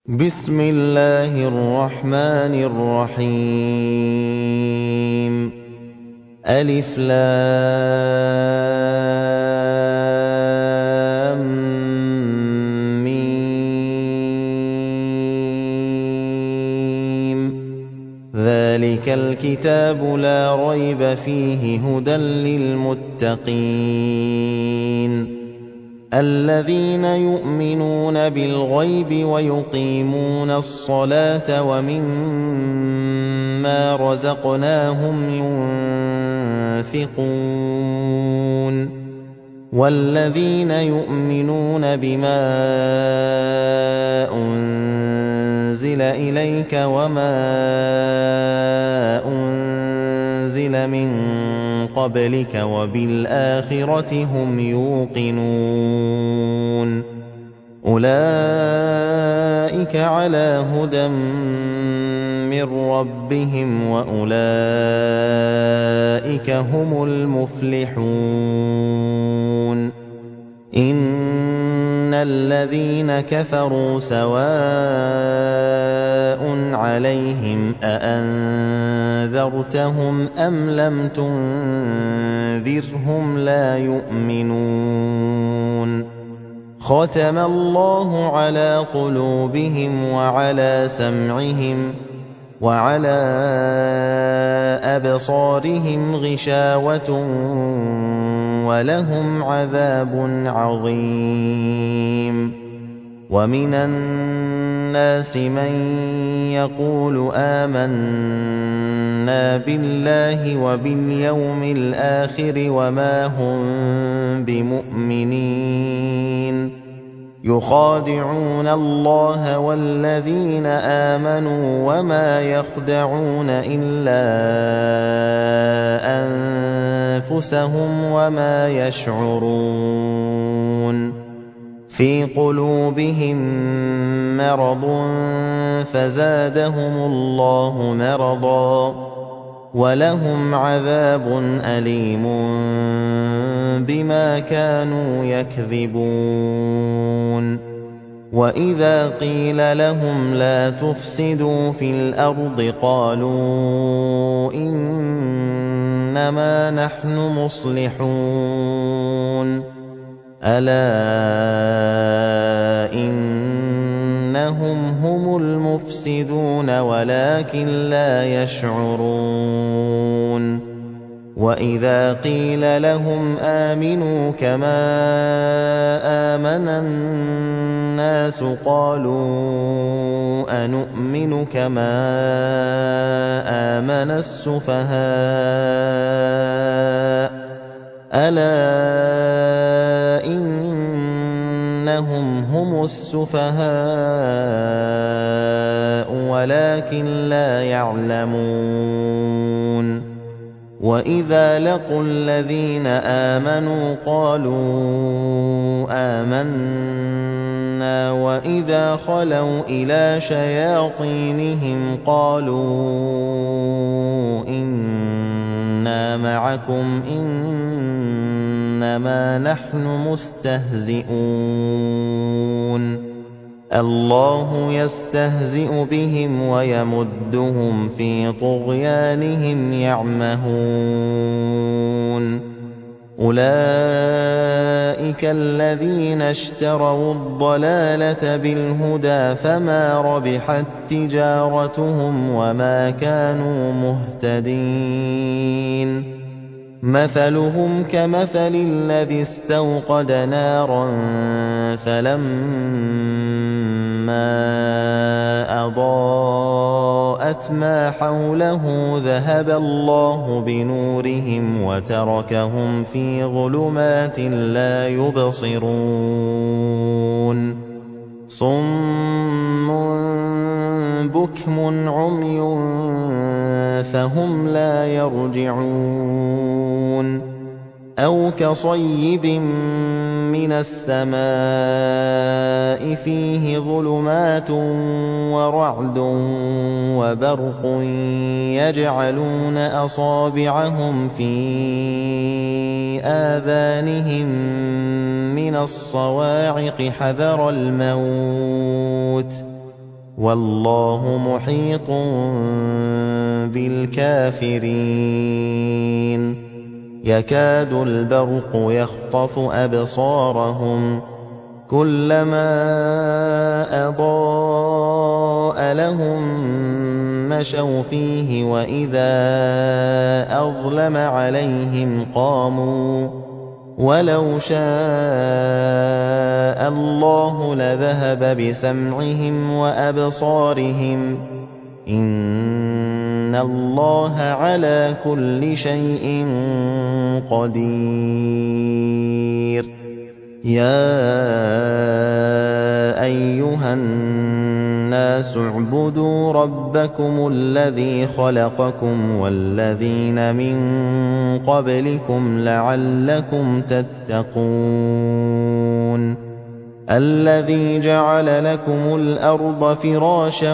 بسم الله الرحمن الرحيم ألف لام ميم ذلك الكتاب لا ريب فيه هدى للمتقين الذين يؤمنون بالغيب ويقيمون الصلاة ومما رزقناهم ينفقون والذين يؤمنون بما أنزل إليك وما أنزل من قبلك وبالآخرة هم يوقنون أولئك على هدى من ربهم وأولئك هم المفلحون إن الذين كفروا سواء عليهم أأنذرتهم أم لم تنذرهم لا يؤمنون ختم الله على قلوبهم وعلى سمعهم وعلى أبصارهم غشاوة ولهم عذاب عظيم ومن الناس من يقول آمنا بالله وباليوم الآخر وما هم بمؤمنين يخادعون الله والذين آمنوا وما يخدعون إلا أنفسهم وما يشعرون في قلوبهم مرض فزادهم الله مرضا ولهم عذاب أليم بما كانوا يكذبون وإذا قيل لهم لا تفسدوا في الأرض قالوا إنما نحن مصلحون ألا إنهم هم المفسدون ولكن لا يشعرون وإذا قيل لهم آمنوا كما آمن الناس قالوا أنؤمن كما آمن السفهاء ألا إنهم هم السفهاء ولكن لا يعلمون وإذا لقوا الذين آمنوا قالوا آمنا وإذا خلوا إلى شياطينهم قالوا إنا معكم إنما نحن مستهزئون الله يستهزئ بهم ويمدهم في طغيانهم يعمهون أولئك الذين اشتروا الضلالة بالهدى فما ربحت تجارتهم وما كانوا مهتدين مثلهم كمثل الذي استوقد نارا فلما أضاءت ما حوله ذهب الله بنورهم وتركهم في ظلمات لا يبصرون صم بكم عمي فهم لا يرجعون أو كصيب من السماء فيه ظلمات ورعد وبرق يجعلون أصابعهم في آذانهم من الصواعق حذر الموت وَاللَّهُ مُحِيطٌ بِالْكَافِرِينَ يَكَادُ الْبَرْقُ يَخْطَفُ أَبْصَارَهُمْ كُلَّمَا أَضَاءَ لَهُم مَّشَوْا فِيهِ وَإِذَا أَظْلَمَ عَلَيْهِمْ قَامُوا وَلَوْ شَاءَ اللَّهُ لَذَهَبَ بِسَمْعِهِمْ وَأَبْصَارِهِمْ ۚ إِنَّ اللَّهَ عَلَىٰ كُلِّ شَيْءٍ قَدِيرٌ يَا أَيُّهَا النَّاسُ اعْبُدُوا رَبَّكُمُ الَّذِي خَلَقَكُمْ وَالَّذِينَ مِن قَبْلِكُمْ لَعَلَّكُمْ تَتَّقُونَ الَّذِي جَعَلَ لَكُمُ الْأَرْضَ فِرَاشًا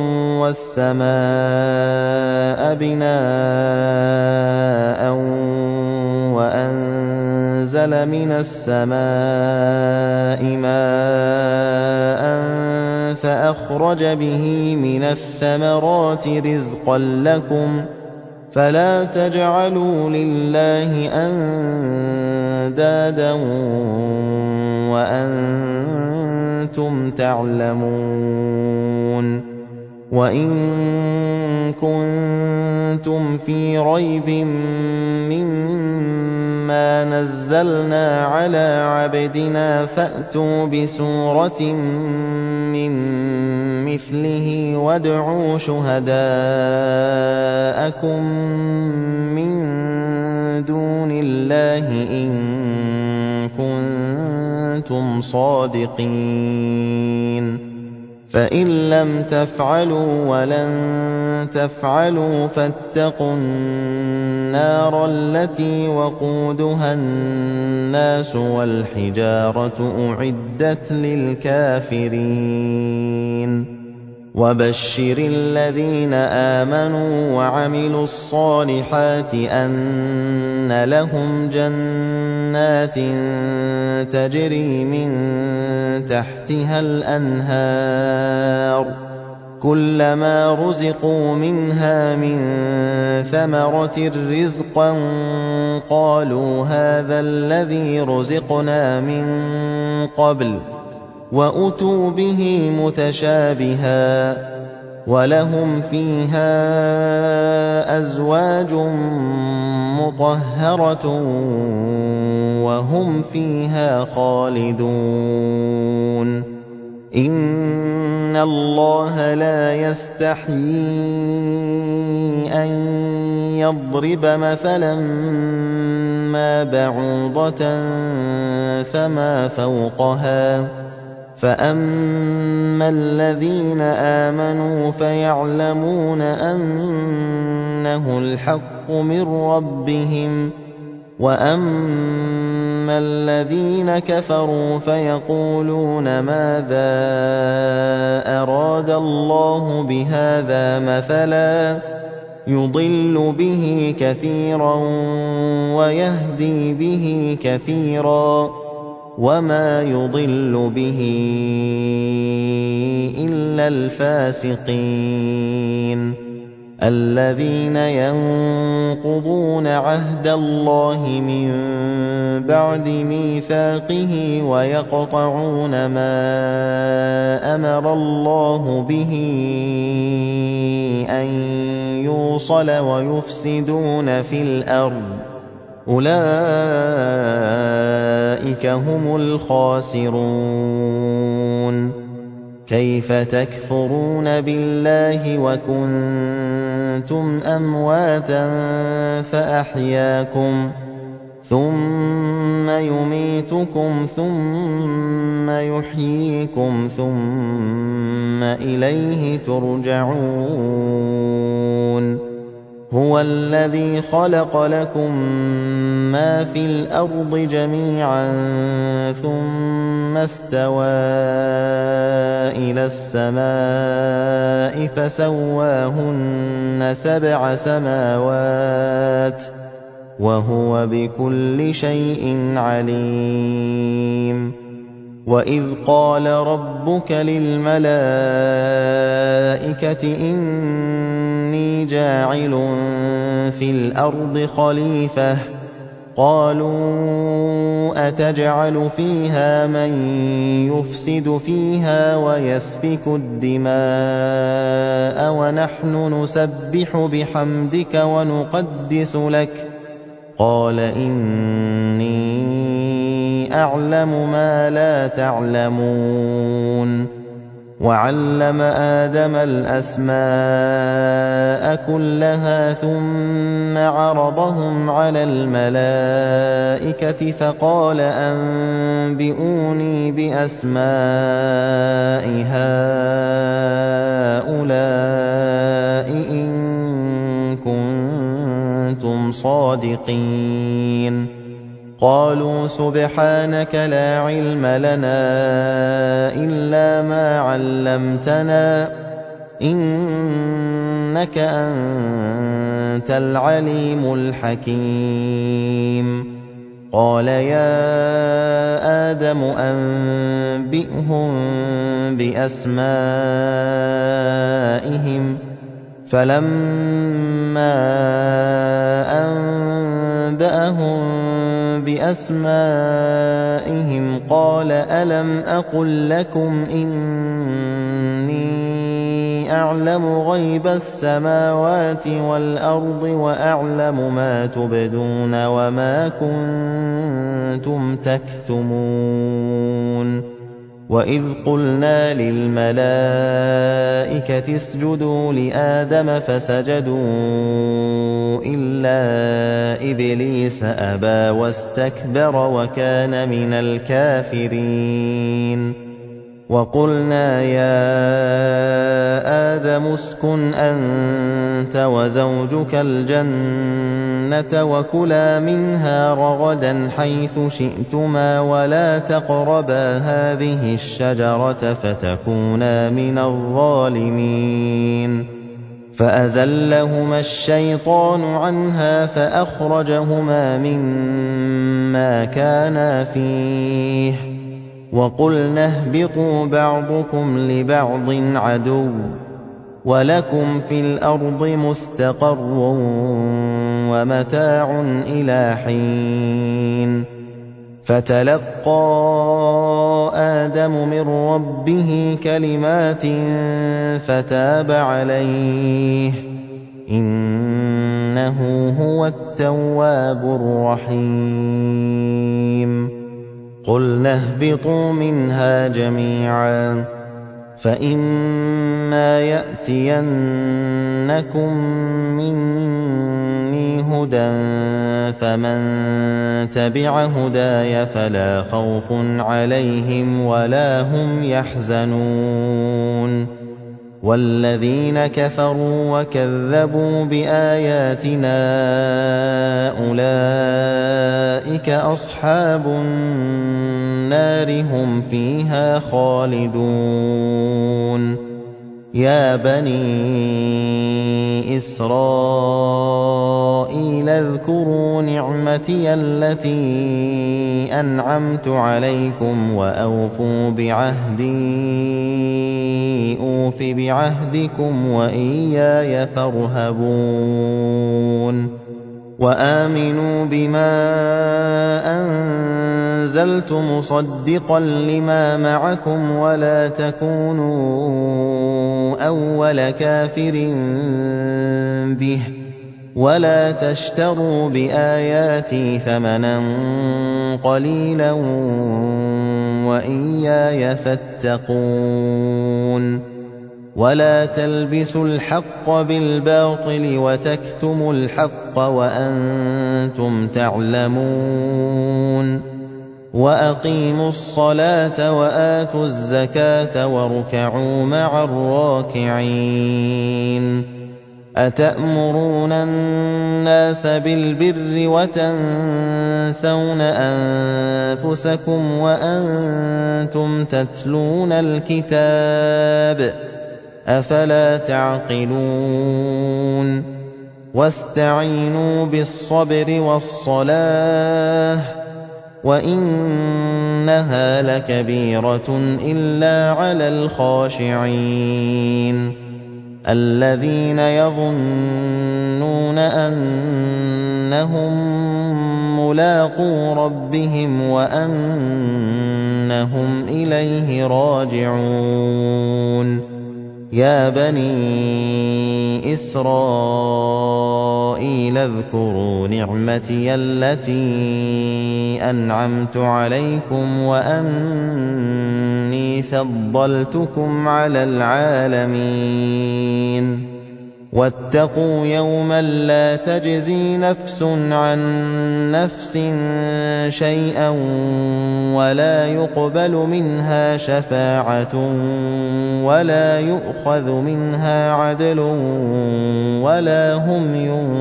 وَالسَّمَاءَ بِنَاءً وَأَنزَلَ مِنَ السَّمَاءِ مَاءً فَأَخْرَجَ بِهِ مِنَ الثَّمَرَاتِ رِزْقًا لَّكُمْ فَلَا تَجْعَلُوا لِلَّهِ أَندَادًا وَأَنتُمْ تَعْلَمُونَ وَإِن كُنتُمْ فِي رَيْبٍ مِّمَّا نَزَّلْنَا عَلَىٰ عَبْدِنَا فَأْتُوا بِسُورَةٍ مِّن مِّثْلِهِ وَادْعُوا شُهَدَاءَكُم مِّن دُونِ اللَّهِ إِن كُنتُمْ صَادِقِينَ فَإِن لَّمْ تَفْعَلُوا وَلَن تَفْعَلُوا فَاتَّقُوا النَّارَ الَّتِي وَقُودُهَا النَّاسُ وَالْحِجَارَةُ أُعِدَّتْ لِلْكَافِرِينَ وَبَشِّرِ الَّذِينَ آمَنُوا وَعَمِلُوا الصَّالِحَاتِ أَنَّ لَهُمْ جَنَّاتٍ تَجْرِي مِن تَحْتِهَا الْأَنْهَارُ كُلَّمَا رُزِقُوا مِنْهَا مِن ثَمَرَةٍ رِّزْقًا قَالُوا هَٰذَا الَّذِي رُزِقْنَا مِن قَبْلُ وَأُتُوا بِهِ مُتَشَابِهًا وَلَهُمْ فِيهَا أَزْوَاجٌ مُّطَهَّرَةٌ وَهُمْ فِيهَا خَالِدُونَ إِنَّ اللَّهَ لَا يَسْتَحْيِي أَن يَضْرِبَ مَثَلًا مَّا بَعُوضَةً فَمَا فَوْقَهَا فَأَمَّا الَّذِينَ آمَنُوا فَيَعْلَمُونَ أَنَّهُ الْحَقُّ مِن رَّبِّهِمْ وَأَمَّا الَّذِينَ كَفَرُوا فَيَقُولُونَ مَاذَا أَرَادَ اللَّهُ بِهَٰذَا مَثَلًا يُضِلُّ بِهِ كَثِيرًا وَيَهْدِي بِهِ كَثِيرًا وَمَا يُضِلُّ بِهِ إِلَّا الْفَاسِقِينَ الَّذِينَ يَنقُضُونَ عَهْدَ اللَّهِ مِن بَعْدِ مِيثَاقِهِ وَيَقْطَعُونَ مَا أَمَرَ اللَّهُ بِهِ أَن يُوصَلَ وَيُفْسِدُونَ فِي الْأَرْضِ أُولَٰئِكَ هُمُ الْخَاسِرُونَ كَيْفَ تَكْفُرُونَ بِاللَّهِ وَكُنتُمْ أَمْوَاتًا فَأَحْيَاكُمْ ثُمَّ يُمِيتُكُمْ ثُمَّ يُحْيِيكُمْ ثُمَّ إِلَيْهِ تُرْجَعُونَ هُوَ الَّذِي خَلَقَ لَكُم مَّا فِي الْأَرْضِ جَمِيعًا ثُمَّ اسْتَوَىٰ إِلَى السَّمَاءِ فَسَوَّاهُنَّ سَبْعَ سَمَاوَاتٍ وَهُوَ بِكُلِّ شَيْءٍ عَلِيمٌ وَإِذْ قَالَ رَبُّكَ لِلْمَلَائِكَةِ الْمَلَائِكَةِ إِنِّي جَاعِلٌ فِي الْأَرْضِ خَلِيفَةً ۖ قَالُوا أَتَجْعَلُ فِيهَا مَن يُفْسِدُ فِيهَا وَيَسْفِكُ الدِّمَاءَ وَنَحْنُ نُسَبِّحُ بِحَمْدِكَ وَنُقَدِّسُ لَكَ ۖ قَالَ إِنِّي أَعْلَمُ مَا لَا تَعْلَمُونَ وَعَلَّمَ آدَمَ الْأَسْمَاءَ كُلَّهَا ثُمَّ عَرَضَهُمْ عَلَى الْمَلَائِكَةِ فَقَالَ أَنبِئُونِي بِأَسْمَاءِ هَٰؤُلَاءِ إِن كُنتُمْ صَادِقِينَ قَالُوا سُبْحَانَكَ لَا عِلْمَ لَنَا إِلَّا مَا عَلَّمْتَنَا ۖ إِنَّكَ أَنتَ الْعَلِيمُ الْحَكِيمُ قَالَ يَا آدَمُ أَنبِئْهُم بِأَسْمَائِهِمْ ۖ فَلَمَّا أَنبَأَهُم بِأَسْمَائِهِمْ قَالَ أَلَمْ أَقُل لَّكُمْ إِنِّي أَعْلَمُ غَيْبَ السَّمَاوَاتِ وَالْأَرْضِ وَأَعْلَمُ مَا تُبْدُونَ وَمَا كُنتُمْ تَكْتُمُونَ وَإِذْ قُلْنَا لِلْمَلَائِكَةِ اسْجُدُوا لِآدَمَ فَسَجَدُوا إِلَّا إِبْلِيسَ أَبَىٰ وَاسْتَكْبَرَ وَكَانَ مِنَ الْكَافِرِينَ وَقُلْنَا يَا آدَمُ اسْكُنْ أَنتَ وَزَوْجُكَ الْجَنَّةَ وَكُلَا مِنْهَا رَغَدًا حَيْثُ شِئْتُمَا وَلَا تَقْرَبَا هَٰذِهِ الشَّجَرَةَ فَتَكُونَا مِنَ الظَّالِمِينَ فَأَزَلَّهُمَا الشَّيْطَانُ عَنْهَا فَأَخْرَجَهُمَا مِمَّا كَانَا فِيهِ ۖ وَقُلْنَا اهْبِطُوا بَعْضُكُمْ لِبَعْضٍ عَدُوٌّ ۖ وَلَكُمْ فِي الْأَرْضِ مُسْتَقَرٌّ وَمَتَاعٌ إِلَىٰ حِينٍ فَتَلَقَّىٰ آدَمُ مِن رَّبِّهِ كَلِمَاتٍ فَتَابَ عَلَيْهِ ۚ إِنَّهُ هُوَ التَّوَّابُ الرَّحِيمُ قُلْنَا اهْبِطُوا مِنْهَا جَمِيعًا ۖ فَإِمَّا يَأْتِيَنَّكُم مِّنِّي هُدًى فَمَن تَبِعَ هُدَايَ فَلَا خَوْفٌ عَلَيْهِمْ وَلَا هُمْ يَحْزَنُونَ وَالَّذِينَ كَفَرُوا وَكَذَّبُوا بِآيَاتِنَا أُولَٰئِكَ أَصْحَابُ النَّارِ هُمْ فِيهَا خَالِدُونَ يَا بَنِي إِسْرَائِيلَ اذْكُرُوا نِعْمَتِيَ الَّتِي أَنْعَمْتُ عَلَيْكُمْ وَأَوْفُوا بِعَهْدِي أُوفِ بِعَهْدِكُمْ وَإِيَّايَ فَارْهَبُونِ وَآمِنُوا بِمَا أَنزَلْتُ مُصَدِّقًا لِّمَا مَعَكُمْ وَلَا تَكُونُوا أَوَّلَ كَافِرٍ بِهِ وَلَا تَشْتَرُوا بِآيَاتِي ثَمَنًا قَلِيلًا وَإِيَّايَ فَاتَّقُونِ وَلَا تَلْبِسُوا الْحَقَّ بِالْبَاطِلِ وَتَكْتُمُوا الْحَقَّ وَأَنتُمْ تَعْلَمُونَ وَأَقِيمُوا الصَّلَاةَ وَآتُوا الزَّكَاةَ وَارْكَعُوا مَعَ الرَّاكِعِينَ أَتَأْمُرُونَ النَّاسَ بِالْبِرِّ وَتَنسَوْنَ أَنفُسَكُمْ وَأَنتُمْ تَتْلُونَ الْكِتَابَ ۚ أَفَلَا تَعْقِلُونَ وَاسْتَعِينُوا بِالصَّبْرِ وَالصَّلَاةِ ۚ وَإِنَّهَا لَكَبِيرَةٌ إِلَّا عَلَى الْخَاشِعِينَ الَّذِينَ يَظُنُّونَ أَنَّهُم مُّلَاقُو رَبِّهِمْ وَأَنَّهُمْ إِلَيْهِ رَاجِعُونَ يَا بَنِي إِسْرَائِيلَ اذْكُرُوا نِعْمَتِيَ الَّتِي أَنْعَمْتُ عَلَيْكُمْ وَأَنِّي فَضَّلْتُكُمْ عَلَى الْعَالَمِينَ وَاتَّقُوا يَوْمًا لَّا تَجْزِي نَفْسٌ عَن نَّفْسٍ شَيْئًا وَلَا يُقْبَلُ مِنْهَا شَفَاعَةٌ وَلَا يُؤْخَذُ مِنْهَا عَدْلٌ وَلَا هُمْ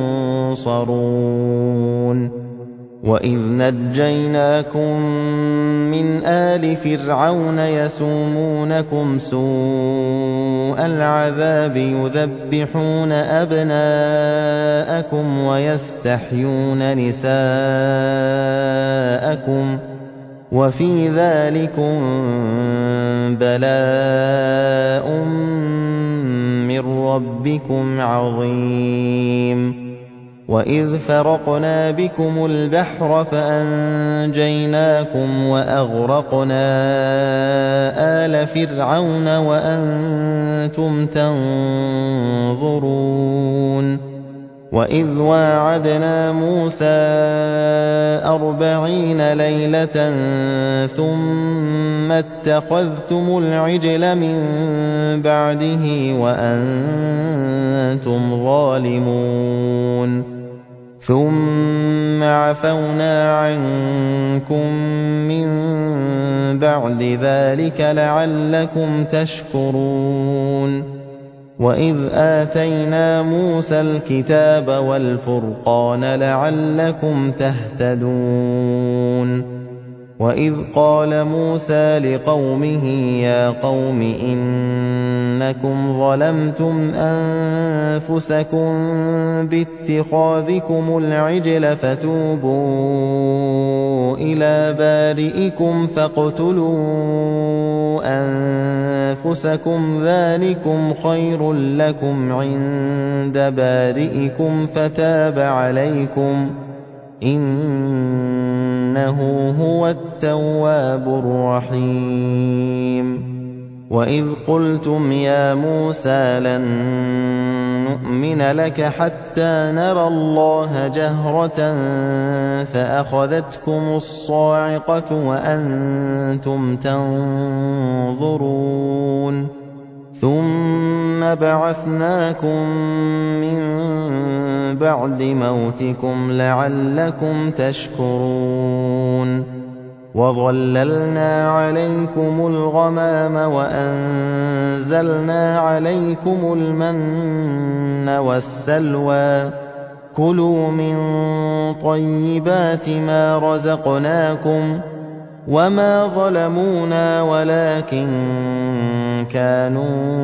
يُنصَرُونَ وَإِذْ نَجَّيْنَاكُم مِّنْ آلِ فِرْعَوْنَ يَسُومُونَكُمْ سُوءَ الْعَذَابِ يُذَبِّحُونَ أَبْنَاءَكُمْ وَيَسْتَحْيُونَ نِسَاءَكُمْ ۚ وَفِي ذَٰلِكُم بَلَاءٌ مِّن رَّبِّكُمْ عَظِيمٌ وَإِذْ فَرَقْنَا بِكُمُ الْبَحْرَ فَأَنجَيْنَاكُمْ وَأَغْرَقْنَا آلَ فِرْعَوْنَ وَأَنتُمْ تَنظُرُونَ وَإِذْ وَاعَدْنَا مُوسَىٰ 40 لَيْلَةً ثُمَّ اتَّخَذْتُمُ الْعِجْلَ مِن بَعْدِهِ وَأَنتُمْ ظَالِمُونَ ثُمَّ عَفَوْنَا عَنكُم مِّن بَعْدِ ذَٰلِكَ لَعَلَّكُمْ تَشْكُرُونَ وَإِذْ آتَيْنَا مُوسَى الْكِتَابَ وَالْفُرْقَانَ لَعَلَّكُمْ تَهْتَدُونَ وَإِذْ قَالَ مُوسَىٰ لِقَوْمِهِ يَا قَوْمِ إِنَّكُمْ ظَلَمْتُمْ أَنفُسَكُم بِاتِّخَاذِكُمُ الْعِجْلَ فَتُوبُوا إِلَىٰ بَارِئِكُمْ فَاقْتُلُوا أَنفُسَكُمْ ذَٰلِكُمْ خَيْرٌ لَّكُمْ عِندَ بَارِئِكُمْ فَتَابَ عَلَيْكُمْ ۚ إِنَّهُ هُوَ التَّوَّابُ الرَّحِيمُ وَإِذْ قُلْتُمْ يَا مُوسَىٰ لَن نُّؤْمِنَ لَكَ حَتَّىٰ نَرَى اللَّهَ جَهْرَةً فَأَخَذَتْكُمُ الصَّاعِقَةُ وَأَنتُمْ تَنظُرُونَ ثُمَّ بَعَثْنَاكُم مِّن بَعْدِ مَوْتِكُمْ لَعَلَّكُمْ تَشْكُرُونَ وَظَلَّلْنَا عَلَيْكُمُ الْغَمَامَ وَأَنزَلْنَا عَلَيْكُمُ الْمَنَّ وَالسَّلْوَىٰ ۖ كُلُوا مِن طَيِّبَاتِ مَا رَزَقْنَاكُمْ ۚ وَمَا ظَلَمُونَا وَلَٰكِن كَانُوا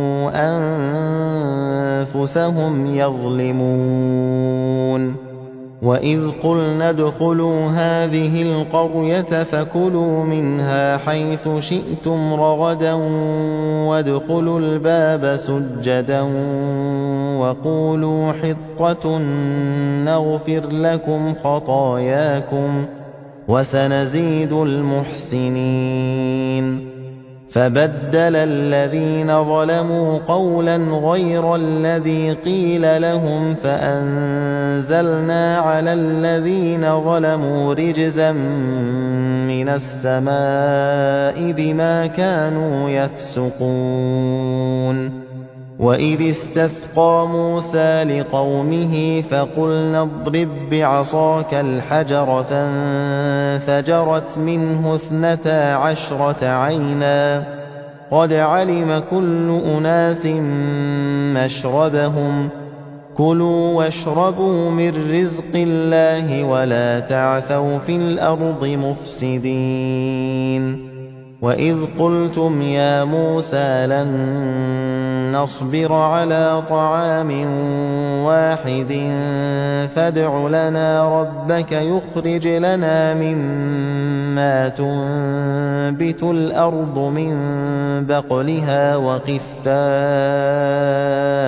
أَنفُسَهُمْ يَظْلِمُونَ وَإِذْ قُلْنَا ادْخُلُوا هَٰذِهِ الْقَرْيَةَ فَكُلُوا مِنْهَا حَيْثُ شِئْتُمْ رَغَدًا وَادْخُلُوا الْبَابَ سُجَّدًا وَقُولُوا حِطَّةٌ نَّغْفِرْ لَكُمْ خَطَايَاكُمْ ۚ وَسَنَزِيدُ الْمُحْسِنِينَ فَبَدَّلَ الَّذِينَ ظَلَمُوا قَوْلًا غَيْرَ الَّذِي قِيلَ لَهُمْ فَأَنزَلْنَا عَلَى الَّذِينَ ظَلَمُوا رِجْزًا مِّنَ السَّمَاءِ بِمَا كَانُوا يَفْسُقُونَ وَإِذِ اسْتَسْقَىٰ مُوسَىٰ لِقَوْمِهِ فَقُلْنَا اضْرِب بِّعَصَاكَ الْحَجَرَ فَانفَجَرَتْ مِنْهُ 12 عَيْنًا ۖ قَدْ عَلِمَ كُلُّ أُنَاسٍ مَّشْرَبَهُمْ ۖ كُلُوا وَاشْرَبُوا مِن رِّزْقِ اللَّهِ وَلَا تَعْثَوْا فِي الْأَرْضِ مُفْسِدِينَ وَإِذْ قُلْتُمْ يَا مُوسَىٰ لَن نَّصْبِرَ عَلَىٰ طَعَامٍ وَاحِدٍ فَادْعُ لَنَا رَبَّكَ يُخْرِجْ لَنَا مِمَّا تُنبِتُ الْأَرْضُ مِن بَقْلِهَا وَقِثَّائِهَا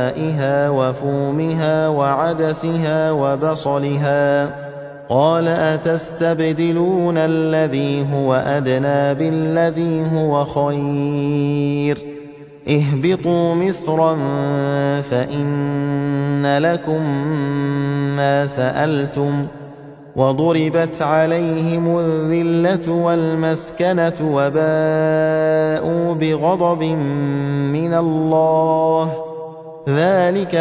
وفومها وعدسها وبصلها قال أتستبدلون الذي هو أدنى بالذي هو خير اهبطوا مصرا فإن لكم ما سألتم وضربت عليهم الذلة والمسكنة وباءوا بغضب من الله ذلك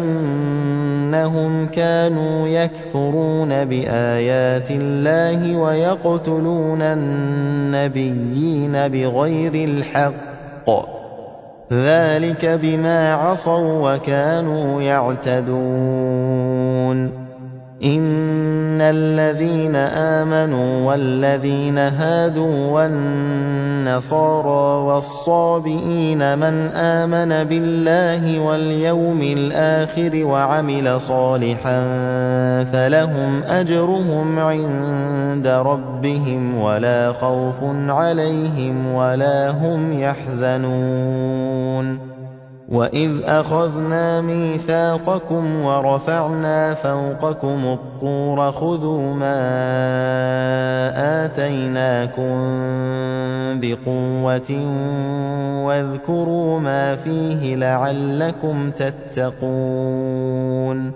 بأنهم كانوا يكفرون بآيات الله ويقتلون النبيين بغير الحق ذلك بما عصوا وكانوا يعتدون إن الذين آمنوا والذين هادوا والنصارى والصابئين من آمن بالله واليوم الآخر وعمل صالحا فلهم أجرهم عند ربهم ولا خوف عليهم ولا هم يحزنون وَإِذْ أَخَذْنَا مِيثَاقَكُمْ وَرَفَعْنَا فَوْقَكُمُ الطُّورَ خُذُوا مَا آتَيْنَاكُمْ بِقُوَّةٍ وَاذْكُرُوا مَا فِيهِ لَعَلَّكُمْ تَتَّقُونَ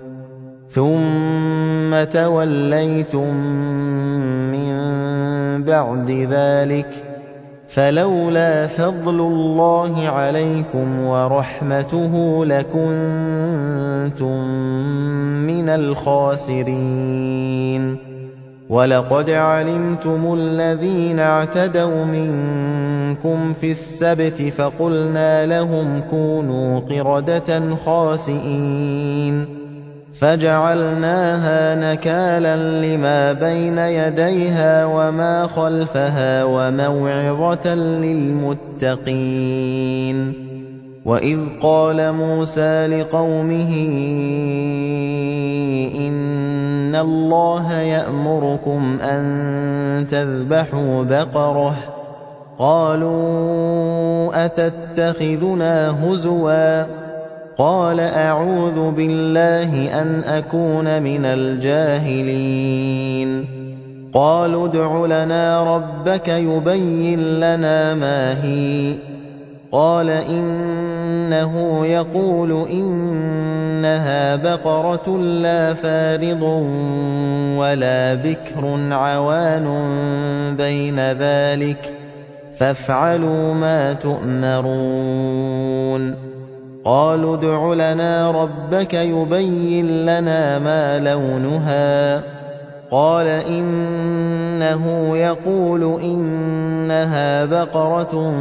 ثُمَّ تَوَلَّيْتُم مِّن بَعْدِ ذَلِكَ فَلَوْلَا فَضْلُ اللَّهِ عَلَيْكُمْ وَرَحْمَتُهُ لَكُنتُم مِّنَ الْخَاسِرِينَ وَلَقَدْ عَلِمْتُمُ الَّذِينَ اعْتَدَوْا مِنكُمْ فِي السَّبْتِ فَقُلْنَا لَهُمْ كُونُوا قِرَدَةً خَاسِئِينَ فَجَعَلْنَاهَا نَكَالًا لِّمَا بَيْنَ يَدَيْهَا وَمَا خَلْفَهَا وَمَوْعِظَةً لِّلْمُتَّقِينَ وَإِذْ قَالَ مُوسَىٰ لِقَوْمِهِ إِنَّ اللَّهَ يَأْمُرُكُمْ أَن تَذْبَحُوا بَقَرَةً قَالُوا أَتَتَّخِذُنَا هُزُوًا قَالَ أَعُوذُ بِاللَّهِ أَنْ أَكُونَ مِنَ الْجَاهِلِينَ قَالُوا ادْعُ لَنَا رَبَّكَ يُبَيِّن لَّنَا مَا هِيَ قَالَ إِنَّهُ يَقُولُ إِنَّهَا بَقَرَةٌ لَّا فَارِضٌ وَلَا بِكْرٌ عَوَانٌ بَيْنَ ذَٰلِكَ فَافْعَلُوا مَا تُؤْمَرُونَ قَالُوا ادْعُ لَنَا رَبَّكَ يُبَيِّن لَّنَا مَا لَوْنُهَا قَالَ إِنَّهُ يَقُولُ إِنَّهَا بَقَرَةٌ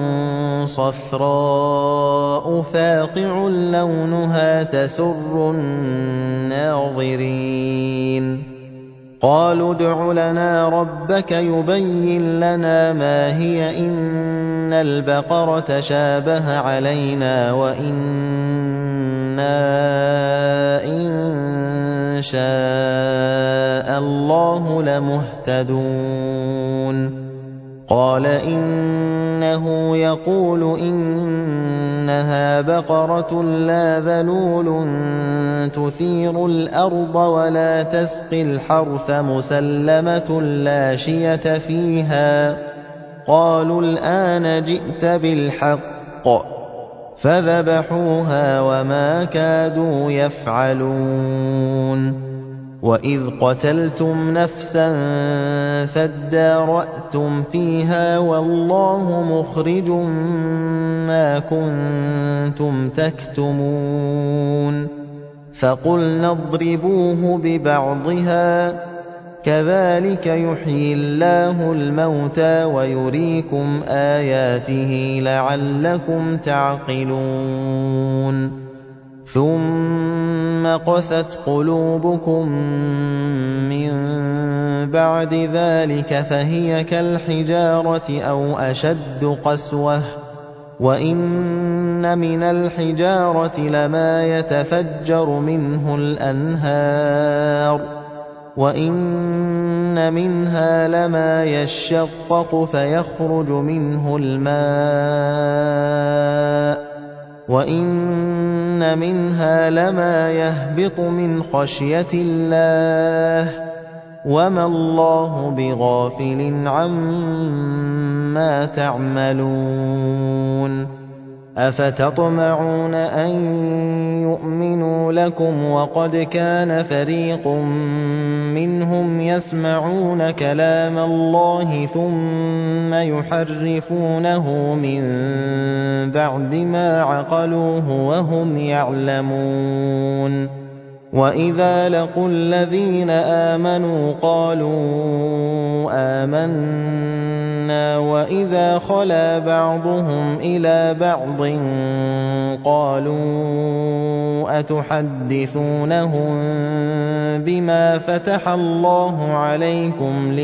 صَفْرَاءُ فَاقِعٌ لَّوْنُهَا تَسُرُّ النَّاظِرِينَ قَالُوا ادْعُ لَنَا رَبَّكَ يُبَيِّن لَّنَا مَا هِيَ إِنَّ الْبَقَرَةَ شَابَهَ عَلَيْنَا وَإِنَّا إِن شَاءَ اللَّهُ لَمُهْتَدُونَ قَالَ إِنَّهُ يَقُولُ إِنَّهَا بَقَرَةٌ لَّا ذَلُولٌ تُثِيرُ الْأَرْضَ وَلَا تَسْقِي الْحَرْثَ مُسَلَّمَةٌ لَّا شِيَةَ فِيهَا قَالُوا الْآنَ جِئْتَ بِالْحَقِّ فَذَبَحُوهَا وَمَا كَادُوا يَفْعَلُونَ وَإِذْ قَتَلْتُمْ نَفْسًا فَادَّارَأْتُمْ فِيهَا وَاللَّهُ مُخْرِجٌ مَّا كُنتُمْ تَكْتُمُونَ فَقُلْنَا اضْرِبُوهُ بِبَعْضِهَا كَذَٰلِكَ يُحْيِي اللَّهُ الْمَوْتَىٰ وَيُرِيكُمْ آيَاتِهِ لَعَلَّكُمْ تَعْقِلُونَ ثُمَّ قَسَتْ قُلُوبُكُم مِّن بَعْدِ ذَٰلِكَ فَهِيَ كَالْحِجَارَةِ أَوْ أَشَدُّ قَسْوَةً ۚ وَإِنَّ مِنَ الْحِجَارَةِ لَمَا يَتَفَجَّرُ مِنْهُ الْأَنْهَارُ وَإِنَّ مِنْهَا لَمَا يَشَّقَّقُ فَيَخْرُجُ مِنْهُ الْمَاءُ وَإِنَّ إِنَّ مِنْهَا لَمَا يَهْبِطُ مِنْ خَشْيَةِ اللَّهِ وَمَا اللَّهُ بِغَافِلٍ عَمَّا تَعْمَلُونَ أَفَتَطْمَعُونَ أَن يُؤْمِنُوا لَكُمْ وَقَدْ كَانَ فَرِيقٌ مِّنْهُمْ يَسْمَعُونَ كَلَامَ اللَّهِ ثُمَّ يُحَرِّفُونَهُ مِن بَعْدِ مَا عَقَلُوهُ وَهُمْ يَعْلَمُونَ وَإِذَا لَقُوا الَّذِينَ آمَنُوا قَالُوا آمَنَّا وَإِذَا خَلَا بَعْضُهُمْ إِلَىٰ بَعْضٍ قَالُوا أَتُحَدِّثُونَهُم بِمَا فَتَحَ اللَّهُ عَلَيْكُمْ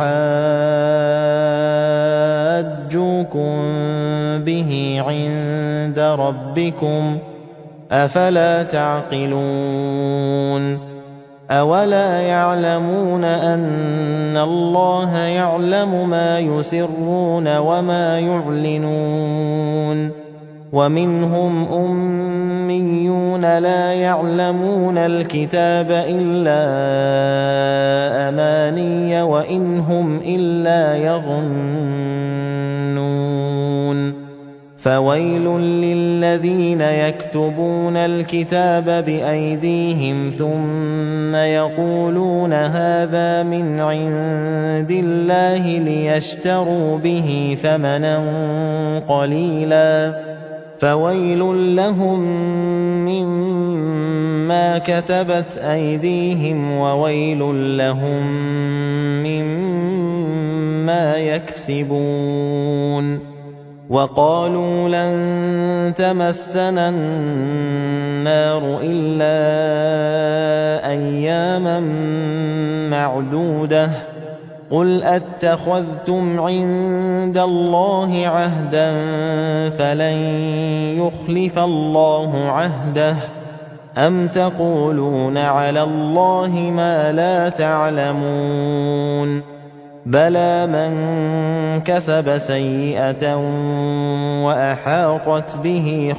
لِيُحَاجُّوكُم بِهِ عِندَ رَبِّكُمْ ۚ أَفَلَا تَعْقِلُونَ أَوَلَا يَعْلَمُونَ أَنَّ اللَّهَ يَعْلَمُ مَا يُسِرُّونَ وَمَا يُعْلِنُونَ وَمِنْهُمْ أُمِّيُّونَ لَا يَعْلَمُونَ الْكِتَابَ إِلَّا أَمَانِيَّ وَإِنْ هُمْ إِلَّا يَظُنُّونَ فَوَيْلٌ لِّلَّذِينَ يَكْتُبُونَ الْكِتَابَ بِأَيْدِيهِمْ ثُمَّ يَقُولُونَ هَٰذَا مِنْ عِندِ اللَّهِ لِيَشْتَرُوا بِهِ ثَمَنًا قَلِيلًا ۖ فَوَيْلٌ لَّهُم مِّمَّا كَتَبَتْ أَيْدِيهِمْ وَوَيْلٌ لَّهُم مِّمَّا يَكْسِبُونَ وَقَالُوا لَن تَمَسَّنَا النَّارُ إِلَّا أَيَّامًا مَّعْدُودَةً ۚ قُلْ أَتَّخَذْتُمْ عِندَ اللَّهِ عَهْدًا فَلَن يُخْلِفَ اللَّهُ عَهْدَهُ ۖ أَمْ تَقُولُونَ عَلَى اللَّهِ مَا لَا تَعْلَمُونَ بَلَىٰ مَن كَسَبَ سَيِّئَةً وَأَحَاطَتْ بِهِ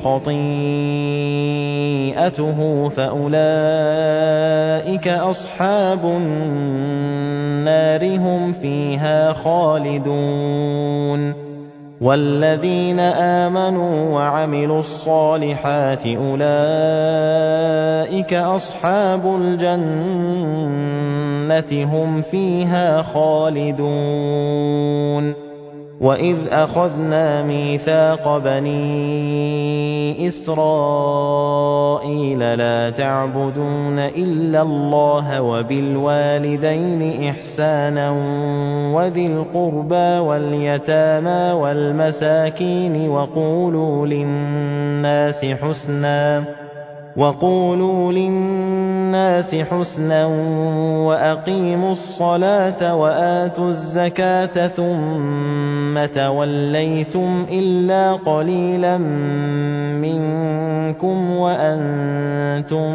خَطِيئَتُهُ فَأُولَٰئِكَ أَصْحَابُ النَّارِ ۖ هُمْ فِيهَا خَالِدُونَ وَالَّذِينَ آمَنُوا وَعَمِلُوا الصَّالِحَاتِ أُولَٰئِكَ أَصْحَابُ الْجَنَّةِ ۖ هُمْ فِيهَا خَالِدُونَ وَإِذْ أَخَذْنَا مِيثَاقَ بَنِي إِسْرَائِيلَ لَا تَعْبُدُونَ إِلَّا اللَّهَ وَبِالْوَالِدَيْنِ إِحْسَانًا وَذِي الْقُرْبَىٰ وَالْيَتَامَىٰ وَالْمَسَاكِينِ وَقُولُوا لِلنَّاسِ حُسْنًا وَأَقِيمُوا الصَّلَاةَ وَآتُوا الزَّكَاةَ ثُمَّ تَوَلَّيْتُمْ إِلَّا قَلِيلًا مِّنكُمْ وَأَنتُم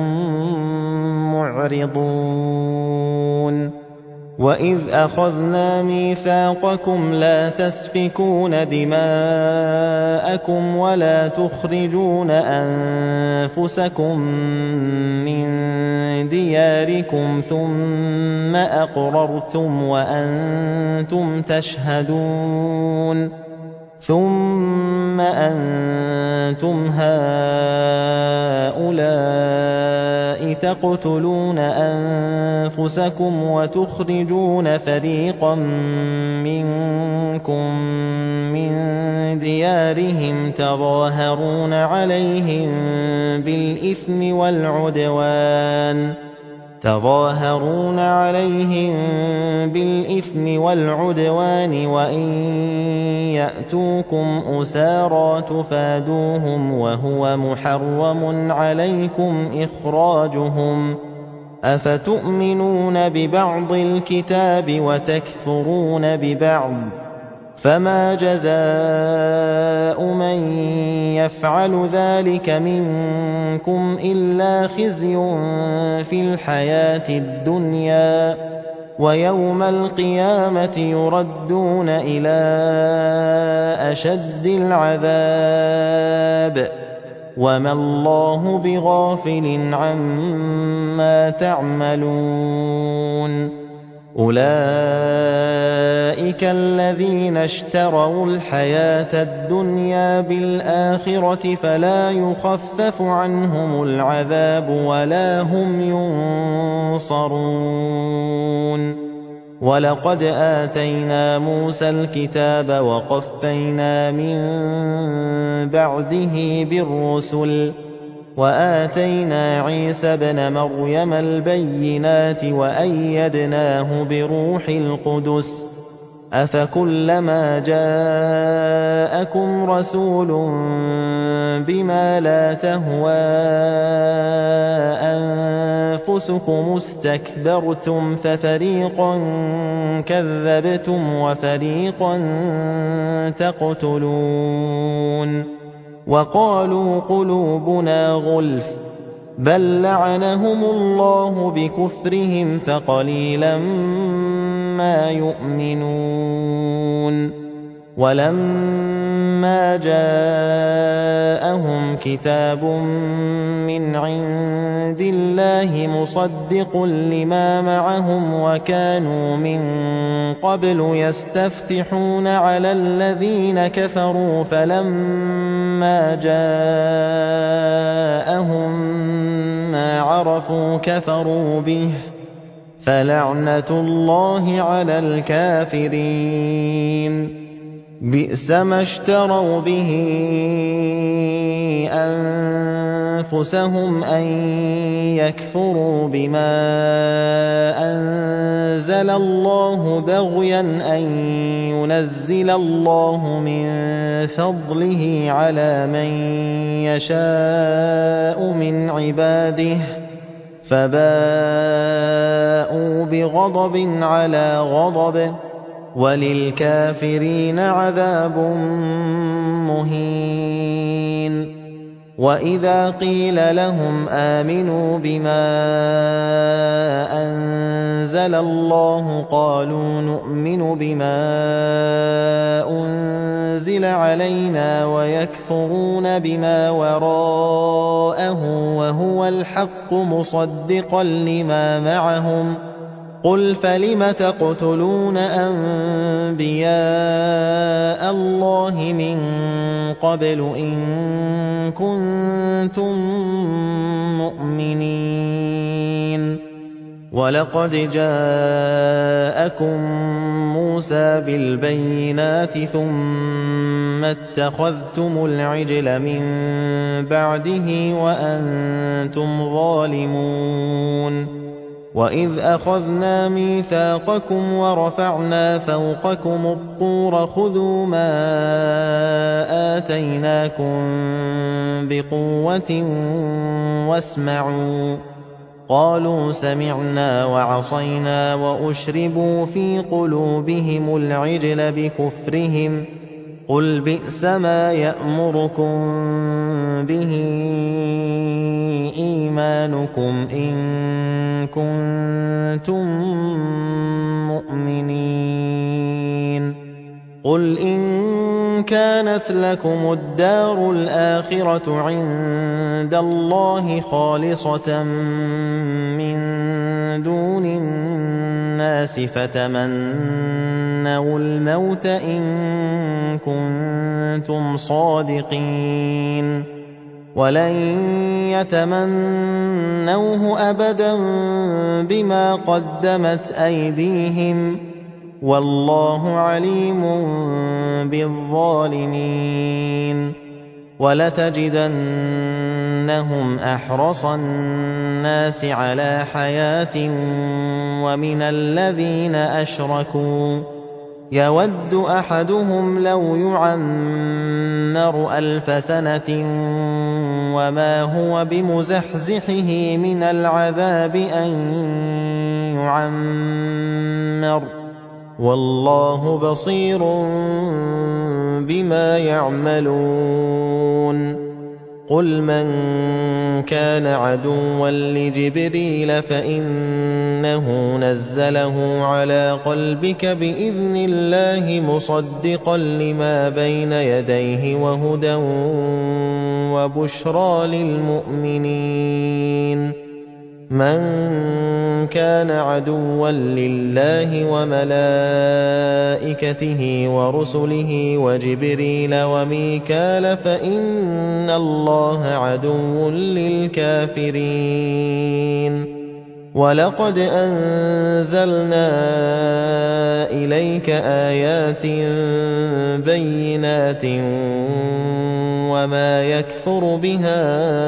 مُّعْرِضُونَ وَإِذْ أَخَذْنَا مِيثَاقَكُمْ لَا تَسْفِكُونَ دِمَاءَكُمْ وَلَا تُخْرِجُونَ أَنفُسَكُم مِّن دِيَارِكُمْ ثُمَّ أَقْرَرْتُمْ وَأَنتُمْ تَشْهَدُونَ ثُمَّ أَنتُمْ هَٰؤُلَاءِ تَقْتُلُونَ أَنفُسَكُمْ وَتُخْرِجُونَ فَرِيقًا مِّنكُم مِّن دِيَارِهِمْ تَظَاهَرُونَ عَلَيْهِم بِالْإِثْمِ وَالْعُدْوَانِ وَإِن يَأْتُوكُمْ أُسَارَىٰ تُفَادُوهُمْ وَهُوَ مُحَرَّمٌ عَلَيْكُمْ إِخْرَاجُهُمْ ۚ أَفَتُؤْمِنُونَ بِبَعْضِ الْكِتَابِ وَتَكْفُرُونَ بِبَعْضٍ ۚ فَمَا جَزَاءُ مَن يَفْعَلُ ذَٰلِكَ مِنكُمْ إِلَّا خِزْيٌ فِي الْحَيَاةِ الدُّنْيَا ۖ وَيَوْمَ الْقِيَامَةِ يُرَدُّونَ إِلَىٰ أَشَدِّ الْعَذَابِ وَمَا اللَّهُ بِغَافِلٍ عَمَّا تَعْمَلُونَ أُولَٰئِكَ الَّذِينَ اشْتَرَوُا الْحَيَاةَ الدُّنْيَا بِالْآخِرَةِ فَلَا يُخَفَّفُ عَنْهُمُ الْعَذَابُ وَلَا هُمْ يُنصَرُونَ وَلَقَدْ آتَيْنَا مُوسَى الْكِتَابَ وَقَفَّيْنَا مِن بَعْدِهِ بِالرُّسُلِ وَآتَيْنَا عِيسَى ابْنَ مَرْيَمَ الْبَيِّنَاتِ وَأَيَّدْنَاهُ بِرُوحِ الْقُدُسِ ۗ أَفَكُلَّمَا جَاءَكُمْ رَسُولٌ بِمَا لَا تَهْوَىٰ أَنفُسُكُمُ اسْتَكْبَرْتُمْ فَفَرِيقًا كَذَّبْتُمْ وَفَرِيقًا تَقْتُلُونَ وَقَالُوا قُلُوبُنَا غُلْفٌ ۚ بَل لَّعَنَهُمُ اللَّهُ بِكُفْرِهِمْ فَقَلِيلًا مَّا يُؤْمِنُونَ وَلَمَّا جَاءَهُمْ كِتَابٌ مِّنْ عِندِ اللَّهِ مُصَدِّقٌ لِّمَا مَعَهُمْ وَكَانُوا مِن قَبْلُ يَسْتَفْتِحُونَ عَلَى الَّذِينَ كَفَرُوا فَلَمَّا جَاءَهُم مَّا عَرَفُوا كَفَرُوا بِهِ ۚ فَلَعْنَةُ اللَّهِ عَلَى الْكَافِرِينَ بِئْسَ مَا اشْتَرَوْا بِهِ أَنفُسَهُمْ أَن يَكْفُرُوا بِمَا أَنزَلَ اللَّهُ بَغْيًا أَن يُنَزِّلَ اللَّهُ مِن فَضْلِهِ عَلَىٰ مَن يَشَاءُ مِنْ عِبَادِهِ ۖ فَبَاءُوا بِغَضَبٍ عَلَىٰ غَضَبٍ ۚ وَلِلْكَافِرِينَ عَذَابٌ مُّهِينٌ وَإِذَا قِيلَ لَهُمْ آمِنُوا بِمَا أَنزَلَ اللَّهُ قَالُوا نُؤْمِنُ بِمَا أُنزِلَ عَلَيْنَا وَيَكْفُرُونَ بِمَا وَرَاءَهُ وَهُوَ الْحَقُّ مُصَدِّقًا لِّمَا مَعَهُمْ ۗ قُلْ فَلِمَ تَقْتُلُونَ أَنبِيَاءَ اللَّهِ مِن قَبْلُ إِن كُنتُم مُّؤْمِنِينَ وَلَقَدْ جَاءَكُم مُّوسَىٰ بِالْبَيِّنَاتِ ثُمَّ اتَّخَذْتُمُ الْعِجْلَ مِن بَعْدِهِ وَأَنتُمْ ظَالِمُونَ وَإِذْ أَخَذْنَا مِيثَاقَكُمْ وَرَفَعْنَا فَوْقَكُمُ الطُّورَ خُذُوا مَا آتَيْنَاكُم بِقُوَّةٍ وَاسْمَعُوا ۖ قَالُوا سَمِعْنَا وَعَصَيْنَا وَأُشْرِبُوا فِي قُلُوبِهِمُ الْعِجْلَ بِكُفْرِهِمْ ۚ قُلْ بِئْسَ مَا يَأْمُرُكُم بِهِ إِيمَانُكُمْ إِن كُنتُم مُّؤْمِنِينَ قُلْ إِن كَانَتْ لَكُمُ الدَّارُ الْآخِرَةُ عِندَ اللَّهِ خَالِصَةً مِّن دُونِ النَّاسِ فَتَمَنَّوُا الْمَوْتَ إِن كُنتُمْ صَادِقِينَ وَلَن يَتَمَنَّوْهُ أَبَدًا بِمَا قَدَّمَتْ أَيْدِيهِمْ ۗ وَاللَّهُ عَلِيمٌ بِالظَّالِمِينَ وَلَتَجِدَنَّهُمْ أَحْرَصَ النَّاسِ عَلَىٰ حَيَاةٍ وَمِنَ الَّذِينَ أَشْرَكُوا يَوَدُّ أَحَدُهُمْ لَوْ يُعَمَّرُ أَلْفَ سَنَةٍ وَمَا هُوَ بِمُزَحْزِحِهِ مِنَ الْعَذَابِ أَن يُعَمَّرَ ۗ وَاللَّهُ بَصِيرٌ بِمَا يَعْمَلُونَ قُلْ مَن كَانَ عَدُوًّا لِّجِبْرِيلَ فَإِنَّهُ نَزَّلَهُ عَلَىٰ قَلْبِكَ بِإِذْنِ اللَّهِ مُصَدِّقًا لِّمَا بَيْنَ يَدَيْهِ وَهُدًى وَبُشْرَىٰ لِلْمُؤْمِنِينَ مَن كَانَ عَدُوًّا لِّلَّهِ وَمَلَائِكَتِهِ وَرُسُلِهِ وَجِبْرِيلَ وَمِيكَالَ فَإِنَّ اللَّهَ عَدُوٌّ لِّلْكَافِرِينَ وَلَقَدْ أَنزَلْنَا إِلَيْكَ آيَاتٍ بَيِّنَاتٍ وَمَا يَكْفُرُ بِهَا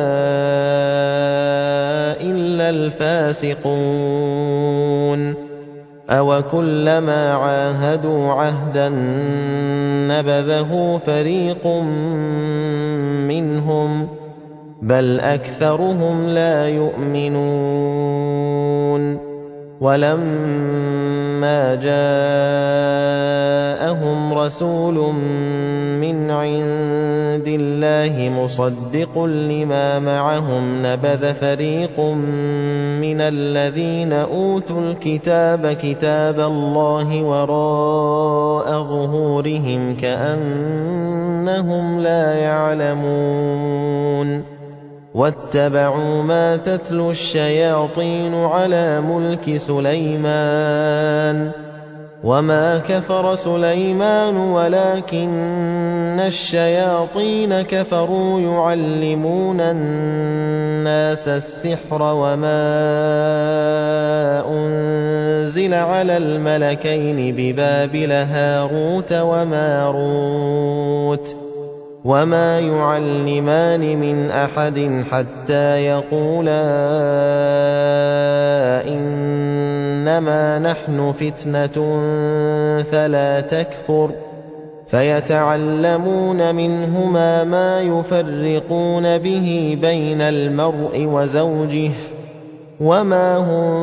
إِلَّا الْفَاسِقُونَ أَوَكُلَّمَا عَاهَدُوا عَهْدًا نَّبَذَهُ فَرِيقٌ مِّنْهُم بَلْ أَكْثَرُهُمْ لَا يُؤْمِنُونَ وَلَمَّا جَاءَهُمْ رَسُولٌ مِّنْ عِندِ اللَّهِ مُصَدِّقٌ لِّمَا مَعَهُمْ نَبَذَ فَرِيقٌ مِّنَ الَّذِينَ أُوتُوا الْكِتَابَ كِتَابَ اللَّهِ وَرَاءَ ظُهُورِهِمْ كَأَنَّهُمْ لَا يَعْلَمُونَ وَاتَّبَعُوا مَا تَتْلُو الشَّيَاطِينُ عَلَىٰ مُلْكِ سُلَيْمَانَ وَمَا كَفَرَ سُلَيْمَانُ وَلَٰكِنَّ الشَّيَاطِينَ كَفَرُوا يُعَلِّمُونَ النَّاسَ السِّحْرَ وَمَا أُنزِلَ عَلَى الْمَلَكَيْنِ بِبَابِلَ هَارُوتَ وَمَارُوتَ وَمَا يُعَلِّمَانِ مِنْ أَحَدٍ حَتَّىٰ يَقُولَا إِنَّمَا نَحْنُ فِتْنَةٌ فَلَا تَكْفُرْ فَيَتَعَلَّمُونَ مِنْهُمَا مَا يُفَرِّقُونَ بِهِ بَيْنَ الْمَرْءِ وَزَوْجِهِ وَمَا هُم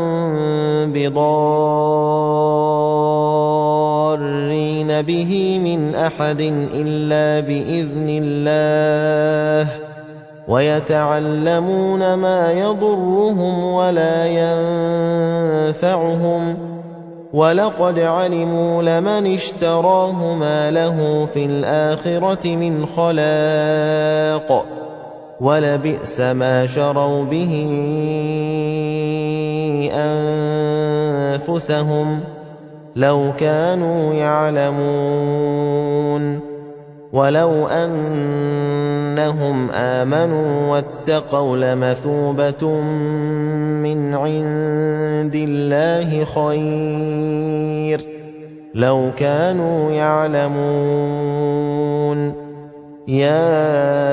بِضَارِّينَ بِهِ مِنْ أَحَدٍ إِلَّا بِإِذْنِ اللَّهِ وَيَتَعَلَّمُونَ مَا يَضُرُّهُمْ وَلَا يَنفَعُهُمْ وَلَقَدْ عَلِمُوا لَمَنِ اشْتَرَاهُ مَا لَهُ فِي الْآخِرَةِ مِنْ خَلَاقٍ وَلَبِئْسَ مَا شَرَوْا بِهِ أَنفُسَهُمْ لَوْ كَانُوا يَعْلَمُونَ وَلَوْ أَنَّهُمْ آمَنُوا وَاتَّقَوْا لَمَثُوبَةٌ مِّنْ عِندِ اللَّهِ خَيْرٌ لَوْ كَانُوا يَعْلَمُونَ يَا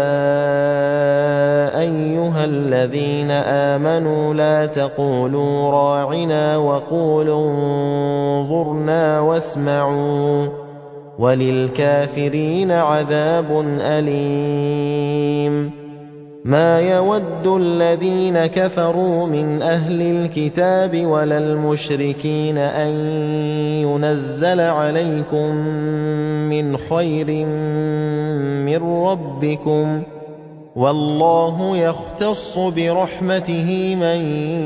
أَيُّهَا الَّذِينَ آمَنُوا لَا تَقُولُوا رَاعِنَا وَقُولُوا انظُرْنَا وَاسْمَعُوا وَلِلْكَافِرِينَ عَذَابٌ أَلِيمٌ مَا يَوَدُّ الَّذِينَ كَفَرُوا مِنْ أَهْلِ الْكِتَابِ وَلَا الْمُشْرِكِينَ أَن يُنَزَّلَ عَلَيْكُم مِّنْ خَيْرٍ مِّن رَّبِّكُمْ وَاللَّهُ يَخْتَصُّ بِرَحْمَتِهِ مَن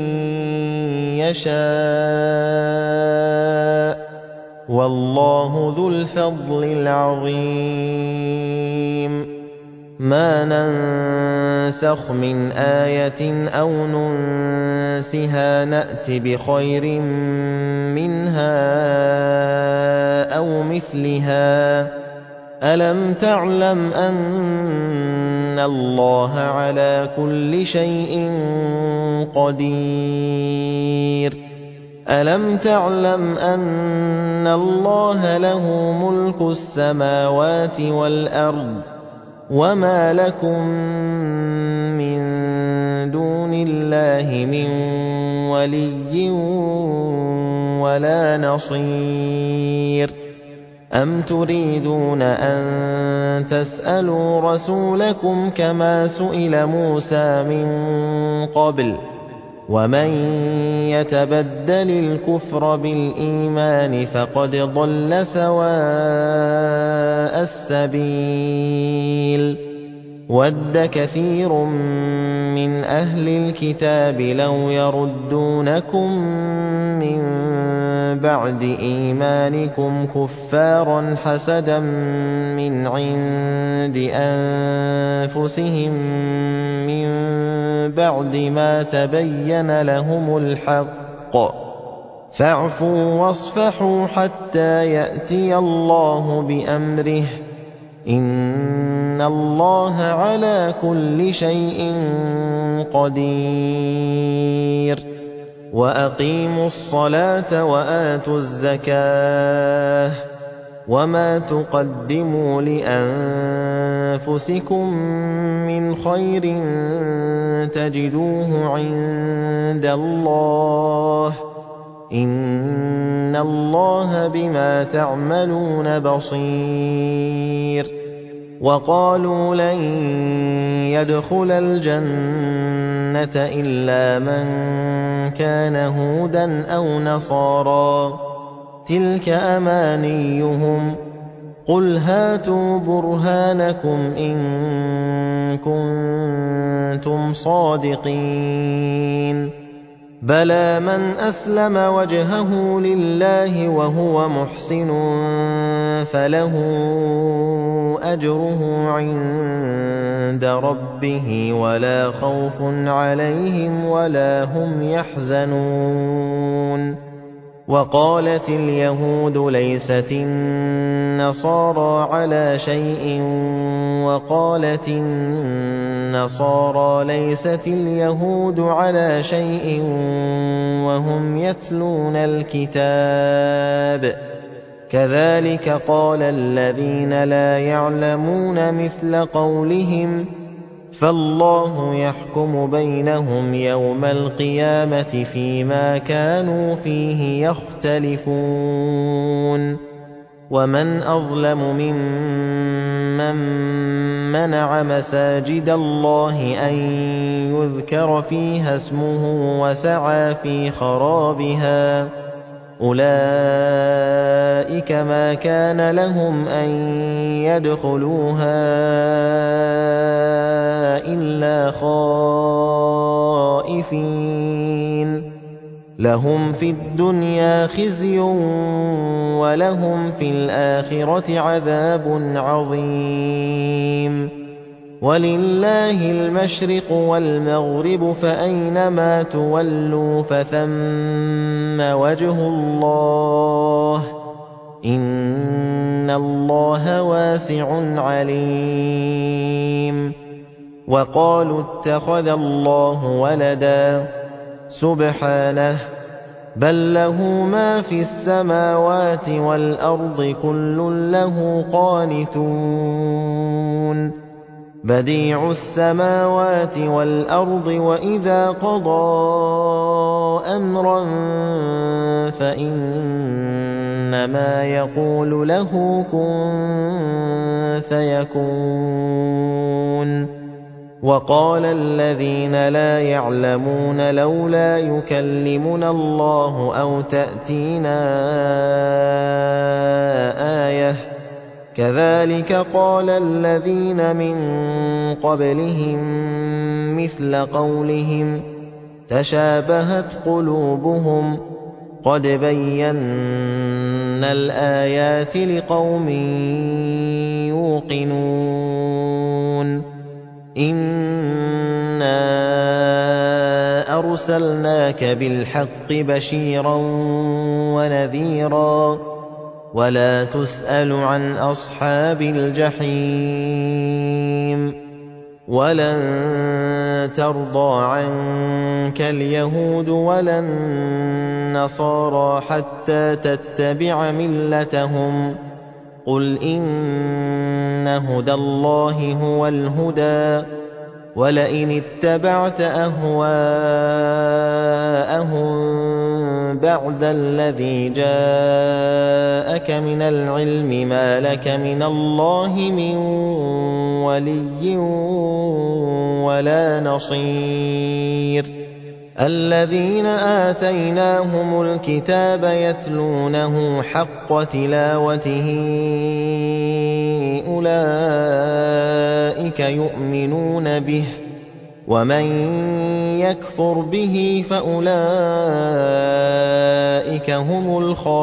يَشَاءُ وَاللَّهُ ذُو الْفَضْلِ الْعَظِيمِ مَا نَنسَخْ مِنْ آيَةٍ أَوْ نُنسِهَا نَأْتِ بِخَيْرٍ مِّنْهَا أَوْ مِثْلِهَا أَلَمْ تَعْلَمْ أَنَّ اللَّهَ عَلَىٰ كُلِّ شَيْءٍ قَدِيرٌ أَلَمْ تَعْلَمْ أَنَّ اللَّهَ لَهُ مُلْكُ السَّمَاوَاتِ وَالْأَرْضِ وَمَا لَكُم مِّن دُونِ اللَّهِ مِن وَلِيٍّ وَلَا نَصِيرٍ أَمْ تُرِيدُونَ أَن تَسْأَلُوا رَسُولَكُمْ كَمَا سُئِلَ مُوسَىٰ مِن قَبْلُ وَمَن يَتَبَدَّلِ الْكُفْرَ بِالْإِيمَانِ فَقَدْ ضَلَّ سَوَاءَ السَّبِيلِ وَدَّ كَثِيرٌ مِّنْ أَهْلِ الْكِتَابِ لَوْ يَرُدُّونَكُم مِّن بَعْدِ إِيمَانِكُمْ كُفَّارًا حَسَدًا مِّنْ عِندِ أَنفُسِهِم مِّن بَعْدِ مَا تَبَيَّنَ لَهُمُ الْحَقُّ ۖ فَاعْفُوا وَاصْفَحُوا حَتَّىٰ يَأْتِيَ اللَّهُ بِأَمْرِهِ ۗ إِنَّ اللَّهَ عَلَىٰ كُلِّ شَيْءٍ قَدِيرٌ وَأَقِيمُوا الصَّلَاةَ وَآتُوا الزَّكَاةَ وَمَا تُقَدِّمُوا لِأَنفُسِكُم مِّنْ خَيْرٍ تَجِدُوهُ عِندَ اللَّهِ ۗ إِنَّ اللَّهَ بِمَا تَعْمَلُونَ بَصِيرٌ وَقَالُوا لَن يَدْخُلَ الْجَنَّةَ إِلَّا مَن كَانَ هُودًا أَوْ نَصَارَىٰ ۗ تِلْكَ أَمَانِيُّهُمْ ۗ قُلْ هَاتُوا بُرْهَانَكُمْ إِن كُنتُمْ صَادِقِينَ بَلَىٰ مَنْ أَسْلَمَ وَجْهَهُ لِلَّهِ وَهُوَ مُحْسِنٌ فَلَهُ أَجْرُهُ عِندَ رَبِّهِ وَلَا خَوْفٌ عَلَيْهِمْ وَلَا هُمْ يَحْزَنُونَ وَقَالَتِ الْيَهُودُ لَيْسَتِ النَّصَارَىٰ عَلَىٰ شَيْءٍ وَقَالَتِ النَّصَارَىٰ لَيْسَتِ الْيَهُودُ عَلَىٰ شَيْءٍ وَهُمْ يَتْلُونَ الْكِتَابَ ۗ كَذَٰلِكَ قَالَ الَّذِينَ لَا يَعْلَمُونَ مِثْلَ قَوْلِهِمْ ۚ فَاللَّهُ يَحْكُمُ بَيْنَهُمْ يَوْمَ الْقِيَامَةِ فِيمَا كَانُوا فِيهِ يَخْتَلِفُونَ وَمَنْ أَظْلَمُ مِمَّن مَّنَعَ مَسَاجِدَ اللَّهِ أَن يُذْكَرَ فِيهَا اسْمُهُ وَسَعَىٰ فِي خَرَابِهَا ۚ أُولَٰئِكَ مَا كَانَ لَهُمْ أَن يَدْخُلُوهَا إِلَّا خَائِفِينَ ۚ لَهُمْ فِي الدُّنْيَا خِزْيٌ وَلَهُمْ فِي الْآخِرَةِ عَذَابٌ عَظِيمٌ وَلِلَّهِ الْمَشْرِقُ وَالْمَغْرِبُ فَأَيْنَمَا تُوَلُّوا فَثَمَّ وَجْهُ اللَّهِ ۚ إِنَّ اللَّهَ وَاسِعٌ عَلِيمٌ وَقَالُوا اتَّخَذَ اللَّهُ وَلَدًا ۗ سُبْحَانَهُ ۖ بَل لَّهُ مَا فِي السَّمَاوَاتِ وَالْأَرْضِ كُلٌّ لَّهُ قَانِتُونَ بَدِيعُ السَّمَاوَاتِ وَالْأَرْضِ وَإِذَا قَضَىٰ أَمْرًا فَإِنَّمَا يَقُولُ لَهُ كُن فَيَكُونُ وَقَالَ الَّذِينَ لَا يَعْلَمُونَ لَوْلَا يُكَلِّمُنَا اللَّهُ أَوْ تَأْتِينَا آيَةٌ ۗ كَذَٰلِكَ قَالَ الَّذِينَ مِن قَبْلِهِم مِّثْلَ قَوْلِهِمْ ۘ تَشَابَهَتْ قُلُوبُهُمْ ۗ قَدْ بَيَّنَّا الْآيَاتِ لِقَوْمٍ يُوقِنُونَ إِنَّا أَرْسَلْنَاكَ بِالْحَقِّ بَشِيرًا وَنَذِيرًا ۖ وَلَا تُسْأَلُ عَنْ أَصْحَابِ الْجَحِيمِ وَلَن تَرْضَىٰ عَنكَ الْيَهُودُ وَلَا النَّصَارَىٰ حَتَّىٰ تَتَّبِعَ مِلَّتَهُمْ ۗ قُلْ إِنَّ هُدَى اللَّهِ هُوَ الْهُدَىٰ ۗ وَلَئِنِ اتَّبَعْتَ أَهْوَاءَهُم بَعْدَ الَّذِي جَاءَكَ مِنَ الْعِلْمِ مَا لَكَ مِنَ اللَّهِ مِن وَلِيٍّ وَلَا نَصِيرٍ الَّذِينَ آتَيْنَاهُمُ الْكِتَابَ يَتْلُونَهُ حَقَّ تِلَاوَتِهِ أُولَٰئِكَ يُؤْمِنُونَ بِهِ ۚ وَمَن يَكْفُرْ بِهِ فَأُولَٰئِكَ هُمُ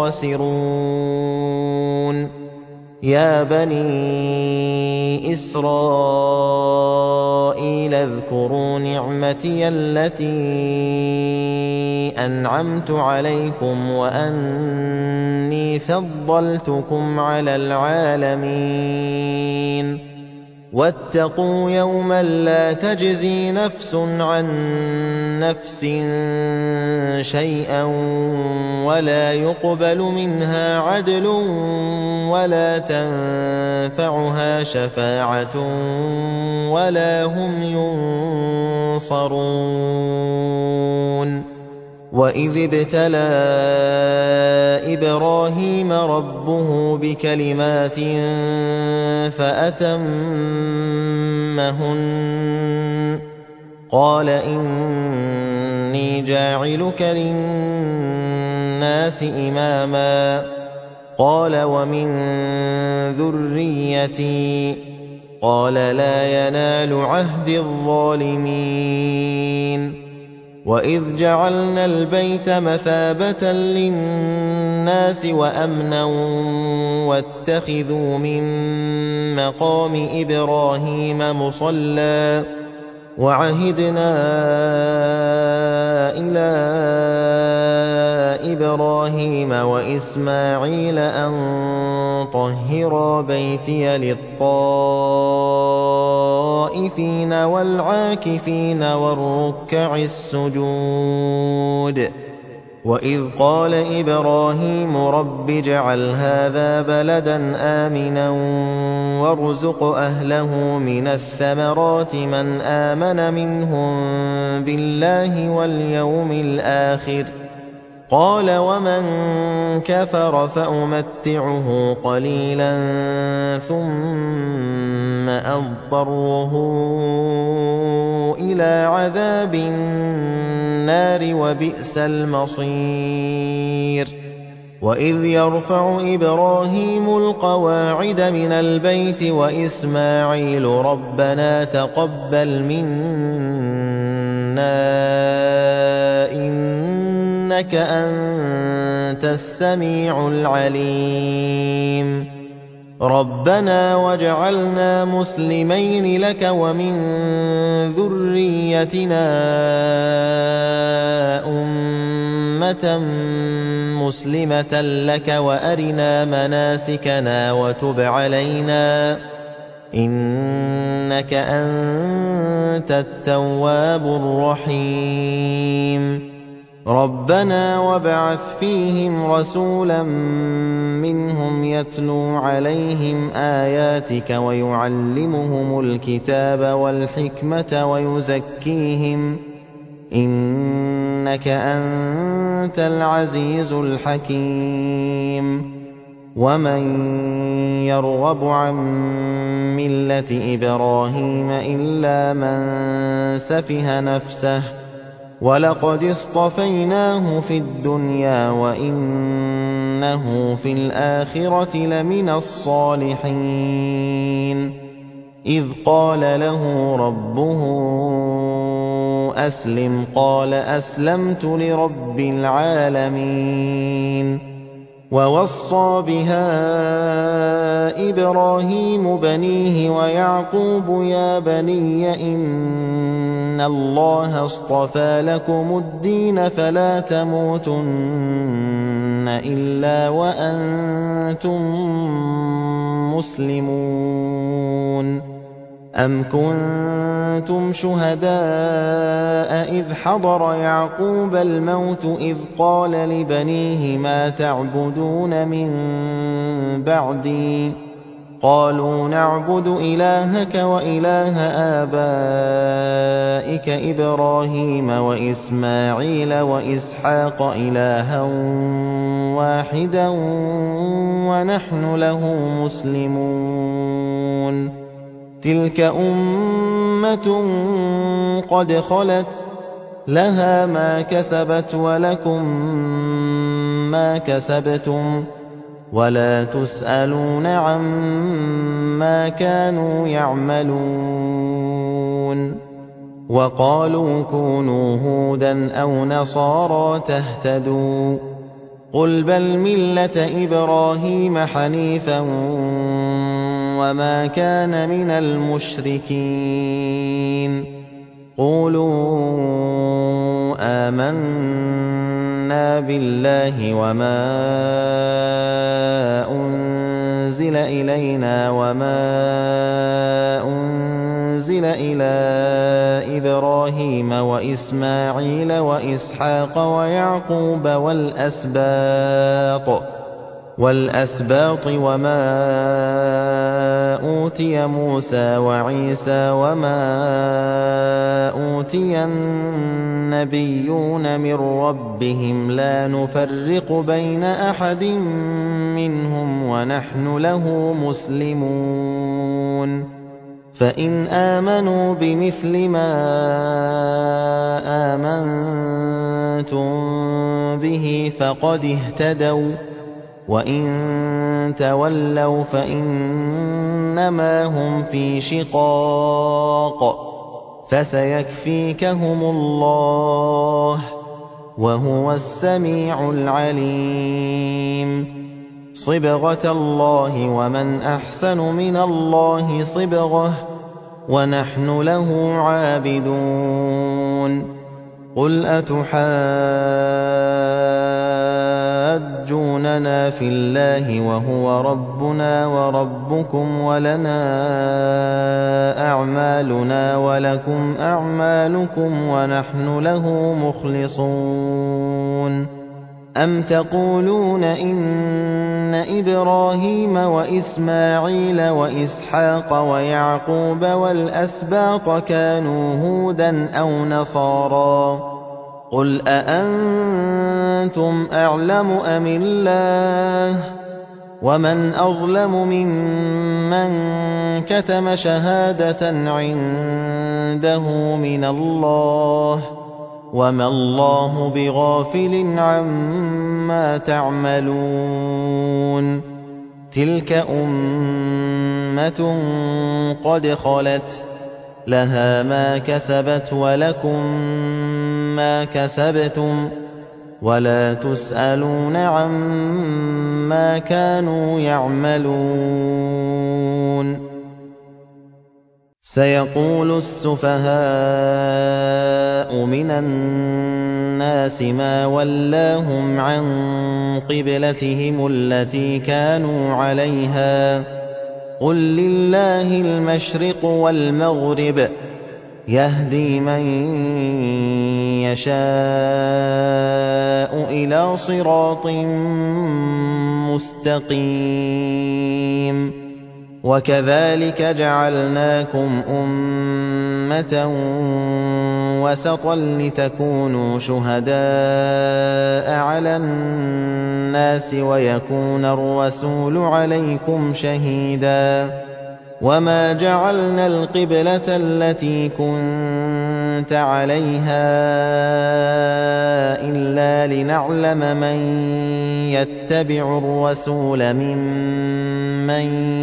الْخَاسِرُونَ يَا بَنِي إِسْرَائِيلَ اذْكُرُوا نِعْمَتِيَ الَّتِي أَنْعَمْتُ عَلَيْكُمْ وَأَنِّي فَضَّلْتُكُمْ عَلَى الْعَالَمِينَ وَاتَّقُوا يَوْمًا لَّا تَجْزِي نَفْسٌ عَن نَّفْسٍ شَيْئًا وَلَا يُقْبَلُ مِنْهَا عَدْلٌ وَلَا تَنفَعُهَا شَفَاعَةٌ وَلَا هُمْ يُنصَرُونَ وَإِذِ ابْتَلَىٰ إِبْرَاهِيمَ رَبُّهُ بِكَلِمَاتٍ فَأَتَمَّهُنَّ قَالَ إِنِّي جَاعِلُكَ لِلنَّاسِ إِمَامًا قَالَ وَمِن ذُرِّيَّتِي قَالَ لَا يَنَالُ عَهْدِي الظَّالِمِينَ وَإِذْ جَعَلْنَا الْبَيْتَ مَثَابَةً لِّلنَّاسِ وَأَمْنًا وَاتَّخِذُوا مِن مَّقَامِ إِبْرَاهِيمَ مُصَلًّى وَعَهِدْنَا إِلَىٰ إِبْرَاهِيمَ وَإِسْمَاعِيلَ أَن طَهِّرَا بَيْتِيَ لِلطَّائِفِينَ وَالْعَاكِفِينَ وَالرُّكَّعِ السُّجُودِ وَإِذْ قَالَ إِبْرَاهِيمُ رَبِّ اجْعَلْ هَٰذَا بَلَدًا آمِنًا وَارْزُقْ أَهْلَهُ مِنَ الثَّمَرَاتِ مَنْ آمَنَ مِنْهُم بِاللَّهِ وَالْيَوْمِ الْآخِرِ ۖ قَالَ وَمَن كَفَرَ فَأُمَتِّعُهُ قَلِيلًا ثُمَّ أَضْطَرُّهُ إِلَىٰ عَذَابِ النَّارِ ۖ وَبِئْسَ الْمَصِيرُ وَإِذْ يَرْفَعُ إِبْرَاهِيمُ الْقَوَاعِدَ مِنَ الْبَيْتِ وَإِسْمَاعِيلُ رَبَّنَا تَقَبَّلْ مِنَّا إِنَّكَ أَنتَ السَّمِيعُ الْعَلِيمُ رَبَّنَا وَاجْعَلْنَا مُسْلِمَيْنِ لَكَ وَمِن ذُرِّيَّتِنَا أُمَّةً مُّسْلِمَةً لَّكَ وَأَرِنَا مَنَاسِكَنَا وَتُبْ عَلَيْنَا إِنَّكَ أَنتَ التَّوَّابُ الرَّحِيمُ رَبَّنَا وَابْعَثْ فِيهِمْ رَسُولًا مِّنْهُمْ يَتْلُو عَلَيْهِمْ آيَاتِكَ وَيُعَلِّمُهُمُ الْكِتَابَ وَالْحِكْمَةَ وَيُزَكِّيهِمْ إِنَّكَ أَنتَ الْعَزِيزُ الْحَكِيمُ وَمَن يَرْغَبُ عَن مِّلَّةِ إِبْرَاهِيمَ إِلَّا مَن سَفِهَ نَفْسَهُ وَلَقَدِ اصْطَفَيْنَاهُ فِي الدُّنْيَا وَإِنَّهُ فِي الْآخِرَةِ لَمِنَ الصَّالِحِينَ إِذْ قَالَ لَهُ رَبُّهُ أَسْلِمْ قَالَ أَسْلَمْتُ لِرَبِّ الْعَالَمِينَ وَوَصَّىٰ بِهَا إِبْرَاهِيمُ بَنِيهِ وَيَعْقُوبُ يَا بَنِيَّ إِنَّ اللَّهَ اصْطَفَىٰ لَكُمُ الدِّينَ فَلَا تَمُوتُنَّ إِلَّا وَأَنتُم مُّسْلِمُونَ أَمْ كُنتُمْ شُهَدَاءَ إِذْ حَضَرَ يَعْقُوبَ الْمَوْتُ إِذْ قَالَ لِبَنِيهِ مَا تَعْبُدُونَ مِن بَعْدِي قَالُوا نَعْبُدُ إِلَٰهَكَ وَإِلَٰهَ آبَائِكَ إِبْرَاهِيمَ وَإِسْمَاعِيلَ وَإِسْحَاقَ إِلَٰهًا وَاحِدًا وَنَحْنُ لَهُ مُسْلِمُونَ تِلْكَ أُمَّةٌ قَدْ خَلَتْ لَهَا مَا كَسَبَتْ وَلَكُم مَّا كَسَبْتُمْ وَلَا تُسْأَلُونَ عَمَّا كَانُوا يَعْمَلُونَ وَقَالُوا كُونُوا هُودًا أَوْ نَصَارَىٰ تَهْتَدُوا ۗ قُلْ بَلْ مِلَّةَ إِبْرَاهِيمَ حَنِيفًا وَمَا كَانَ مِنَ الْمُشْرِكِينَ قُولُوا آمَنَّا بِاللَّهِ وَمَا أُنزِلَ إِلَيْنَا وَمَا أُنزِلَ إِلَىٰ إِبْرَاهِيمَ وَإِسْمَاعِيلَ وَإِسْحَاقَ وَيَعْقُوبَ وَالْأَسْبَاطِ وَمَا أُوتِيَ مُوسَىٰ وَعِيسَىٰ وَمَا أُوتِيَ النَّبِيُّونَ مِن رَّبِّهِمْ لَا نُفَرِّقُ بَيْنَ أَحَدٍ مِّنْهُمْ وَنَحْنُ لَهُ مُسْلِمُونَ فَإِنْ آمَنُوا بِمِثْلِ مَا آمَنتُم بِهِ فَقَدِ اهْتَدَوا ۖ وَّإِن تَوَلَّوْا فَإِنَّمَا هُمْ فِي شِقَاقٍ ۖ فَسَيَكْفِيكَهُمُ اللَّهُ ۚ وَهُوَ السَّمِيعُ الْعَلِيمُ صِبْغَةَ اللَّهِ ۖ وَمَنْ أَحْسَنُ مِنَ اللَّهِ صِبْغَةً ۖ وَنَحْنُ لَهُ عَابِدُونَ قُلْ أَتُحَاجُّونَنَا فِي اللَّهِ وَهُوَ رَبُّنَا وَرَبُّكُمْ وَلَنَا أَعْمَالُنَا وَلَكُمْ أَعْمَالُكُمْ وَنَحْنُ لَهُ مُخْلِصُونَ أَمْ تَقُولُونَ إِنَّ إِبْرَاهِيمَ وَإِسْمَاعِيلَ وَإِسْحَاقَ وَيَعْقُوبَ وَالْأَسْبَاطَ كَانُوا هُودًا أَوْ نَصَارَىٰ ۗ قُلْ أَأَنتُمْ أَعْلَمُ أَمِ اللَّهُ ۗ وَمَنْ أَظْلَمُ مِمَّن كَتَمَ شَهَادَةً عِندَهُ مِنَ اللَّهِ ۗ وَمَا اللَّهُ بِغَافِلٍ عَمَّا تَعْمَلُونَ تِلْكَ أُمَّةٌ قَدْ خَلَتْ لَهَا مَا كَسَبَتْ وَلَكُم مَّا كَسَبْتُمْ وَلَا تُسْأَلُونَ عَمَّا كَانُوا يَعْمَلُونَ سَيَقُولُ السُّفَهَاءُ مِنَ النَّاسِ مَا وَلَّاهُمْ عَن قِبْلَتِهِمُ الَّتِي كَانُوا عَلَيْهَا ۚ قُل لِّلَّهِ الْمَشْرِقُ وَالْمَغْرِبُ ۚ يَهْدِي مَن يَشَاءُ إِلَىٰ صِرَاطٍ مُّسْتَقِيمٍ وَكَذَٰلِكَ جَعَلْنَاكُمْ أُمَّةً وَسَطًا لِّتَكُونُوا شُهَدَاءَ عَلَى النَّاسِ وَيَكُونَ الرَّسُولُ عَلَيْكُمْ شَهِيدًا ۗ وَمَا جَعَلْنَا الْقِبْلَةَ الَّتِي كُنتَ عَلَيْهَا إِلَّا لِنَعْلَمَ مَن يَتَّبِعُ الرَّسُولَ مِمَّن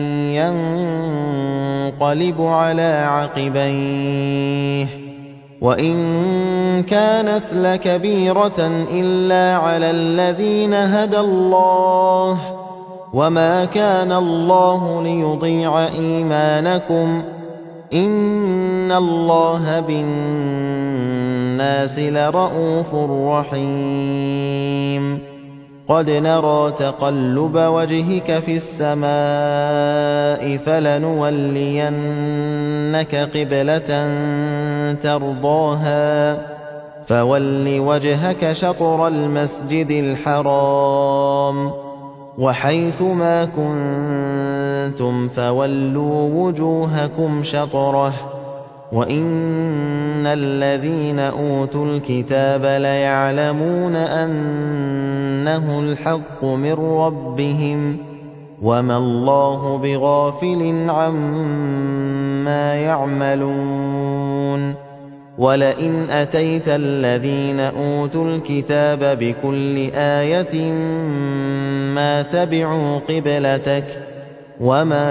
يَنقَلِبُ عَلَىٰ عَقِبَيْهِ ۚ وَإِن كَانَتْ لَكَبِيرَةً إِلَّا عَلَى الَّذِينَ هَدَى اللَّهُ ۗ وَمَا كَانَ اللَّهُ لِيُضِيعَ إِيمَانَكُمْ ۚ إِنَّ اللَّهَ بِالنَّاسِ لَرَءُوفٌ رَّحِيمٌ قَدْ نَرَىٰ تَقَلُّبَ وَجْهِكَ فِي السَّمَاءِ فَلَنُوَلِّيَنَّكَ قِبْلَةً تَرْضَاهَا ۚ فَوَلِّ وَجْهَكَ شَطْرَ الْمَسْجِدِ الْحَرَامِ ۚ وَحَيْثُ مَا كُنتُمْ فَوَلُّوا وُجُوهَكُمْ شَطْرَهُ ۗ وَإِنَّ الَّذِينَ أُوتُوا الْكِتَابَ لَيَعْلَمُونَ أَنَّهُ الْحَقُّ مِن رَّبِّهِمْ ۗ وَمَا اللَّهُ بِغَافِلٍ عَمَّا يَعْمَلُونَ وَلَئِنْ أَتَيْتَ الَّذِينَ أُوتُوا الْكِتَابَ بِكُلِّ آيَةٍ فَلَمَّا تَبِعُوا قِبْلَتَكَ وَمَا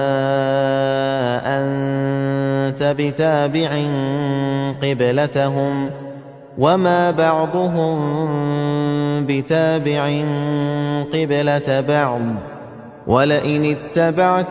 أَنتَ بِتَابِعٍ قِبْلَتَهُمْ وَمَا بَعْضُهُم بِتَابِعٍ قِبْلَةَ بَعْضٍ ۚ وَلَئِنِ اتَّبَعْتَ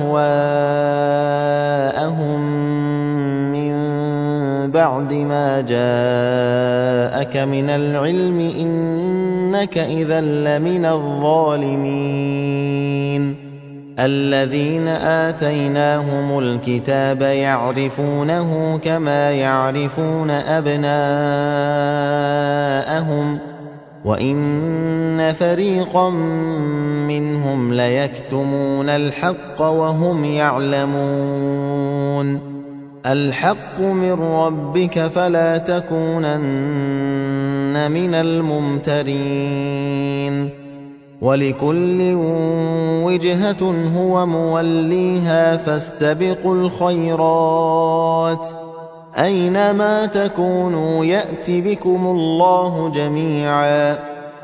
أَهْوَاءَهُم مِّن بَعْدِ مَا جَاءَكَ مِنَ الْعِلْمِ إِنَّكَ إِذًا لَّمِنَ الظَّالِمِينَ الَّذِينَ آتَيْنَاهُمُ الْكِتَابَ يَعْرِفُونَهُ كَمَا يَعْرِفُونَ أَبْنَاءَهُمْ ۖ وَإِنَّ فَرِيقًا مِّنْهُمْ لَيَكْتُمُونَ الْحَقَّ وَهُمْ يَعْلَمُونَ الْحَقُّ مِن رَّبِّكَ فَلَا تَكُونَنَّ مِنَ الْمُمْتَرِينَ وَلِكُلٍّ وِجْهَةٌ هُوَ مُوَلِّيهَا فَاسْتَبِقُوا الْخَيْرَاتِ ۚ أَيْنَمَا تَكُونُوا يَأْتِ بِكُمُ اللَّهُ جَمِيعًا ۚ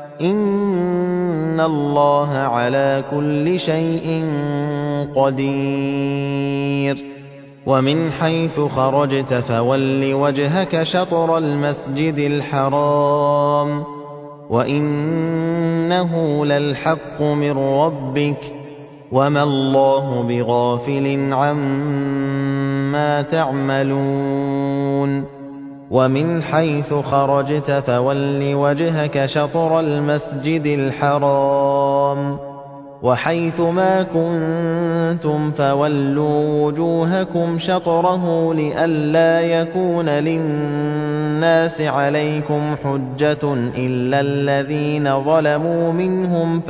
إِنَّ اللَّهَ عَلَىٰ كُلِّ شَيْءٍ قَدِيرٌ وَمِنْ حَيْثُ خَرَجْتَ فَوَلِّ وَجْهَكَ شَطْرَ الْمَسْجِدِ الْحَرَامِ ۖ وَإِنَّهُ لَلْحَقُّ مِن رَّبِّكَ ۗ وَمَا اللَّهُ بِغَافِلٍ عَمَّا تَعْمَلُونَ وَمِنْ حَيْثُ خَرَجْتَ فَوَلِّ وَجْهَكَ شَطْرَ الْمَسْجِدِ الْحَرَامِ ۖ وَحَيْثُ مَا كُنتُمْ فَوَلُّوا وُجُوهَكُمْ شَطْرَهُ لِئَلَّا يَكُونَ لِلنَّاسِ عَلَيْكُمْ حُجَّةٌ إِلَّا الَّذِينَ ظَلَمُوا مِنْهُمْ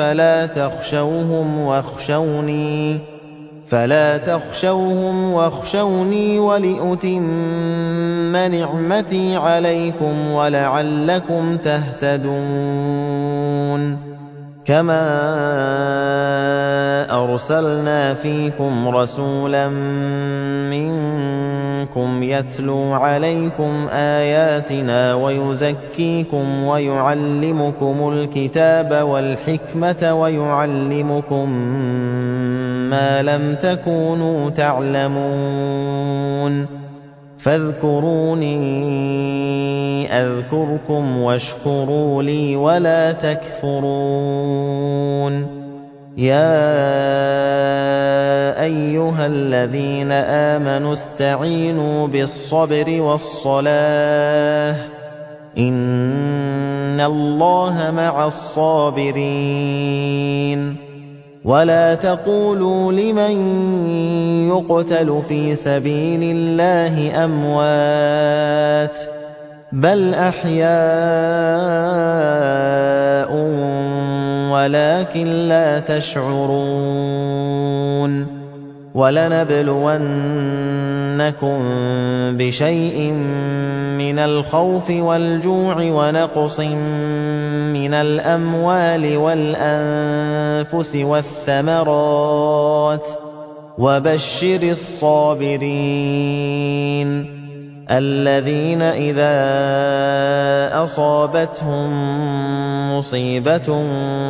فَلَا تَخْشَوْهُمْ وَاخْشَوْنِي وَلِأُتِمَّ نِعْمَتِي عَلَيْكُمْ وَلَعَلَّكُمْ تَهْتَدُونَ كَمَا أَرْسَلْنَا فِيكُمْ رَسُولًا مِّنكُمْ يَتْلُو عَلَيْكُمْ آيَاتِنَا وَيُزَكِّيكُمْ وَيُعَلِّمُكُمُ الْكِتَابَ وَالْحِكْمَةَ وَيُعَلِّمُكُم مَّا لَمْ تَكُونُوا تَعْلَمُونَ فَاذْكُرُونِي أَذْكُرْكُمْ وَاشْكُرُوا لِي وَلَا تَكْفُرُونِ يَا أَيُّهَا الَّذِينَ آمَنُوا اسْتَعِينُوا بِالصَّبْرِ وَالصَّلَاةِ ۚ إِنَّ اللَّهَ مَعَ الصَّابِرِينَ وَلَا تَقُولُوا لِمَن يُقْتَلُ فِي سَبِيلِ اللَّهِ أَمْوَاتٌ ۚ بَلْ أَحْيَاءٌ وَلَٰكِن لَّا تَشْعُرُونَ وَلَنَبْلُوَنَّكُم بِشَيْءٍ مِّنَ الْخَوْفِ وَالْجُوعِ وَنَقْصٍ مِّنَ الْأَمْوَالِ وَالْأَنفُسِ وَالثَّمَرَاتِ ۗ وَبَشِّرِ الصَّابِرِينَ الَّذِينَ إِذَا أَصَابَتْهُم مُّصِيبَةٌ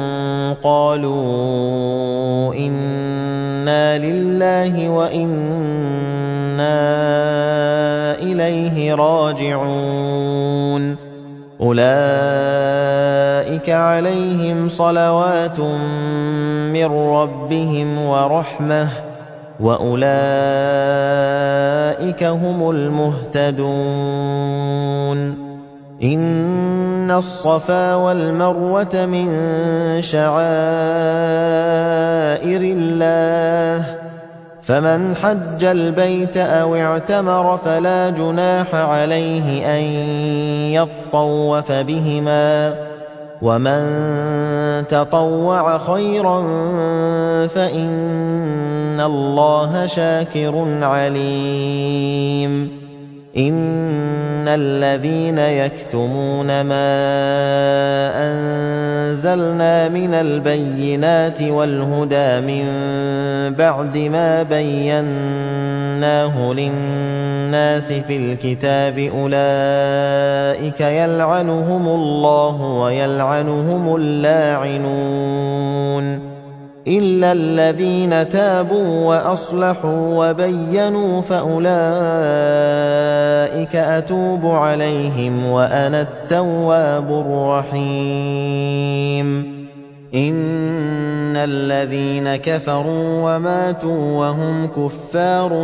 قَالُوا إِنَّا لِلَّهِ وَإِنَّا إِلَيْهِ رَاجِعُونَ أُولَٰئِكَ عَلَيْهِمْ صَلَوَاتٌ مِّن رَّبِّهِمْ وَرَحْمَةٌ ۖ وَأُولَٰئِكَ هُمُ الْمُهْتَدُونَ إِنَّ الصَّفَا وَالْمَرْوَةَ مِن شَعَائِرِ اللَّهِ ۖ فَمَنْ حَجَّ الْبَيْتَ أَوِ اعْتَمَرَ فَلَا جُنَاحَ عَلَيْهِ أَن يَطَّوَّفَ بِهِمَا ۚ وَمَن تَطَوَّعَ خَيْرًا فَإِنَّ اللَّهَ شَاكِرٌ عَلِيمٌ إِنَّ الَّذِينَ يَكْتُمُونَ مَا أَنزَلْنَا مِنَ الْبَيِّنَاتِ وَالْهُدَىٰ مِن بَعْدِ مَا بَيَّنَّاهُ لِلنَّاسِ فِي الْكِتَابِ أُولَٰئِكَ يَلْعَنُهُمُ اللَّهُ وَيَلْعَنُهُمُ اللاعنون إِلَّا الَّذِينَ تَابُوا وَأَصْلَحُوا وَبَيَّنُوا فَأُولَٰئِكَ أَتُوبُ عَلَيْهِمْ وَأَنَا التَّوَّابُ الرَّحِيمُ إِنَّ الَّذِينَ كَفَرُوا وَمَاتُوا وَهُمْ كُفَّارٌ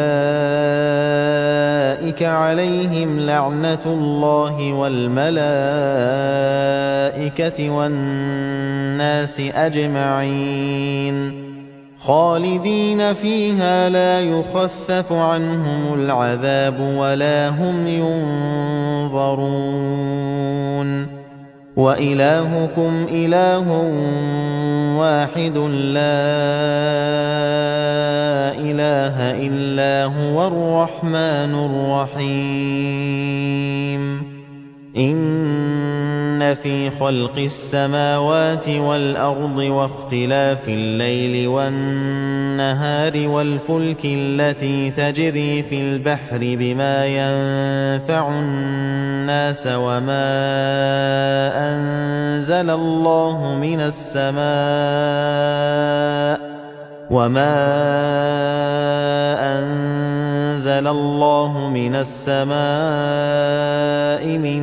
أُولَٰئِكَ عَلَيْهِمْ لَعْنَةُ اللَّهِ وَالْمَلَائِكَةِ وَالنَّاسِ أَجْمَعِينَ خَالِدِينَ فِيهَا لَا يُخَفَّفُ عَنْهُمُ الْعَذَابُ وَلَا هُمْ يُنظَرُونَ وَإِلَٰهُكُمْ إِلَٰهٌ وَاحِدٌ لَّا إِلَٰهَ إِلَّا هُوَ الرَّحْمَٰنُ الرَّحِيمُ إِنَّ فِي خَلْقِ السَّمَاوَاتِ وَالْأَرْضِ وَاخْتِلَافِ اللَّيْلِ وَالنَّهَارِ وَالْفُلْكِ الَّتِي تَجْرِي فِي الْبَحْرِ بِمَا يَنفَعُ النَّاسَ وَمَا أَنزَلَ اللَّهُ مِنَ السَّمَاءِ مِن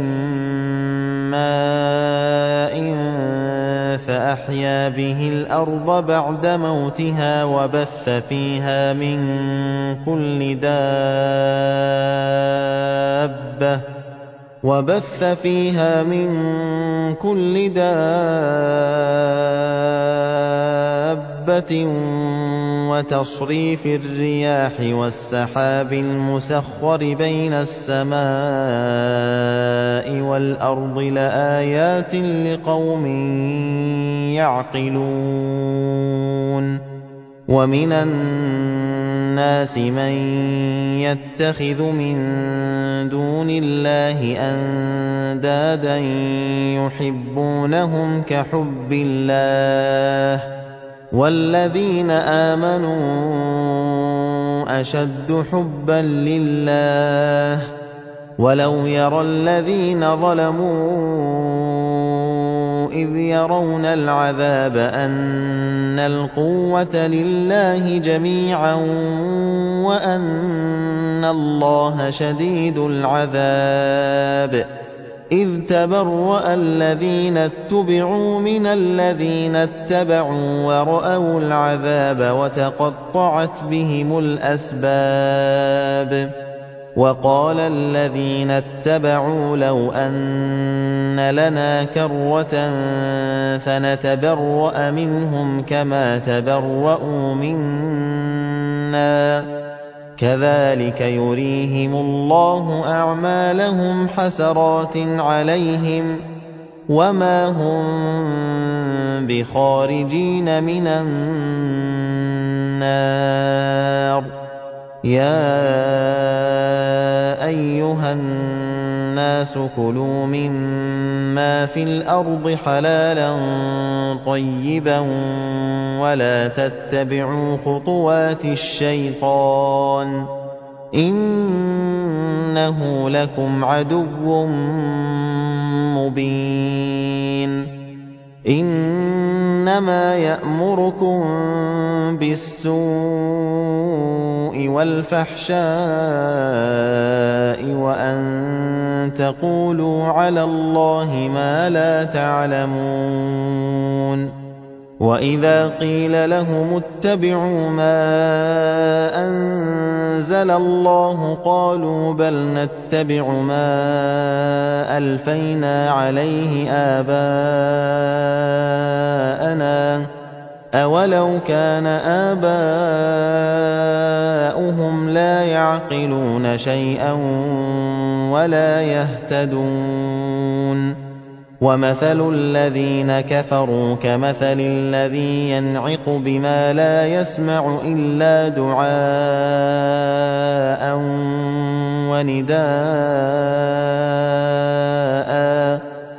مَّاءٍ فَأَحْيَا بِهِ الْأَرْضَ بَعْدَ مَوْتِهَا وَبَثَّ فِيهَا مِن كُلِّ دَابَّةٍ وَتَصْرِيفِ الرِّيَاحِ وَالسَّحَابِ الْمُسَخَّرِ بَيْنَ السَّمَاءِ وَالْأَرْضِ لَآيَاتٍ لِّقَوْمٍ يَعْقِلُونَ وَمِنَ النَّاسِ مَن يَتَّخِذُ مِن دُونِ اللَّهِ أَندَادًا يُحِبُّونَهُمْ كَحُبِّ اللَّهِ ۖ وَالَّذِينَ آمَنُوا أَشَدُّ حُبًّا لِّلَّهِ ۗ وَلَوْ يَرَى الَّذِينَ ظَلَمُوا إِذْ يَرَوْنَ الْعَذَابَ أَنَّ الْقُوَّةَ لِلَّهِ جَمِيعًا وَأَنَّ اللَّهَ شَدِيدُ الْعَذَابِ إِذْ تَبَرَّأَ الَّذِينَ اتُّبِعُوا مِنَ الَّذِينَ اتَّبَعُوا وَرَأَوُا الْعَذَابَ وَتَقَطَّعَتْ بِهِمُ الْأَسْبَابُ وَقَالَ الَّذِينَ اتَّبَعُوا لَوْ أَنَّ لَنَا كَرَّةً فَنَتَبَرَّأَ مِنْهُمْ كَمَا تَبَرَّءُوا مِنَّا ۗ كَذَٰلِكَ يُرِيهِمُ اللَّهُ أَعْمَالَهُمْ حَسَرَاتٍ عَلَيْهِمْ ۖ وَمَا هُم بِخَارِجِينَ مِنَ النَّارِ يَا أَيُّهَا النَّاسُ كُلُوا مِمَّا فِي الْأَرْضِ حَلَالًا طَيِّبًا وَلَا تَتَّبِعُوا خُطُوَاتِ الشَّيْطَانِ ۚ إِنَّهُ لَكُمْ عَدُوٌّ مُّبِينٌ إِنَّمَا يَأْمُرُكُم بِالسُّوءِ وَالْفَحْشَاءِ وَأَن تَقُولُوا عَلَى اللَّهِ مَا لَا تَعْلَمُونَ وَإِذَا قِيلَ لَهُمُ اتَّبِعُوا مَا أَنزَلَ اللَّهُ قَالُوا بَلْ نَتَّبِعُ مَا أَلْفَيْنَا عَلَيْهِ آبَاءَنَا ۚ أَوَلَوْ كَانَ آبَاؤُهُمْ لَا يَعْقِلُونَ شَيْئًا وَلَا يَهْتَدُونَ وَمَثَلُ الَّذِينَ كَفَرُوا كَمَثَلِ الَّذِي يَنْعِقُ بِمَا لَا يَسْمَعُ إِلَّا دُعَاءً وَنِدَاءً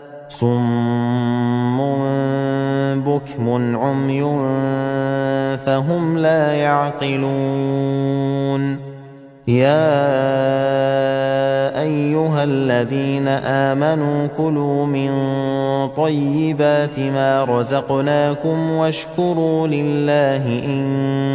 صُمٌّ بُكْمٌ عُمْيٌ فَهُمْ لَا يَعْقِلُونَ يَا أَيُّهَا الَّذِينَ آمَنُوا كُلُوا مِن طَيِّبَاتِ مَا رَزَقْنَاكُمْ وَاشْكُرُوا لِلَّهِ إِن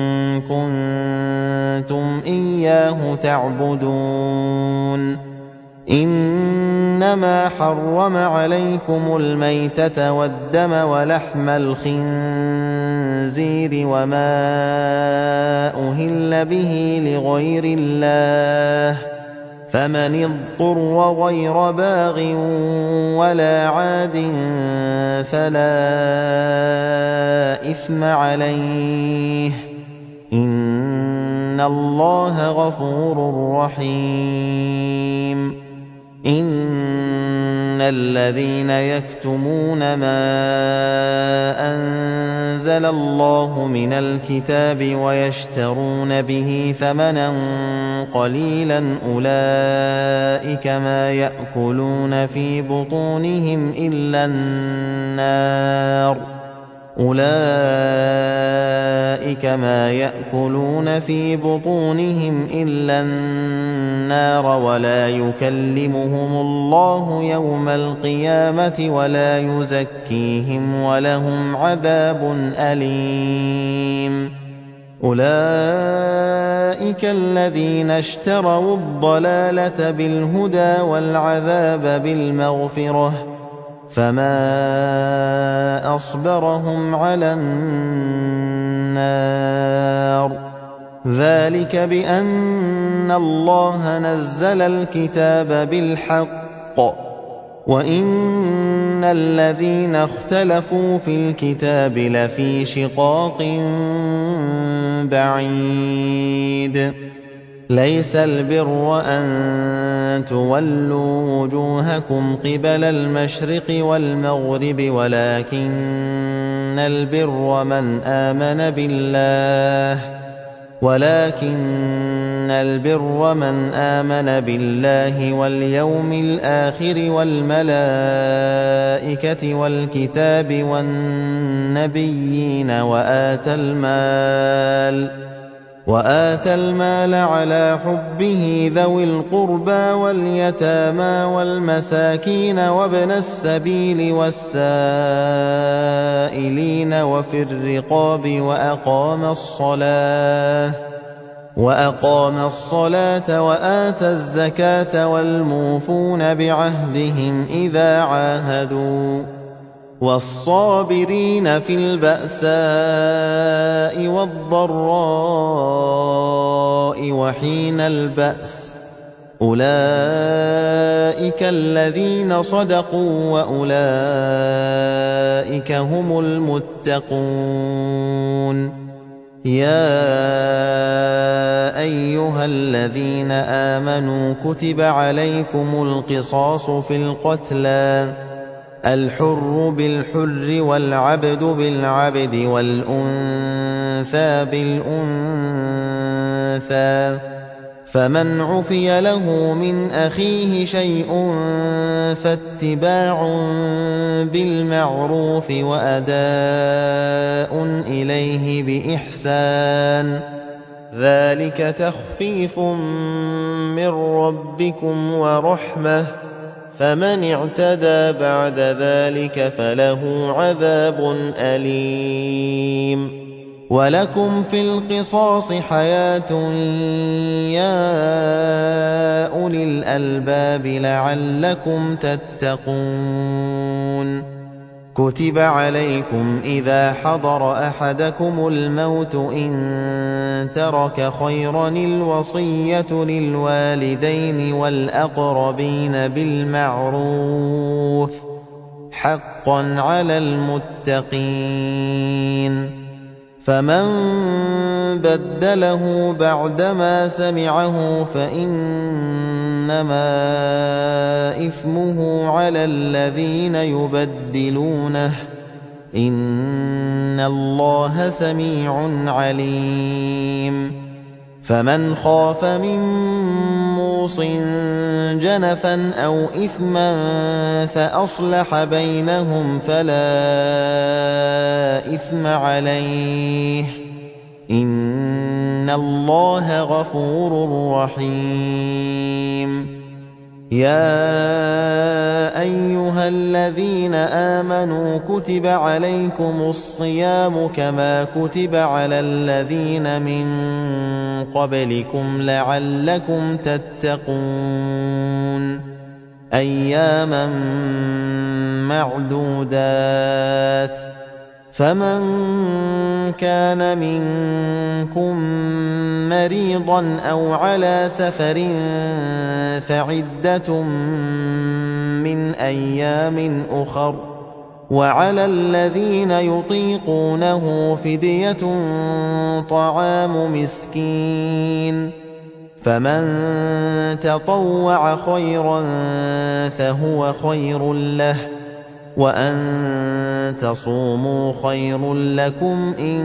كُنتُمْ إِيَّاهُ تَعْبُدُونَ إِنَّمَا حَرَّمَ عَلَيْكُمُ الْمَيْتَةَ وَالدَّمَ وَلَحْمَ الْخِنزِيرِ وَمَا أُهِلَّ بِهِ لِغَيْرِ اللَّهِ ۖ فَمَنِ اضْطُرَّ غَيْرَ بَاغٍ وَلَا عَادٍ فَلَا إِثْمَ عَلَيْهِ ۚ إِنَّ اللَّهَ غَفُورٌ رَّحِيمٌ إِنَّ الَّذِينَ يَكْتُمُونَ مَا أَنزَلَ اللَّهُ مِنَ الْكِتَابِ وَيَشْتَرُونَ بِهِ ثَمَنًا قَلِيلًا أُولَٰئِكَ مَا يَأْكُلُونَ فِي بُطُونِهِمْ إِلَّا النَّارَ وَلَا يُكَلِّمُهُمُ اللَّهُ يَوْمَ الْقِيَامَةِ وَلَا يُزَكِّيهِمْ وَلَهُمْ عَذَابٌ أَلِيمٌ أُولَٰئِكَ الَّذِينَ اشْتَرَوُا الضَّلَالَةَ بِالْهُدَىٰ وَالْعَذَابَ بِالْمَغْفِرَةِ ۚ فَمَا أَصْبَرَهُمْ عَلَى النَّارِ ذَٰلِكَ بِأَنَّ اللَّهَ نَزَّلَ الْكِتَابَ بِالْحَقِّ وَإِنَّ الَّذِينَ اخْتَلَفُوا فِي الْكِتَابِ لَفِي شِقَاقٍ بَعِيدٍ لَيْسَ الْبِرَّ أَن تُوَلُّوا وُجُوهَكُمْ قِبَلَ الْمَشْرِقِ وَالْمَغْرِبِ وَلَٰكِنَّ الْبِرَّ مَنْ آمَنَ بِاللَّهِ وَالْيَوْمِ الْآخِرِ وَالْمَلَائِكَةِ وَالْكِتَابِ وَالنَّبِيِّينَ وَآتَى الْمَالَ عَلَىٰ حُبِّهِ ذَوِي الْقُرْبَىٰ وَالْيَتَامَىٰ وَالْمَسَاكِينَ وَابْنَ السَّبِيلِ وَالسَّائِلِينَ وَفِي الرِّقَابِ وَأَقَامَ الصَّلَاةَ وَآتَى الزَّكَاةَ وَالْمُوفُونَ بِعَهْدِهِمْ إِذَا عَاهَدُوا وَالصَّابِرِينَ فِي الْبَأْسَاءِ وَالضَّرَّاءِ وَحِينَ الْبَأْسِ ۗ أُولَٰئِكَ الَّذِينَ صَدَقُوا وَأُولَٰئِكَ هُمُ الْمُتَّقُونَ يَا أَيُّهَا الَّذِينَ آمَنُوا كُتِبَ عَلَيْكُمُ الْقِصَاصُ في الْقَتْلَى الْحُرُّ بِالْحُرِّ وَالْعَبْدُ بِالْعَبْدِ وَالْأُنثَىٰ بِالْأُنثَىٰ ۚ فَمَنْ عُفِيَ لَهُ مِنْ أَخِيهِ شَيْءٌ فَاتِّبَاعٌ بِالْمَعْرُوفِ وَأَدَاءٌ إِلَيْهِ بِإِحْسَانٍ ۗ ذَٰلِكَ تَخْفِيفٌ مِّن رَّبِّكُمْ وَرَحْمَةٌ ۚ فَمَنِ اعْتَدَىٰ بَعْدَ ذَٰلِكَ فَلَهُ عَذَابٌ أَلِيمٌ وَلَكُمْ فِي الْقِصَاصِ حَيَاةٌ يَا أُولِي الْأَلْبَابِ لَعَلَّكُمْ تَتَّقُونَ كُتِبَ عَلَيْكُمْ إِذَا حَضَرَ أَحَدَكُمُ الْمَوْتُ إِن تَرَكَ خَيْرًا الْوَصِيَّةُ لِلْوَالِدَيْنِ وَالْأَقْرَبِينَ بِالْمَعْرُوفِ ۖ حَقًّا عَلَى الْمُتَّقِينَ فَمَن بَدَّلَهُ بَعْدَمَا سَمِعَهُ فَإِنَّمَا إِثْمُهُ عَلَى الَّذِينَ يُبَدِّلُونَهُ ۚ إِنَّ اللَّهَ سَمِيعٌ عَلِيمٌ فَمَنْ خَافَ مِن مُوصٍ جَنَفًا أَوْ إِثْمًا فَأَصْلَحَ بَيْنَهُمْ فَلَا إِثْمَ عَلَيْهِ ۚ إِنَّ اللَّهَ غَفُورٌ رَّحِيمٌ. يَا أَيُّهَا الَّذِينَ آمَنُوا كُتِبَ عَلَيْكُمُ الصِّيَامُ كَمَا كُتِبَ عَلَى الَّذِينَ مِن قَبْلِكُمْ لَعَلَّكُمْ تَتَّقُونَ أَيَّامًا مَّعْدُودَاتٍ ۚ فَمَن كَانَ مِنكُم مَّرِيضًا أَوْ عَلَىٰ سَفَرٍ فَعِدَّةٌ مِّنْ أَيَّامٍ أُخَرَ ۚ وَعَلَى الَّذِينَ يُطِيقُونَهُ فِدْيَةٌ طَعَامُ مِسْكِينٍ ۖ فَمَن تَطَوَّعَ خَيْرًا فَهُوَ خَيْرٌ لَّهُ ۚ وَأَن تَصُومُوا خَيْرٌ لَّكُمْ إِن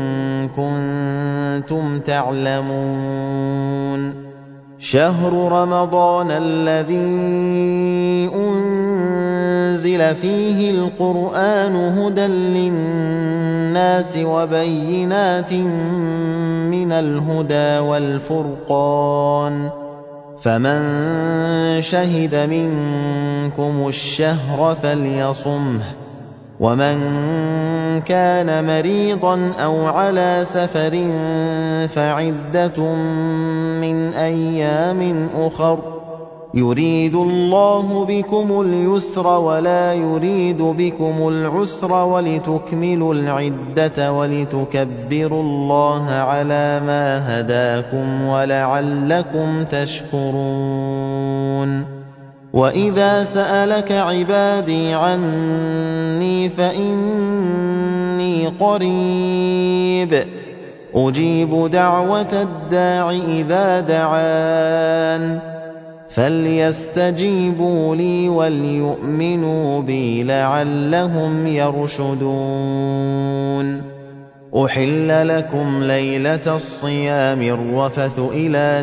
كُنتُمْ تَعْلَمُونَ. شَهْرُ رَمَضَانَ الَّذِي أُنزِلَ فِيهِ الْقُرْآنُ هُدًى لِّلنَّاسِ وَبَيِّنَاتٍ مِّنَ الْهُدَىٰ وَالْفُرْقَانِ ۚ فَمَن شَهِدَ مِنكُمُ الشَّهْرَ فَلْيَصُمْهُ ۖ وَمَن كَانَ مَرِيضًا أَوْ عَلَىٰ سَفَرٍ فَعِدَّةٌ مِّنْ أَيَّامٍ أُخَرَ ۚ يُرِيدُ اللَّهُ بِكُمُ الْيُسْرَ وَلَا يُرِيدُ بِكُمُ الْعُسْرَ وَلِتُكْمِلُوا الْعِدَّةَ وَلِتُكَبِّرُوا اللَّهَ عَلَىٰ مَا هَدَاكُمْ وَلَعَلَّكُمْ تَشْكُرُونَ. وَإِذَا سَأَلَكَ عِبَادِي عَنِّي فَإِنِّي قَرِيبٌ أُجِيبُ دَعْوَةَ الدَّاعِ إِذَا دَعَانِ ۖ فَلْيَسْتَجِيبُوا لِي وَلْيُؤْمِنُوا بِي لَعَلَّهُمْ يَرْشُدُونَ. أُحِلَّ لَكُمْ لَيْلَةَ الصِّيَامِ الرَّفَثُ إِلَىٰ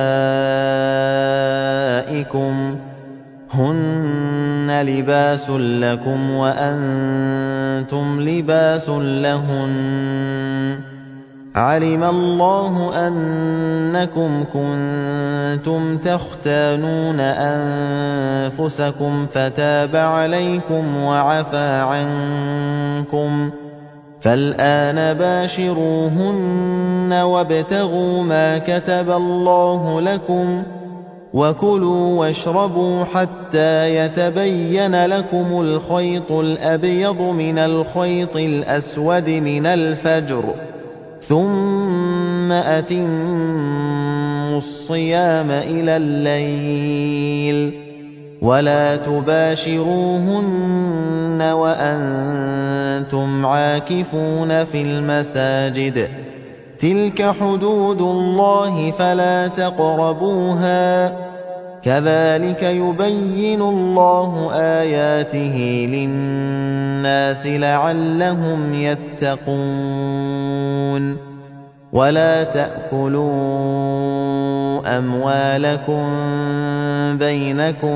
نِسَائِكُمْ ۚ هُنَّ لِبَاسٌ لَّكُمْ وَأَنتُمْ لِبَاسٌ لَّهُنَّ ۗ عَلِمَ اللَّهُ أَنَّكُمْ كُنتُمْ تَخْتَانُونَ أَنفُسَكُمْ فَتَابَ عَلَيْكُمْ وَعَفَا عَنكُمْ ۖ فَالْآنَ بَاشِرُوهُنَّ وَابْتَغُوا مَا كَتَبَ اللَّهُ لَكُمْ ۚ وَكُلُوا وَاشْرَبُوا حَتَّىٰ يَتَبَيَّنَ لَكُمُ الْخَيْطُ الْأَبْيَضُ مِنَ الْخَيْطِ الْأَسْوَدِ مِنَ الْفَجْرِ ۖ ثُمَّ أَتِمُّوا الصِّيَامَ إِلَى اللَّيْلِ ۚ وَلَا تُبَاشِرُوهُنَّ وَأَنتُمْ عَاكِفُونَ فِي الْمَسَاجِدِ ۗ تِلْكَ حُدُودُ اللَّهِ فَلَا تَقْرَبُوهَا ۗ كَذَٰلِكَ يُبَيِّنُ اللَّهُ آيَاتِهِ لِلنَّاسِ لَعَلَّهُمْ يَتَّقُونَ. وَلَا تَأْكُلُوا أَمْوَالَكُم بَيْنَكُم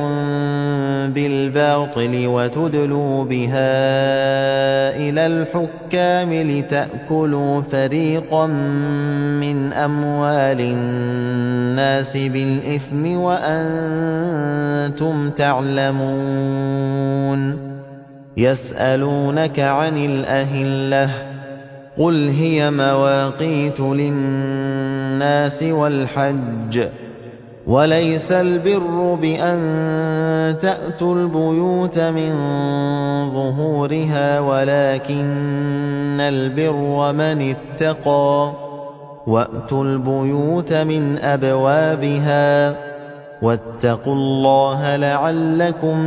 بِالْبَاطِلِ وَتُدْلُوا بِهَا إِلَى الْحُكَّامِ لِتَأْكُلُوا فَرِيقًا مِّنْ أَمْوَالِ النَّاسِ بِالْإِثْمِ وَأَنتُمْ تَعْلَمُونَ. يَسْأَلُونَكَ عَنِ الْأَهِلَّةِ ۖ قُلْ هِيَ مَوَاقِيتُ لِلنَّاسِ وَالْحَجِّ ۗ وَلَيْسَ الْبِرُّ بِأَن تَأْتُوا الْبُيُوتَ مِن ظُهُورِهَا وَلَٰكِنَّ الْبِرَّ مَنِ اتَّقَىٰ ۗ وَأْتُوا الْبُيُوتَ مِنْ أَبْوَابِهَا ۚ وَاتَّقُوا اللَّهَ لَعَلَّكُمْ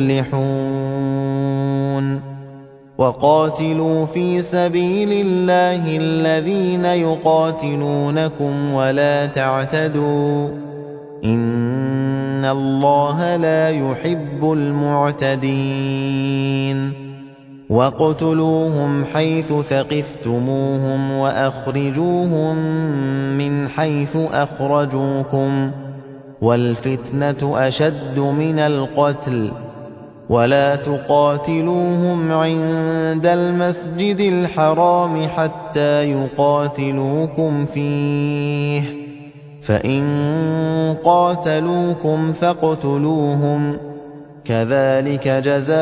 تُفْلِحُونَ. وَقَاتِلُوا فِي سَبِيلِ اللَّهِ الَّذِينَ يُقَاتِلُونَكُمْ وَلَا تَعْتَدُوا ۚ إِنَّ اللَّهَ لَا يُحِبُّ الْمُعْتَدِينَ. وَاقْتُلُوهُمْ حَيْثُ ثَقِفْتُمُوهُمْ وَأَخْرِجُوهُم مِّنْ حَيْثُ أَخْرَجُوكُمْ ۚ وَالْفِتْنَةُ أَشَدُّ مِنَ الْقَتْلِ ۗ وَلَا تُقَاتِلُوهُمْ عِندَ الْمَسْجِدِ الْحَرَامِ حَتَّىٰ يُقَاتِلُوكُمْ فِيهِ ۖ فَإِن قَاتَلُوكُمْ فَاقْتُلُوهُمْ ۗ كَذَٰلِكَ جَزَاءُ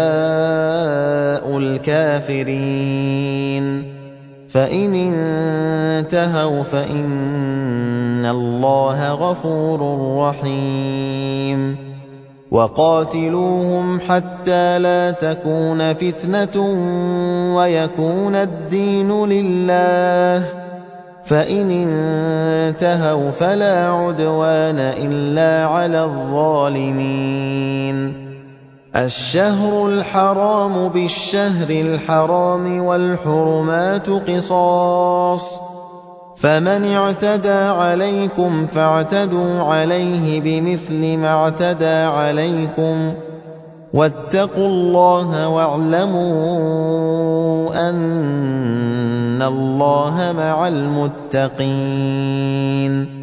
الْكَافِرِينَ. فَإِنِ انتَهَوْا فَإِنَّ اللَّهَ غَفُورٌ رَّحِيمٌ. وَقَاتِلُوهُمْ حَتَّىٰ لَا تَكُونَ فِتْنَةٌ وَيَكُونَ الدِّينُ لِلَّهِ ۖ فَإِنِ انتَهَوْا فَلَا عُدْوَانَ إِلَّا عَلَى الظَّالِمِينَ. الشَّهْرُ الْحَرَامُ بِالشَّهْرِ الْحَرَامِ وَالْحُرُمَاتُ قِصَاصٌ ۚ فَمَنِ اعْتَدَىٰ عَلَيْكُمْ فَاعْتَدُوا عَلَيْهِ بِمِثْلِ مَا اعْتَدَىٰ عَلَيْكُمْ ۚ وَاتَّقُوا اللَّهَ وَاعْلَمُوا أَنَّ اللَّهَ مَعَ الْمُتَّقِينَ.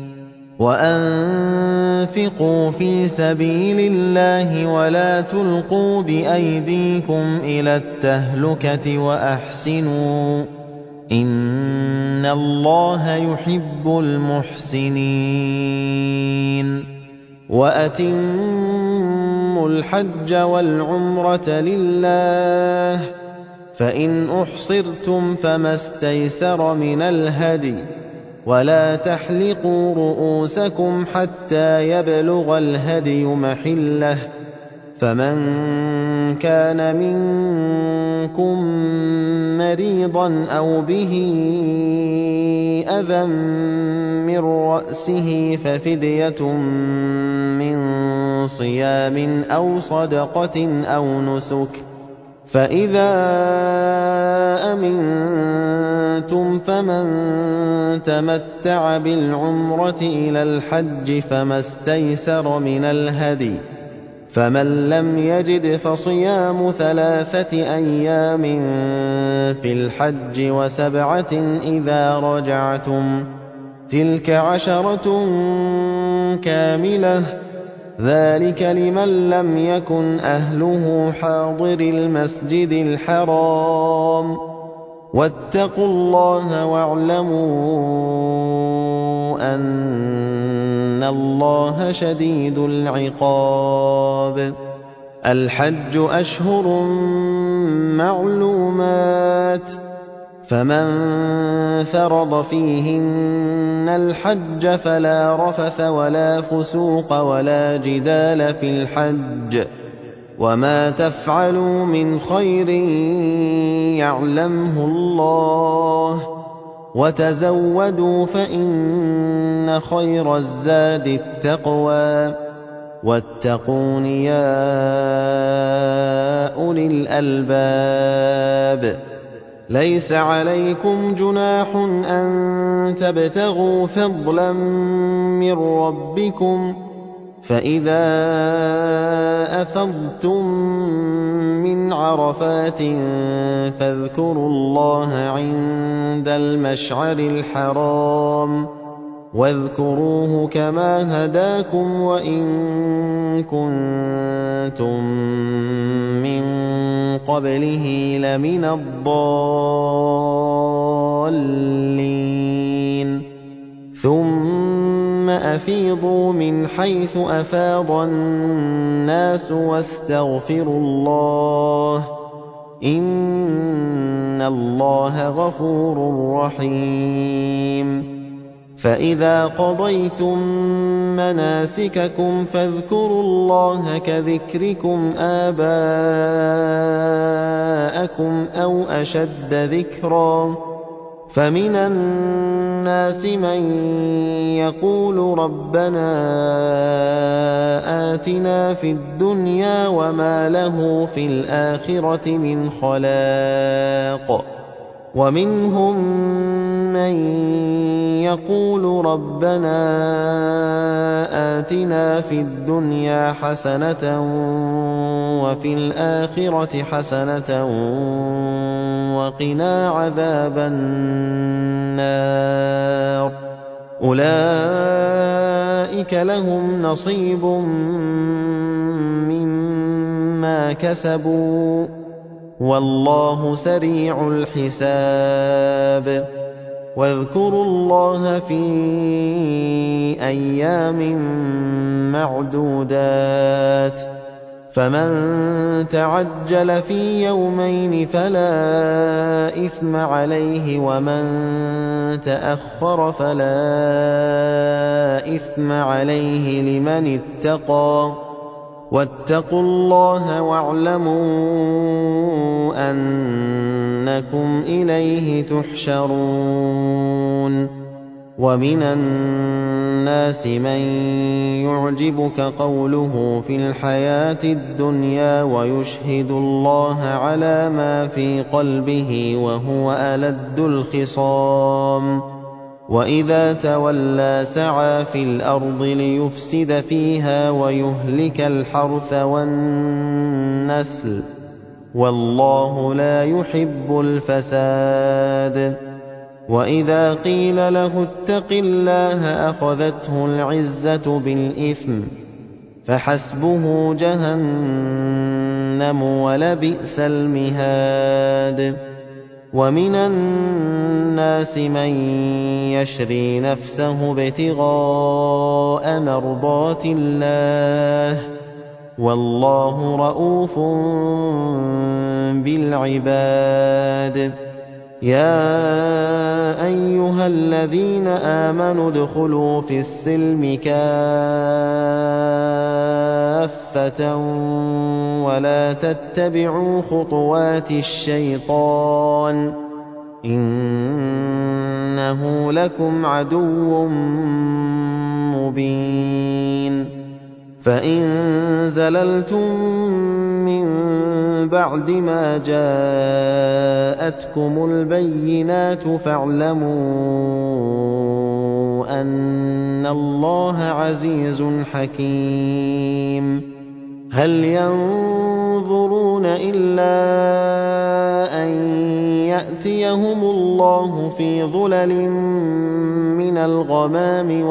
وَأَنفِقُوا فِي سَبِيلِ اللَّهِ وَلَا تُلْقُوا بِأَيْدِيكُمْ إِلَى التَّهْلُكَةِ وَأَحْسِنُوا ۚ إِنَّ اللَّهَ يُحِبُّ الْمُحْسِنِينَ. وَأَتِمُّوا الْحَجَّ وَالْعُمْرَةَ لِلَّهِ ۚ فَإِنْ أُحْصِرْتُمْ فَمَا اسْتَيْسَرَ مِنَ الْهَدْيِ ۖ وَلَا تَحْلِقُوا رُءُوسَكُمْ حَتَّىٰ يَبْلُغَ الْهَدْيُ مَحِلَّهُ ۚ فَمَن كَانَ مِنكُم مَّرِيضًا أَوْ بِهِ أَذًى مِّن رَّأْسِهِ فَفِدْيَةٌ مِّن صِيَامٍ أَوْ صَدَقَةٍ أَوْ نُسُكٍ ۚ فَإِذَا أَمِنتُمْ فَمَن تَمَتَّعَ بِالْعُمْرَةِ إِلَى الْحَجِّ فَمَا اسْتَيْسَرَ مِنَ الْهَدْيِ ۚ فَمَن لَّمْ يَجِدْ فَصِيَامُ 3 أيام في الْحَجِّ وَسَبْعَةٍ إِذَا رَجَعْتُمْ ۗ تِلْكَ 10 كَامِلَةٌ ۗ ذَٰلِكَ لِمَن لَّمْ يَكُنْ أَهْلُهُ حَاضِرِي الْمَسْجِدِ الْحَرَامِ ۚ وَاتَّقُوا اللَّهَ وَاعْلَمُوا أَنَّ اللَّهَ شَدِيدُ الْعِقَابِ. الْحَجُّ أَشْهُرٌ مَّعْلُومَاتٌ ۚ فَمَن فَرَضَ فِيهِنَّ الْحَجَّ فَلَا رَفَثَ وَلَا فُسُوقَ وَلَا جِدَالَ فِي الْحَجِّ ۗ وَمَا تَفْعَلُوا مِنْ خَيْرٍ يَعْلَمْهُ اللَّهُ ۗ وَتَزَوَّدُوا فَإِنَّ خَيْرَ الزَّادِ التَّقْوَىٰ ۚ وَاتَّقُونِ يَا أُولِي الْأَلْبَابِ. لَيْسَ عَلَيْكُمْ جُنَاحٌ أَن تَبْتَغُوا فَضْلًا مِّن رَّبِّكُمْ ۚ فَإِذَا أَفَضْتُم مِّنْ عَرَفَاتٍ فَاذْكُرُوا اللَّهَ عِندَ الْمَشْعَرِ الْحَرَامِ ۖ وَاذْكُرُوهُ كَمَا هَدَاكُمْ وَإِن كُنتُم مِّن قَبْلِهِ لَمِنَ الضَّالِّينَ. ثُمَّ أَفِيضُوا مِنْ حَيْثُ أَفَاضَ النَّاسُ وَاسْتَغْفِرُوا اللَّهَ ۚ إِنَّ اللَّهَ غَفُورٌ رَّحِيمٌ. فَإِذَا قَضَيْتُم مَّنَاسِكَكُمْ فاذْكُرُوا اللَّهَ كَذِكْرِكُمْ آبَاءَكُمْ أَوْ أَشَدَّ ذِكْرًا ۗ فَمِنَ النَّاسِ مَن يَقُولُ رَبَّنَا آتِنَا فِي الدُّنْيَا وَمَا لَهُ فِي الْآخِرَةِ مِنْ خَلَاقٍ ۚ وَمِنْهُم مَّن يَقُولُ رَبَّنَا آتِنَا فِي الدُّنْيَا حَسَنَةً وَفِي الْآخِرَةِ حَسَنَةً وَقِنَا عَذَابَ النَّارِ. أُولَٰئِكَ لَهُمْ نَصِيبٌ مِّمَّا كَسَبُوا ۚ وَاللَّهُ سَرِيعُ الْحِسَابِ واذكروا الله في أيام معدودات فمن تعجل في يومين فلا إثم عليه ومن تأخر فلا إثم عليه لمن اتقى واتقوا الله واعلموا أنكم إليه تحشرون ومن الناس من يعجبك قوله في الحياة الدنيا ويشهد الله على ما في قلبه وهو ألد الخصام وإذا تولى سعى في الأرض ليفسد فيها ويهلك الحرث والنسل والله لا يحب الفساد وإذا قيل له اتق الله أخذته العزة بالإثم فحسبه جهنم ولبئس المهاد ومن الناس من يشري نفسه ابتغاء مرضات الله والله رءوف بالعباد يا أيها الذين آمنوا ادخلوا في السلم كافة ولا تتبعوا خطوات الشيطان إنه لكم عدو مبين فإن زللتم من بعد ما جاءتكم البينات فاعلموا أن الله عزيز حكيم هل ينظرون إلا أن يأتيهم الله في ظلل من الغمام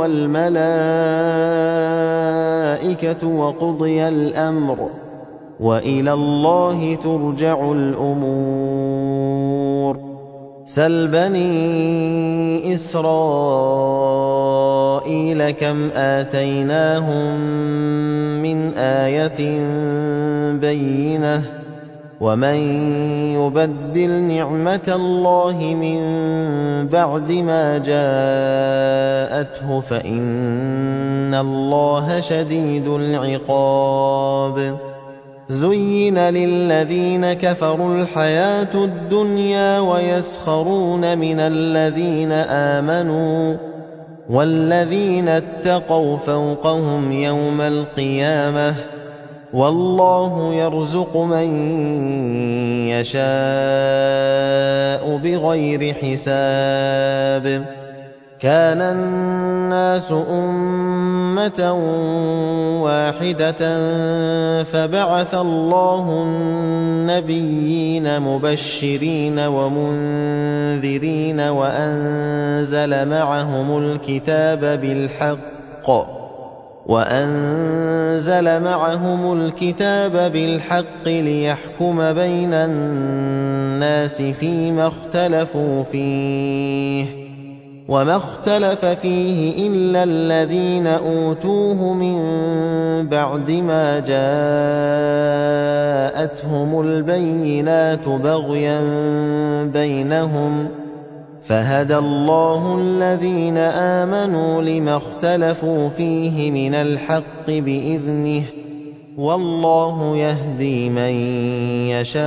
والملائكة وقضي الأمر وإلى الله ترجع الأمور سل بني إسرائيل كم آتيناهم من آية بينة ومن يبدل نعمة الله من بعد ما جاءته فإن الله شديد العقاب زين للذين كفروا الحياة الدنيا ويسخرون من الذين آمنوا والذين اتقوا فوقهم يوم القيامة والله يرزق من يشاء بغير حساب كان الناس أمة واحدة فبعث الله النبيين مبشرين ومنذرين وأنزل معهم الكتاب بالحق ليحكم بين الناس فيما اختلفوا فيه وما اختلف فيه إلا الذين أوتوه من بعد ما جاءتهم البينات بغيا بينهم فهدى الله الذين آمنوا لما اختلفوا فيه من الحق بإذنه والله يهدي من يشاء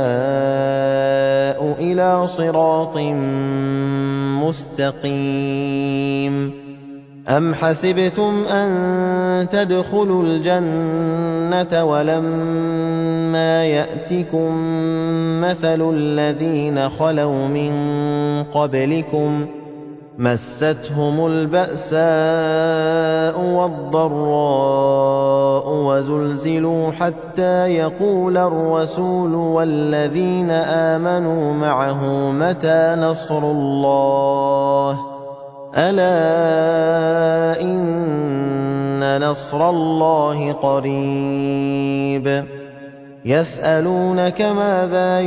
إلى صراط مستقيم أم حسبتم أن تدخلوا الجنة ولما يأتكم مثل الذين خلوا من قبلكم مستهم البأساء والضراء وزلزلوا حتى يقول الرسول والذين آمنوا معه متى نصر الله أَلَا إِنَّ نَصْرَ اللَّهِ قَرِيبٌ يَسْأَلُونَكَ مَاذَا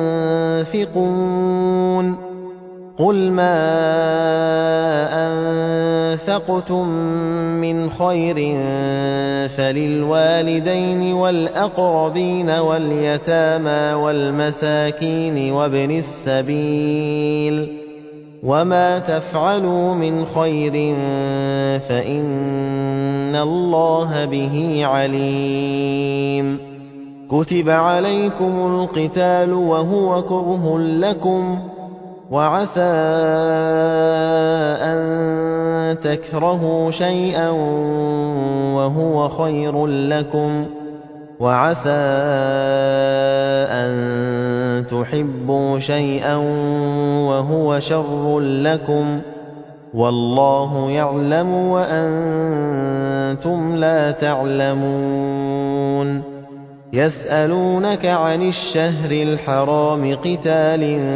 يُنفِقُونَ قُلْ مَا أَنفَقْتُم مِّنْ خَيْرٍ فَلِلْوَالِدَيْنِ وَالْأَقْرَبِينَ وَالْيَتَامَىٰ وَالْمَسَاكِينِ وَابْنِ السَّبِيلِ ۗ وَمَا تَفْعَلُوا مِنْ خَيْرٍ فَإِنَّ اللَّهَ بِهِ عَلِيمٌ كُتِبَ عَلَيْكُمُ الْقِتَالُ وَهُوَ كُرْهٌ لَّكُمْ وَعَسَىٰ أَن تَكْرَهُوا شَيْئًا وَهُوَ خَيْرٌ لَّكُمْ وَعَسَىٰ أَن تُحِبُّوا شَيْئًا وَهُوَ شَرٌّ لَّكُمْ وَاللَّهُ يَعْلَمُ وَأَنتُمْ لَا تَعْلَمُونَ يَسْأَلُونَكَ عَنِ الشَّهْرِ الْحَرَامِ قِتَالٍ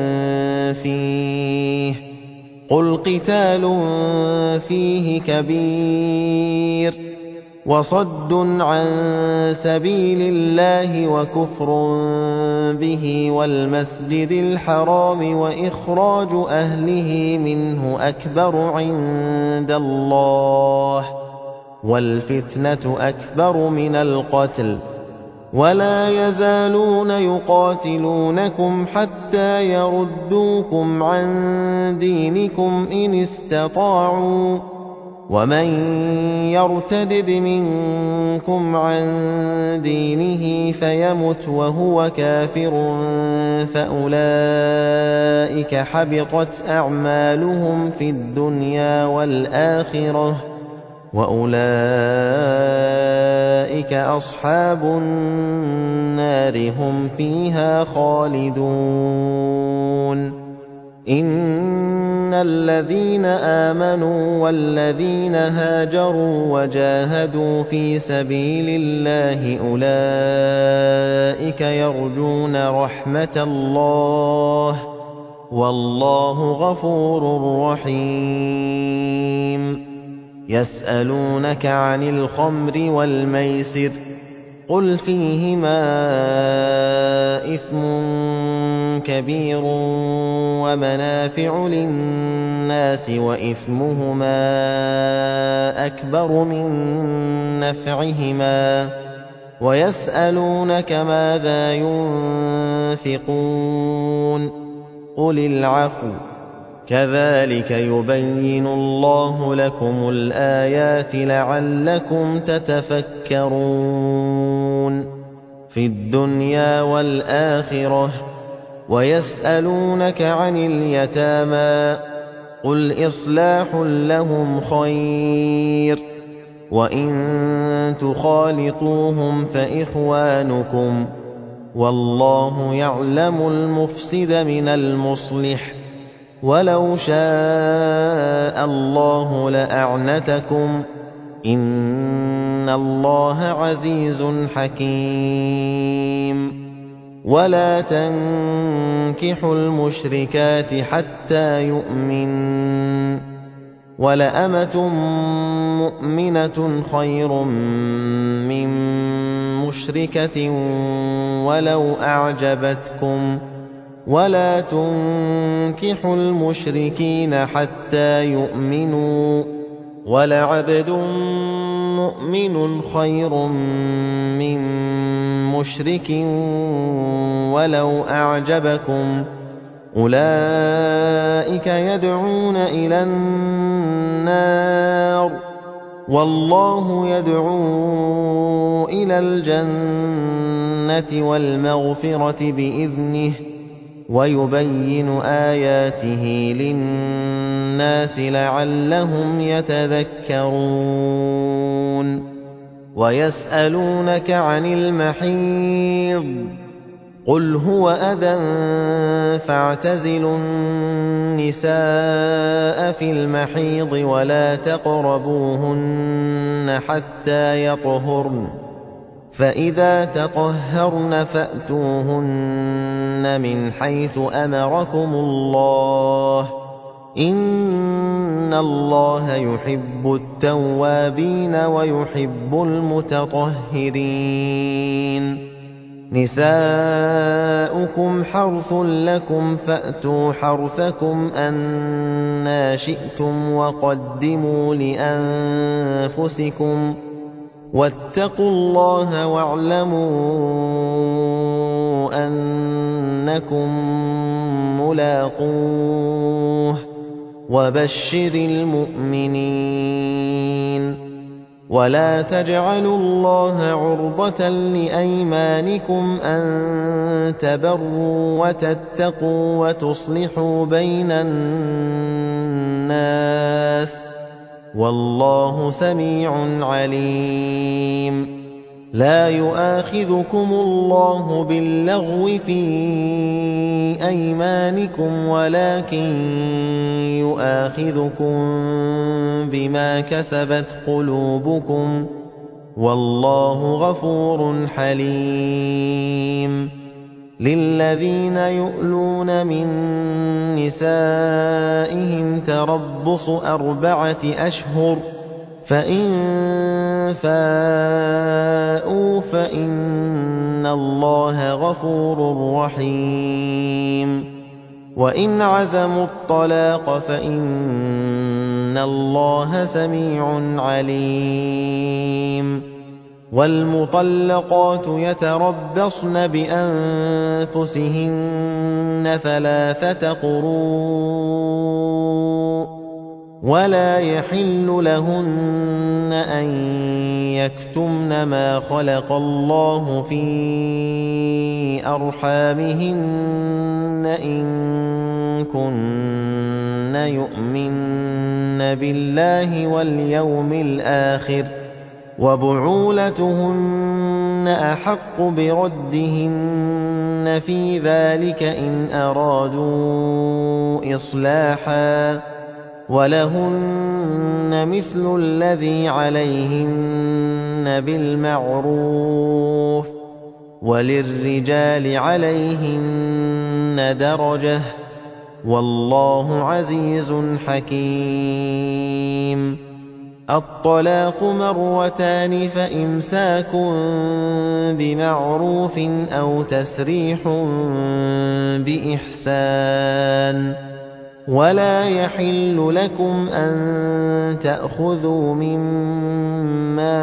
فِيهِ ۖ قُلْ قِتَالٌ فِيهِ كَبِيرٌ وَصَدٌّ عَن سَبِيلِ اللَّهِ وَكُفْرٌ بِهِ وَالْمَسْجِدِ الْحَرَامِ وَإِخْرَاجُ أَهْلِهِ مِنْهُ أَكْبَرُ عِندَ اللَّهِ ۚ وَالْفِتْنَةُ أَكْبَرُ مِنَ الْقَتْلِ ۗ وَلَا يَزَالُونَ يُقَاتِلُونَكُمْ حَتَّىٰ يَرُدُّوكُمْ عَن دِينِكُمْ إِنِ اسْتَطَاعُوا ۚ وَمَن يَرْتَدِدْ مِنكُمْ عَن دِينِهِ فَيَمُتْ وَهُوَ كَافِرٌ فَأُولَٰئِكَ حَبِطَتْ أَعْمَالُهُمْ فِي الدُّنْيَا وَالْآخِرَةِ ۖ وَأُولَٰئِكَ أَصْحَابُ النَّارِ ۖ هُمْ فِيهَا خَالِدُونَ إِنَّ الَّذِينَ آمَنُوا وَالَّذِينَ هَاجَرُوا وَجَاهَدُوا فِي سَبِيلِ اللَّهِ أُولَٰئِكَ يَرْجُونَ رَحْمَتَ اللَّهِ ۚ وَاللَّهُ غَفُورٌ رَّحِيمٌ يَسْأَلُونَكَ عَنِ الْخَمْرِ وَالْمَيْسِرِ ۖ قُلْ فِيهِمَا إِثْمٌ كَبِيرٌ وَمَنَافِعُ لِلنَّاسِ وَإِثْمُهُمَا أَكْبَرُ مِن نَّفْعِهِمَا ۗ وَيَسْأَلُونَكَ مَاذَا يُنفِقُونَ قُلِ الْعَفْوَ ۗ كَذَٰلِكَ يُبَيِّنُ اللَّهُ لَكُمُ الْآيَاتِ لَعَلَّكُمْ تَتَفَكَّرُونَ فِي الدُّنْيَا وَالْآخِرَةِ ۗ وَيَسْأَلُونَكَ عَنِ الْيَتَامَىٰ ۖ قُلْ إِصْلَاحٌ لَّهُمْ خَيْرٌ ۖ وَإِن تُخَالِطُوهُمْ فَإِخْوَانُكُمْ ۚ وَاللَّهُ يَعْلَمُ الْمُفْسِدَ مِنَ الْمُصْلِحِ ۚ وَلَوْ شَاءَ اللَّهُ لَأَعْنَتَكُمْ ۚ إِنَّ اللَّهَ عَزِيزٌ حَكِيمٌ وَلَا تَنكِحُوا الْمُشْرِكَاتِ حَتَّىٰ يُؤْمِنَّ ۚ وَلَأَمَةٌ مُّؤْمِنَةٌ خَيْرٌ مِّن مُّشْرِكَةٍ وَلَوْ أَعْجَبَتْكُمْ ۗ وَلَا تُنكِحُوا الْمُشْرِكِينَ حَتَّىٰ يُؤْمِنُوا ۚ وَلَعَبْدٌ مُّؤْمِنٌ خَيْرٌ مِّن مُّشْرِكٍ وَلَوْ أَعْجَبَكُمْ ۗ أُولَٰئِكَ يَدْعُونَ إِلَى النَّارِ ۖ وَاللَّهُ يَدْعُو إِلَى الْجَنَّةِ وَالْمَغْفِرَةِ بِإِذْنِهِ ۖ وَيُبَيِّنُ آيَاتِهِ لِلنَّاسِ لَعَلَّهُمْ يَتَذَكَّرُونَ وَيَسْأَلُونَكَ عَنِ الْمَحِيضِ ۖ قُلْ هُوَ أَذًى فَاعْتَزِلُوا النِّسَاءَ فِي الْمَحِيضِ وَلَا تَقْرَبُوهُنَّ حَتَّىٰ يَطْهُرْنَ ۖ فَإِذَا تَطَهَّرْنَ فَأْتُوهُنَّ مِنْ حَيْثُ أَمَرَكُمُ اللَّهُ ۚ إِنَّ إِنَّ اللَّهَ يُحِبُّ التَّوَّابِينَ وَيُحِبُّ الْمُتَطَهِّرِينَ نِسَاؤُكُمْ حَرْثٌ لَّكُمْ فَأْتُوا حَرْثَكُمْ أَنَّىٰ شِئْتُمْ وَقَدِّمُوا لِأَنفُسِكُمْ ۚ وَاتَّقُوا اللَّهَ وَاعْلَمُوا أَنَّكُم مُّلَاقُوهُ ۗ وَبَشِّرِ الْمُؤْمِنِينَ وَلَا تَجْعَلُوا اللَّهَ عُرْضَةً لِّأَيْمَانِكُمْ أَن تَبَرُّوا وَتَتَّقُوا وَتُصْلِحُوا بَيْنَ النَّاسِ ۗ وَاللَّهُ سَمِيعٌ عَلِيمٌ لَا يُؤَاخِذُكُمُ اللَّهُ بِاللَّغْوِ فِي أَيْمَانِكُمْ وَلَٰكِن يُؤَاخِذُكُم بِمَا كَسَبَتْ قُلُوبُكُمْ ۗ وَاللَّهُ غَفُورٌ حَلِيمٌ لِّلَّذِينَ يُؤْلُونَ مِن نِّسَائِهِمْ تَرَبُّصُ 4 أشهر ۖ فَإِن فَاءُوا فَإِنَّ اللَّهَ غَفُورٌ رَّحِيمٌ وَإِنْ عَزَمُوا الطَّلَاقَ فَإِنَّ اللَّهَ سَمِيعٌ عَلِيمٌ وَالْمُطَلَّقَاتُ يَتَرَبَّصْنَ بِأَنفُسِهِنَّ 3 قُرُوءٍ ۚ وَلَا يَحِلُّ لَهُنَّ أَن يَكْتُمْنَ مَا خَلَقَ اللَّهُ فِي أَرْحَامِهِنَّ إِن كُنَّ يُؤْمِنَّ بِاللَّهِ وَالْيَوْمِ الْآخِرِ ۚ وَبُعُولَتُهُنَّ أَحَقُّ بِرَدِّهِنَّ فِي ذَٰلِكَ إِنْ أَرَادُوا إِصْلَاحًا ۚ وَلَهُنَّ مِثْلُ الَّذِي عَلَيْهِنَّ بِالْمَعْرُوفِ ۚ وَلِلرِّجَالِ عَلَيْهِنَّ دَرَجَةٌ ۗ وَاللَّهُ عَزِيزٌ حَكِيمٌ الطَّلَاقُ 2 ۖ فَإِمْسَاكٌ بِمَعْرُوفٍ أَوْ تَسْرِيحٌ بِإِحْسَانٍ ۗ وَلَا يَحِلُّ لَكُمْ أَن تَأْخُذُوا مِمَّا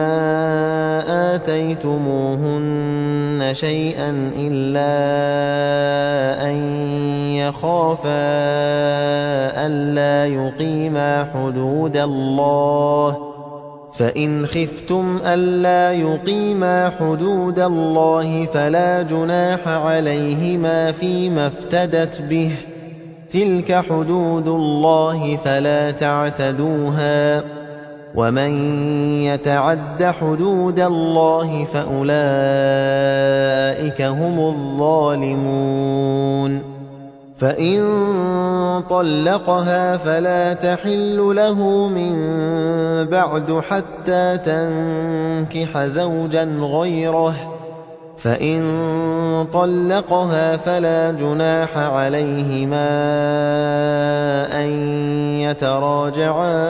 آتَيْتُمُوهُنَّ شَيْئًا إِلَّا أَن يَخَافَا أَلَّا يُقِيمَا حُدُودَ اللَّهِ ۖ فَإِنْ خِفْتُمْ أَلَّا يُقِيمَا حُدُودَ اللَّهِ فَلَا جُنَاحَ عَلَيْهِمَا فِيمَا افْتَدَتْ بِهِ ۗ تِلْكَ حُدُودُ اللَّهِ فَلَا تَعْتَدُوهَا ۚ وَمَن يَتَعَدَّ حُدُودَ اللَّهِ فَأُولَٰئِكَ هُمُ الظَّالِمُونَ فَإِن طَلَّقَهَا فَلَا تَحِلُّ لَهُ مِن بَعْدُ حَتَّىٰ تَنكِحَ زَوْجًا غَيْرَهُ ۗ فَإِن طَلَّقَهَا فَلَا جُنَاحَ عَلَيْهِمَا أَن يَتَرَاجَعَا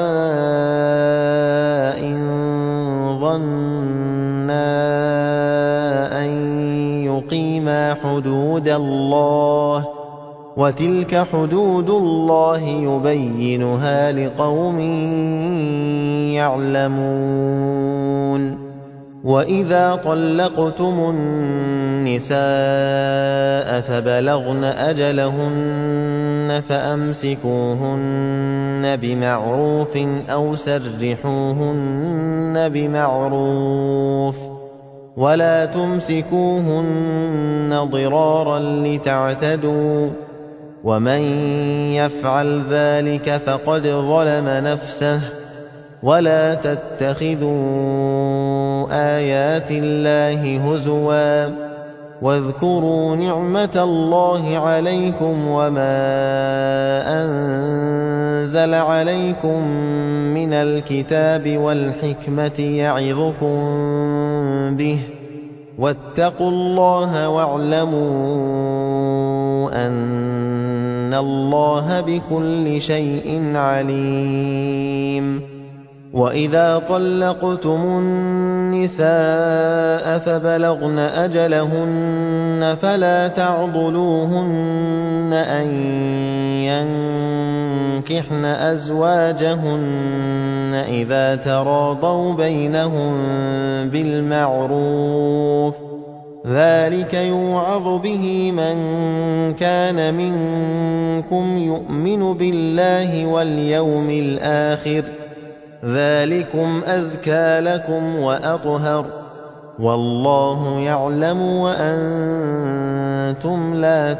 إِن ظَنَّا أَن يُقِيمَا حُدُودَ اللَّهِ ۗ وَتِلْكَ حُدُودُ اللَّهِ يُبَيِّنُهَا لِقَوْمٍ يَعْلَمُونَ وَإِذَا طَلَّقْتُمُ النِّسَاءَ فَبَلَغْنَ أَجَلَهُنَّ فَأَمْسِكُوهُنَّ بِمَعْرُوفٍ أَوْ سَرِّحُوهُنَّ بِمَعْرُوفٍ ۚ وَلَا تُمْسِكُوهُنَّ ضِرَارًا لِّتَعْتَدُوا ۚ وَمَن يَفْعَلْ ذَٰلِكَ فَقَدْ ظَلَمَ نَفْسَهُ ۚ وَلَا تَتَّخِذُوا آيَاتِ اللَّهِ هُزُوًا ۚ وَاذْكُرُوا نِعْمَةَ اللَّهِ عَلَيْكُمْ وَمَا أَنزَلَ عَلَيْكُم مِّنَ الْكِتَابِ وَالْحِكْمَةِ يَعِظُكُم بِهِ ۚ وَاتَّقُوا اللَّهَ وَاعْلَمُوا أَنَّ إِنَّ اللَّهَ بِكُلِّ شَيْءٍ عَلِيمٌ وَإِذَا طَلَّقْتُمُ النِّسَاءَ فَبَلَغْنَ أَجَلَهُنَّ فَلَا تَعْضُلُوهُنَّ أَن يَنكِحْنَ أَزْوَاجَهُنَّ إِذَا تَرَاضَوْا بَيْنَهُم بِالْمَعْرُوفِ ۗ ذَٰلِكَ يُوعَظُ بِهِ مَن كَانَ مِنكُمْ يُؤْمِنُ بِاللَّهِ وَالْيَوْمِ الْآخِرِ ۗ ذَٰلِكُمْ أَزْكَىٰ لَكُمْ وَأَطْهَرُ ۗ وَاللَّهُ يَعْلَمُ وَأَنتُمْ لَا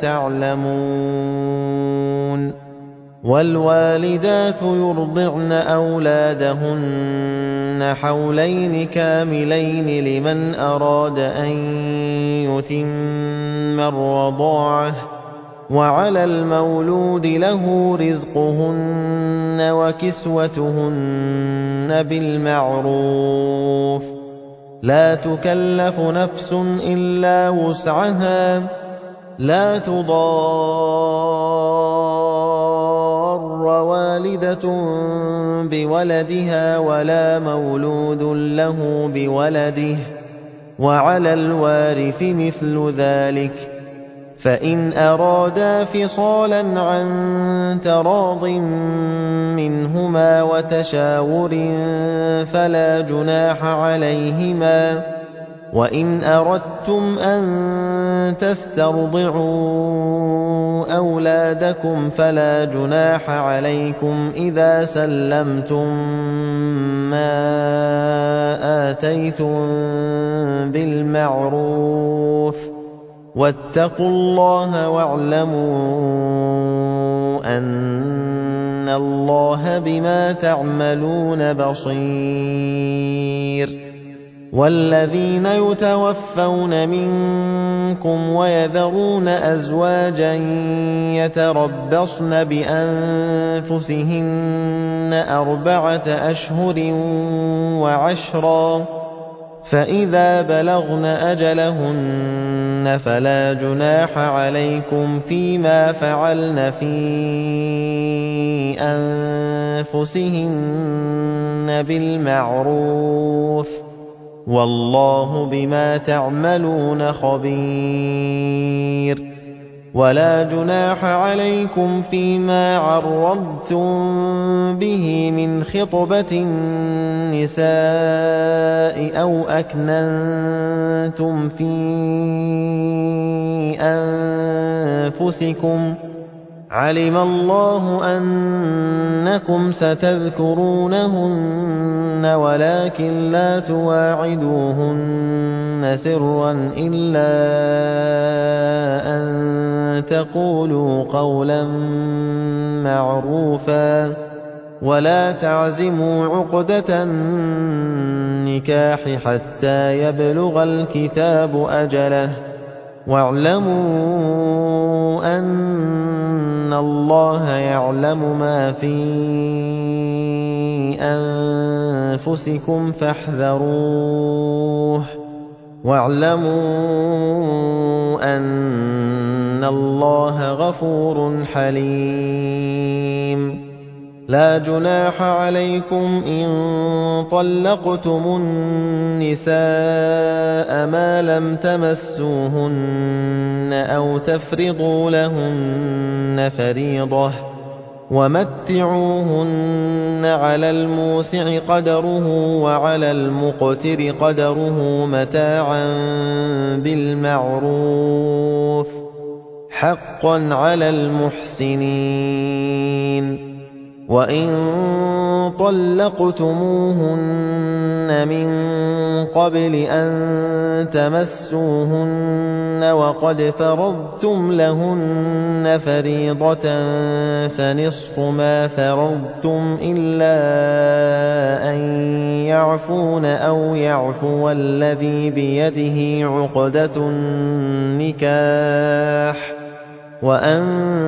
تَعْلَمُونَ وَالْوَالِدَاتُ يُرْضِعْنَ أَوْلَادَهُنَّ حَوْلَيْنِ كَامِلَيْنِ لِمَنْ أَرَادَ أَن يُتِمَّ الرَّضَاعَةَ ۚ وَعَلَى الْمَوْلُودِ لَهُ رِزْقُهُنَّ وَكِسْوَتُهُنَّ بِالْمَعْرُوفِ ۚ لَا تُكَلَّفُ نَفْسٌ إِلَّا وُسْعَهَا ۚ لَا تُضَارَّ وَالِدَةٌ بِوَلَدِهَا وَلَا مَوْلُودٌ لَّهُ بِوَلَدِهِ ۚ وَعَلَى الْوَارِثِ مِثْلُ ذَٰلِكَ ۗ فَإِنْ أَرَادَا فِصَالًا عَن تَرَاضٍ مِّنْهُمَا وَتَشَاوُرٍ فَلَا جُنَاحَ عَلَيْهِمَا ۗ وَإِنْ أَرَدتُّمْ أَن تَسْتَرْضِعُوا أَوْلَادَكُمْ فَلَا جُنَاحَ عَلَيْكُمْ إِذَا سَلَّمْتُم مَّا آتَيْتُم بِالْمَعْرُوفِ ۗ وَاتَّقُوا اللَّهَ وَاعْلَمُوا أَنَّ اللَّهَ بِمَا تَعْمَلُونَ بَصِيرٌ وَالَّذِينَ يُتَوَفَّوْنَ مِنكُمْ وَيَذَرُونَ أَزْوَاجًا يَتَرَبَّصْنَ بِأَنفُسِهِنَّ أَرْبَعَةَ أَشْهُرٍ وَعَشْرًا ۖ فَإِذَا بَلَغْنَ أَجَلَهُنَّ فَلَا جُنَاحَ عَلَيْكُمْ فِيمَا فَعَلْنَ فِي أَنفُسِهِنَّ بِالْمَعْرُوفِ ۗ وَاللَّهُ بِمَا تَعْمَلُونَ خَبِيرٌ وَلَا جُنَاحَ عَلَيْكُمْ فِيمَا عَرَّضْتُم بِهِ مِنْ خِطْبَةِ النِّسَاءِ أَوْ أَكْنَنتُمْ فِي أَنفُسِكُمْ ۚ عَلِمَ اللَّهُ أَنَّكُمْ سَتَذْكُرُونَهُنَّ وَلَٰكِن لَّا تُوَاعِدُوهُنَّ سِرًّا إِلَّا أَن تَقُولُوا قَوْلًا مَّعْرُوفًا ۚ وَلَا تَعْزِمُوا عُقْدَةَ النِّكَاحِ حَتَّىٰ يَبْلُغَ الْكِتَابُ أَجَلَهُ ۚ وَاعْلَمُوا أَنَّ اللَّهَ يَعْلَمُ مَا فِي أَنفُسِكُمْ فَاحْذَرُوهُ ۚ وَاعْلَمُوا أَنَّ اللَّهَ غَفُورٌ حَلِيمٌ لَا جُنَاحَ عَلَيْكُمْ إِن طَلَّقْتُمُ النِّسَاءَ مَا لَمْ تَمَسُّوهُنَّ أَوْ تَفْرِضُوا لَهُنَّ فَرِيضَةً ۚ وَمَتِّعُوهُنَّ عَلَى الْمُوسِعِ قَدَرُهُ وَعَلَى الْمُقْتِرِ قَدَرُهُ مَتَاعًا بِالْمَعْرُوفِ ۖ حَقًّا عَلَى الْمُحْسِنِينَ وَإِن طَلَّقْتُمُوهُنَّ مِن قَبْلِ أَن تَمَسُّوهُنَّ وَقَدْ فَرَضْتُمْ لَهُنَّ فَرِيضَةً فَنِصْفُ مَا فَرَضْتُمْ إِلَّا أَن يَعْفُونَ أَوْ يَعْفُوَ الَّذِي بِيَدِهِ عُقْدَةُ النِّكَاحِ ۚ وَأَن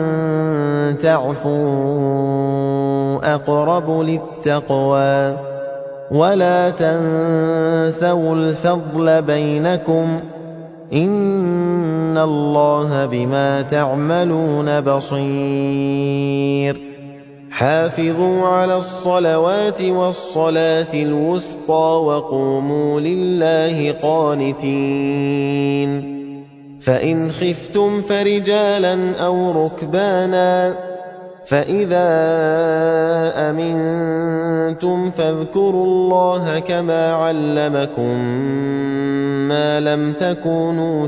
تَعْفُوا أَقْرَبُ لِلتَّقْوَىٰ ۚ وَلَا تَنسَوُا الْفَضْلَ بَيْنَكُمْ ۚ إِنَّ إِنَّ اللَّهَ بِمَا تَعْمَلُونَ بَصِيرٌ حافظوا على الصلوات والصلاة الوسطى وقوموا لله قانتين فإن خفتم فرجالا أو ركبانا فإذا أمنتم فاذكروا الله كما علمكم ما لم تكونوا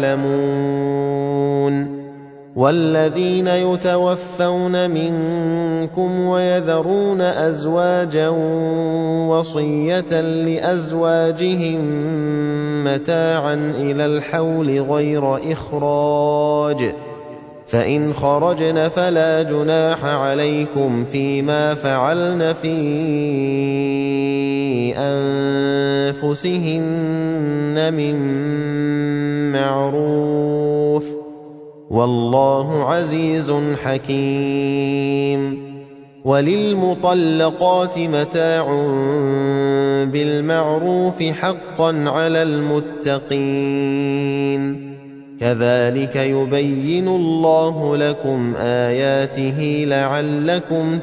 تعلمون والذين يتوفون منكم ويذرون أزواجا وصية لأزواجهم متاعا إلى الحول غير إخراج فإن خرجن فلا جناح عليكم فيما فعلن في أنفسهن من معروف والله عزيز حكيم وللمطلقات متاع بالمعروف حقا على المتقين كذلك يبين الله لكم آياته لعلكم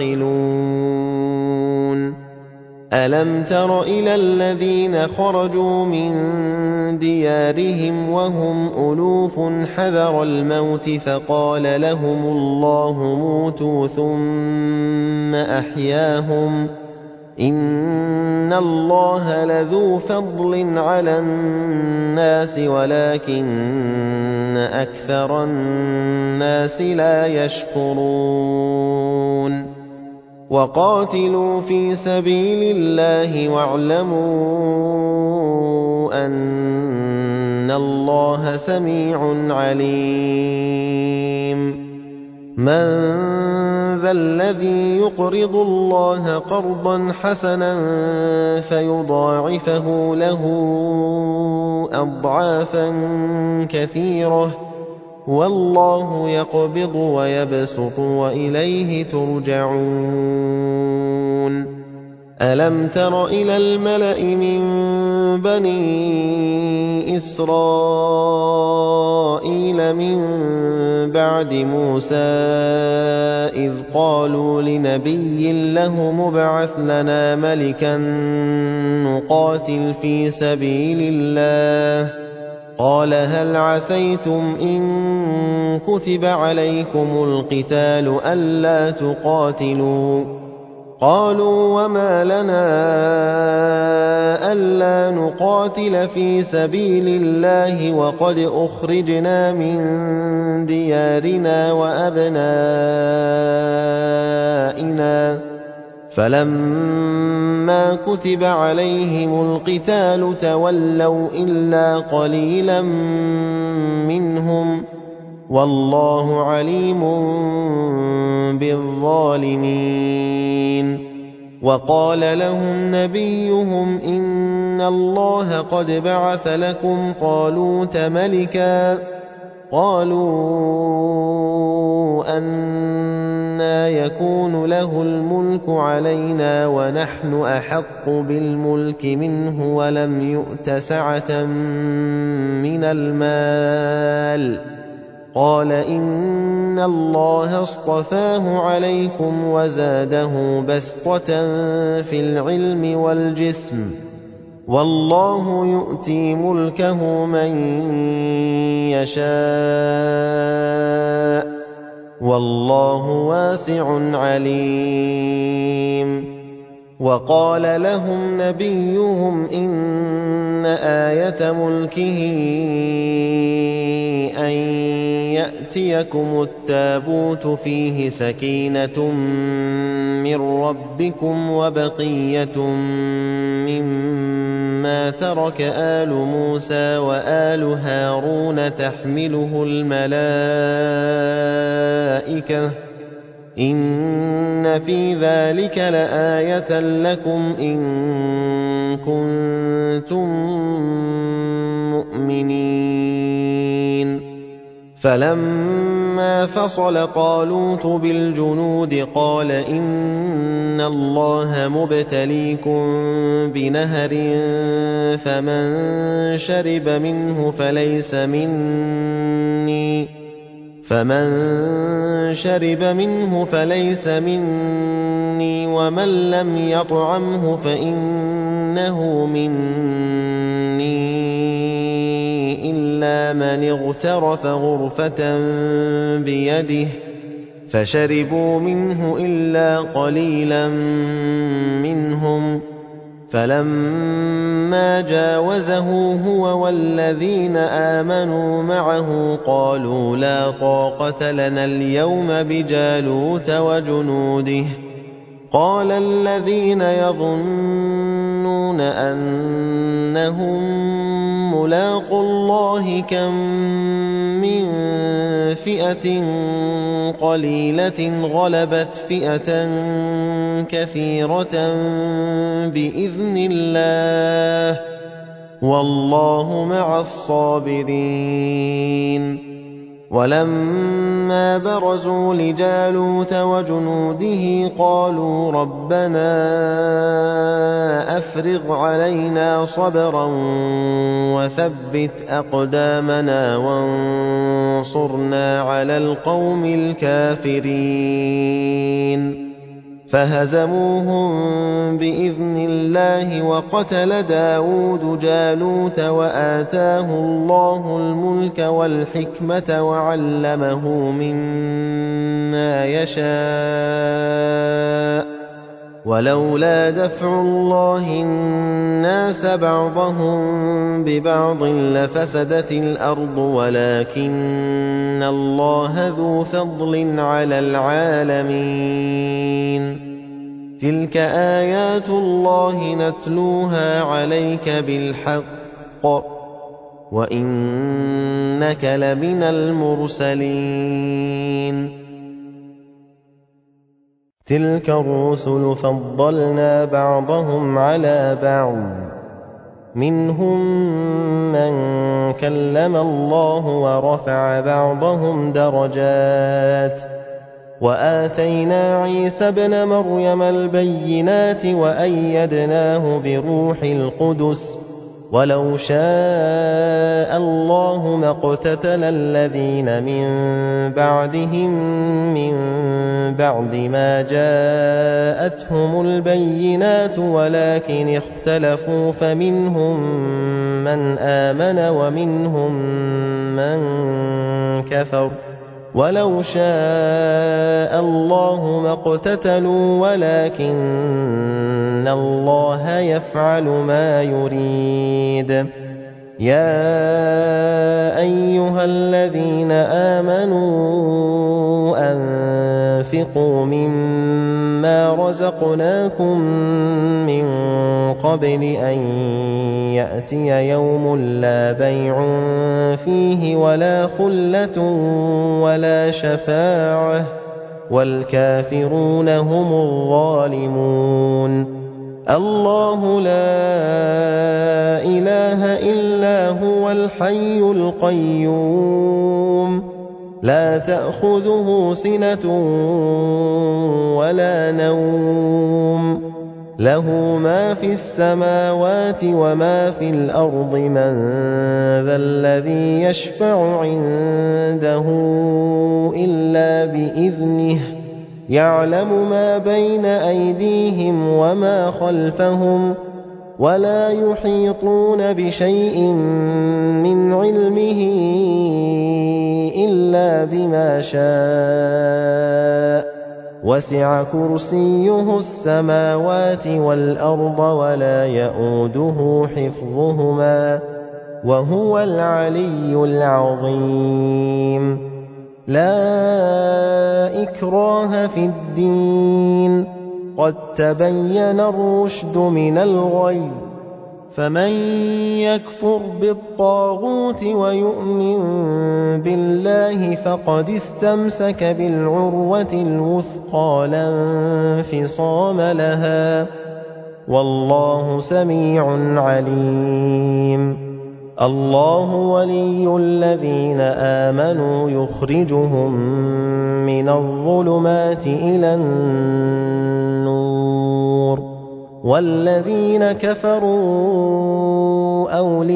تعقلون ألم تر إلى الذين خرجوا من ديارهم وهم ألوف حذر الموت فقال لهم الله موتوا ثم أحياهم إن الله لذو فضل على الناس ولكن أكثر الناس لا يشكرون وقاتلوا في سبيل الله واعلموا أن الله سميع عليم من ذا الذي يقرض الله قرضا حسنا فيضاعفه له أضعافا كثيرة والله يقبض ويبسط وإليه ترجعون ألم تر إلى الملأ من بني إسرائيل من بعد موسى إذ قالوا لنبي له مبعث لنا ملكا نقاتل في سبيل الله قال هل عسيتم إن كتب عليكم القتال ألا تقاتلوا قالوا وما لنا ألا نقاتل في سبيل الله وقد أخرجنا من ديارنا وأبنائنا فلما كتب عليهم القتال تولوا إلا قليلا منهم والله عليم بالظالمين وقال لهم نبيهم إن الله قد بعث لكم طالوت ملكا قالوا أنى يكون له الملك علينا ونحن أحق بالملك منه ولم يؤت سعة من المال قال إن الله اصطفاه عليكم وزاده بسطة في العلم والجسم والله يؤتي ملكه من يشاء والله واسع عليم وقال لهم نبيهم إن آية ملكه أن يأتيكم التابوت فيه سكينة من ربكم وبقية مما ترك آل موسى وآل هارون تحمله الملائكة إن في ذلك لآية لكم إن كنتم مؤمنين فلما فَلَمَّا فَصَلَ طَالُوتُ بِالْجُنُودِ قَالَ إِنَّ اللَّهَ مُبْتَلِيكُم بِنَهَرٍ فَمَن شَرِبَ مِنْهُ فَلَيْسَ مِنِّي وَمَن لَّمْ يَطْعَمْهُ فَإِنَّهُ مِنِّي إِلَّا مَنِ اغْتَرَفَ غُرْفَةً بِيَدِهِ فَشَرِبُوا مِنْهُ إِلَّا قَلِيلًا مِّنْهُمْ فَلَمَّا جَاوَزَهُ هُوَ وَالَّذِينَ آمَنُوا مَعَهُ قَالُوا لَا طَاقَةَ لَنَا الْيَوْمَ بِجَالُوتَ وَجُنُودِهِ قَالَ الَّذِينَ يَظُنُّونَ أَنَّهُم مُّلَاقُو اللَّهِ كَم مِّن فِئَةٍ قَلِيلَةٍ غَلَبَتْ فِئَةً كَثِيرَةً بِإِذْنِ اللَّهِ وَاللَّهُ مَعَ الصَّابِرِينَ وَلَمَّا بَرَزُوا لِجَالُوتَ وَجُنُودِهِ قَالُوا رَبَّنَا أَفْرِغْ عَلَيْنَا صَبْرًا وَثَبِّتْ أَقْدَامَنَا وَانصُرْنَا عَلَى الْقَوْمِ الْكَافِرِينَ فَهَزَمُوهُم بِإِذْنِ اللَّهِ وَقَتَلَ دَاوُودُ جَالُوتَ وَآتَاهُ اللَّهُ الْمُلْكَ وَالْحِكْمَةَ وَعَلَّمَهُ مِمَّا يَشَاءُ وَلَوْلَا دَفْعُ اللَّهِ النَّاسَ بَعْضَهُم بِبَعْضٍ لَّفَسَدَتِ الْأَرْضُ وَلَٰكِنَّ اللَّهَ ذُو فَضْلٍ عَلَى الْعَالَمِينَ تِلْكَ آيَاتُ اللَّهِ نَتْلُوهَا عَلَيْكَ بِالْحَقِّ وَإِنَّكَ لَمِنَ الْمُرْسَلِينَ تِلْكَ الرُّسُلُ فَضَّلْنَا بَعْضَهُمْ عَلَىٰ بَعْضٍ مِّنْهُم مَّن كَلَّمَ اللَّهُ وَرَفَعَ بَعْضَهُمْ دَرَجَاتٍ وَآتَيْنَا عِيسَى ابْنَ مَرْيَمَ الْبَيِّنَاتِ وَأَيَّدْنَاهُ بِرُوحِ الْقُدُسِ وَلَوْ شَاءَ اللَّهُ مَا اقْتَتَلَ الَّذِينَ مِن بَعْدِهِم مِّن بَعْدِ مَا جَاءَتْهُمُ الْبَيِّنَاتُ وَلَٰكِنِ اخْتَلَفُوا فَمِنْهُم مَّنْ آمَنَ وَمِنْهُم مَّن كَفَرَ وَلَوْ شَاءَ اللَّهُ مَا اقْتَتَلُوا وَلَٰكِنَّ اللَّهَ يَفْعَلُ مَا يُرِيدُ يَا أَيُّهَا الَّذِينَ آمَنُوا أَنفِقُوا مِمَّا رَزَقْنَاكُم مِّن قَبْلِ أَن يَأْتِيَ يَوْمٌ لَّا بَيْعٌ فِيهِ وَلَا خُلَّةٌ وَلَا شَفَاعَةٌ وَالْكَافِرُونَ هُمُ الظَّالِمُونَ اللَّهُ لَا إِلَٰهَ إِلَّا هُوَ الْحَيُّ الْقَيُّومُ لَا تَأْخُذُهُ سِنَةٌ وَلَا نَوْمٌ لَّهُ مَا فِي السَّمَاوَاتِ وَمَا فِي الْأَرْضِ مَن ذَا الَّذِي يَشْفَعُ عِندَهُ إِلَّا بِإِذْنِهِ يَعْلَمُ مَا بَيْنَ أَيْدِيهِمْ وَمَا خَلْفَهُمْ وَلَا يُحِيطُونَ بِشَيْءٍ مِّنْ عِلْمِهِ إِلَّا بِمَا شَاءَ وَسِعَ كُرْسِيُّهُ السَّمَاوَاتِ وَالْأَرْضَ وَلَا يَئُودُهُ حِفْظُهُمَا وَهُوَ الْعَلِيُّ الْعَظِيمُ لَا إِكْرَاهَ فِي الدِّينِ قَد تَّبَيَّنَ الرُّشْدُ مِنَ الْغَيِّ فَمَن يَكْفُرْ بِالطَّاغُوتِ وَيُؤْمِن بِاللَّهِ فَقَدِ اسْتَمْسَكَ بِالْعُرْوَةِ الْوُثْقَىٰ لَا انفِصَامَ لَهَا وَاللَّهُ سَمِيعٌ عَلِيمٌ الله ولي الذين آمنوا يخرجهم من الظلمات إلى النور والذين كفروا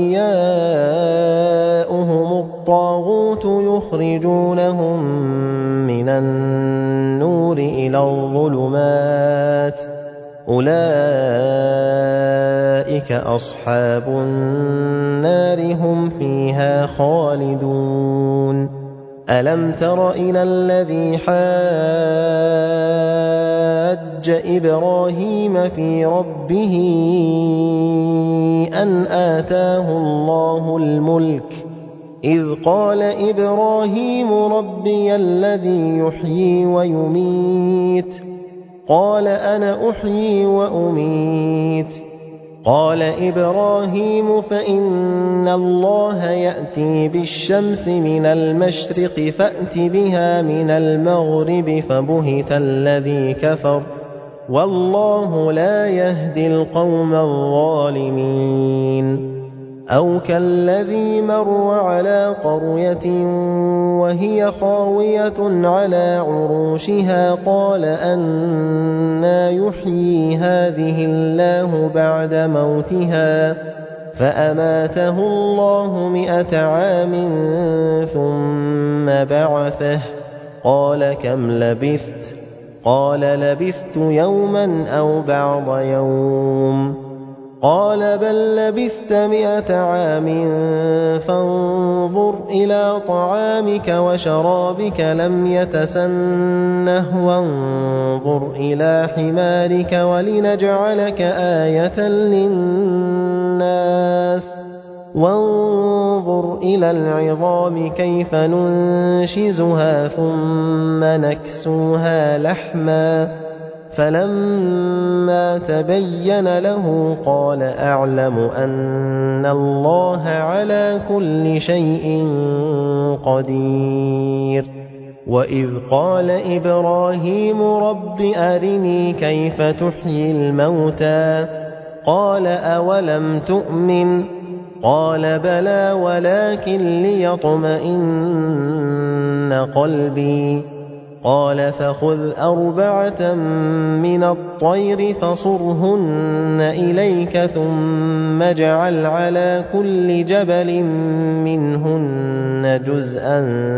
أولياؤهم الطاغوت يخرجونهم من النور إلى الظلمات أولئك أصحاب النار هم فيها خالدون ألم تر إلى الذي حاج إبراهيم في ربه أن آتاه الله الملك إذ قال إبراهيم ربي الذي يحيي ويميت قال أنا أحيي وأميت قال إبراهيم فإن الله يأتي بالشمس من المشرق فأت بها من المغرب فبهت الذي كفر والله لا يهدي القوم الظالمين أو كالذي مر على قرية وهي خاوية على عروشها قال أنى يحيي هذه الله بعد موتها فأماته الله 100 عام ثم بعثه قال كم لبثت قال لبثت يوما أو بعض يوم قال بل لبثت 100 عام فانظر إلى طعامك وشرابك لم يتسنه وانظر إلى حمارك ولنجعلك آية للناس وانظر إلى العظام كيف ننشزها ثم نكسوها لحما فلما تبين له قال أعلم أن الله على كل شيء قدير وإذ قال إبراهيم رب أرني كيف تحيي الموتى قال أولم تؤمن قال بلى ولكن ليطمئن قلبي قال فخذ 4 من الطير فصرهن إليك ثم اجعل على كل جبل منهن جزءا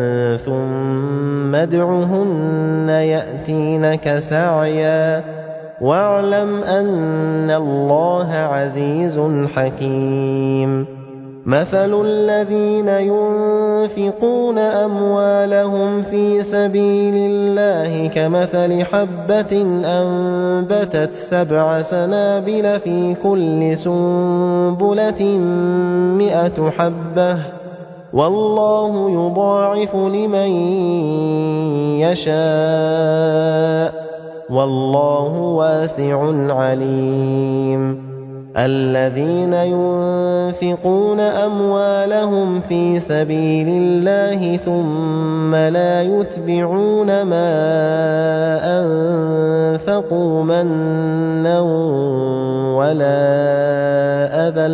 ثم ادعهن يأتينك سعيا واعلم أن الله عزيز حكيم مثل الذين ينفقون أموالهم في سبيل الله كمثل حبة أنبتت 7 سنابل في كل سنبلة 100 حبة والله يضاعف لمن يشاء والله واسع عليم الذين ينفقون أموالهم في سبيل الله ثم لا يتبعون ما أنفقوا منا ولا أذى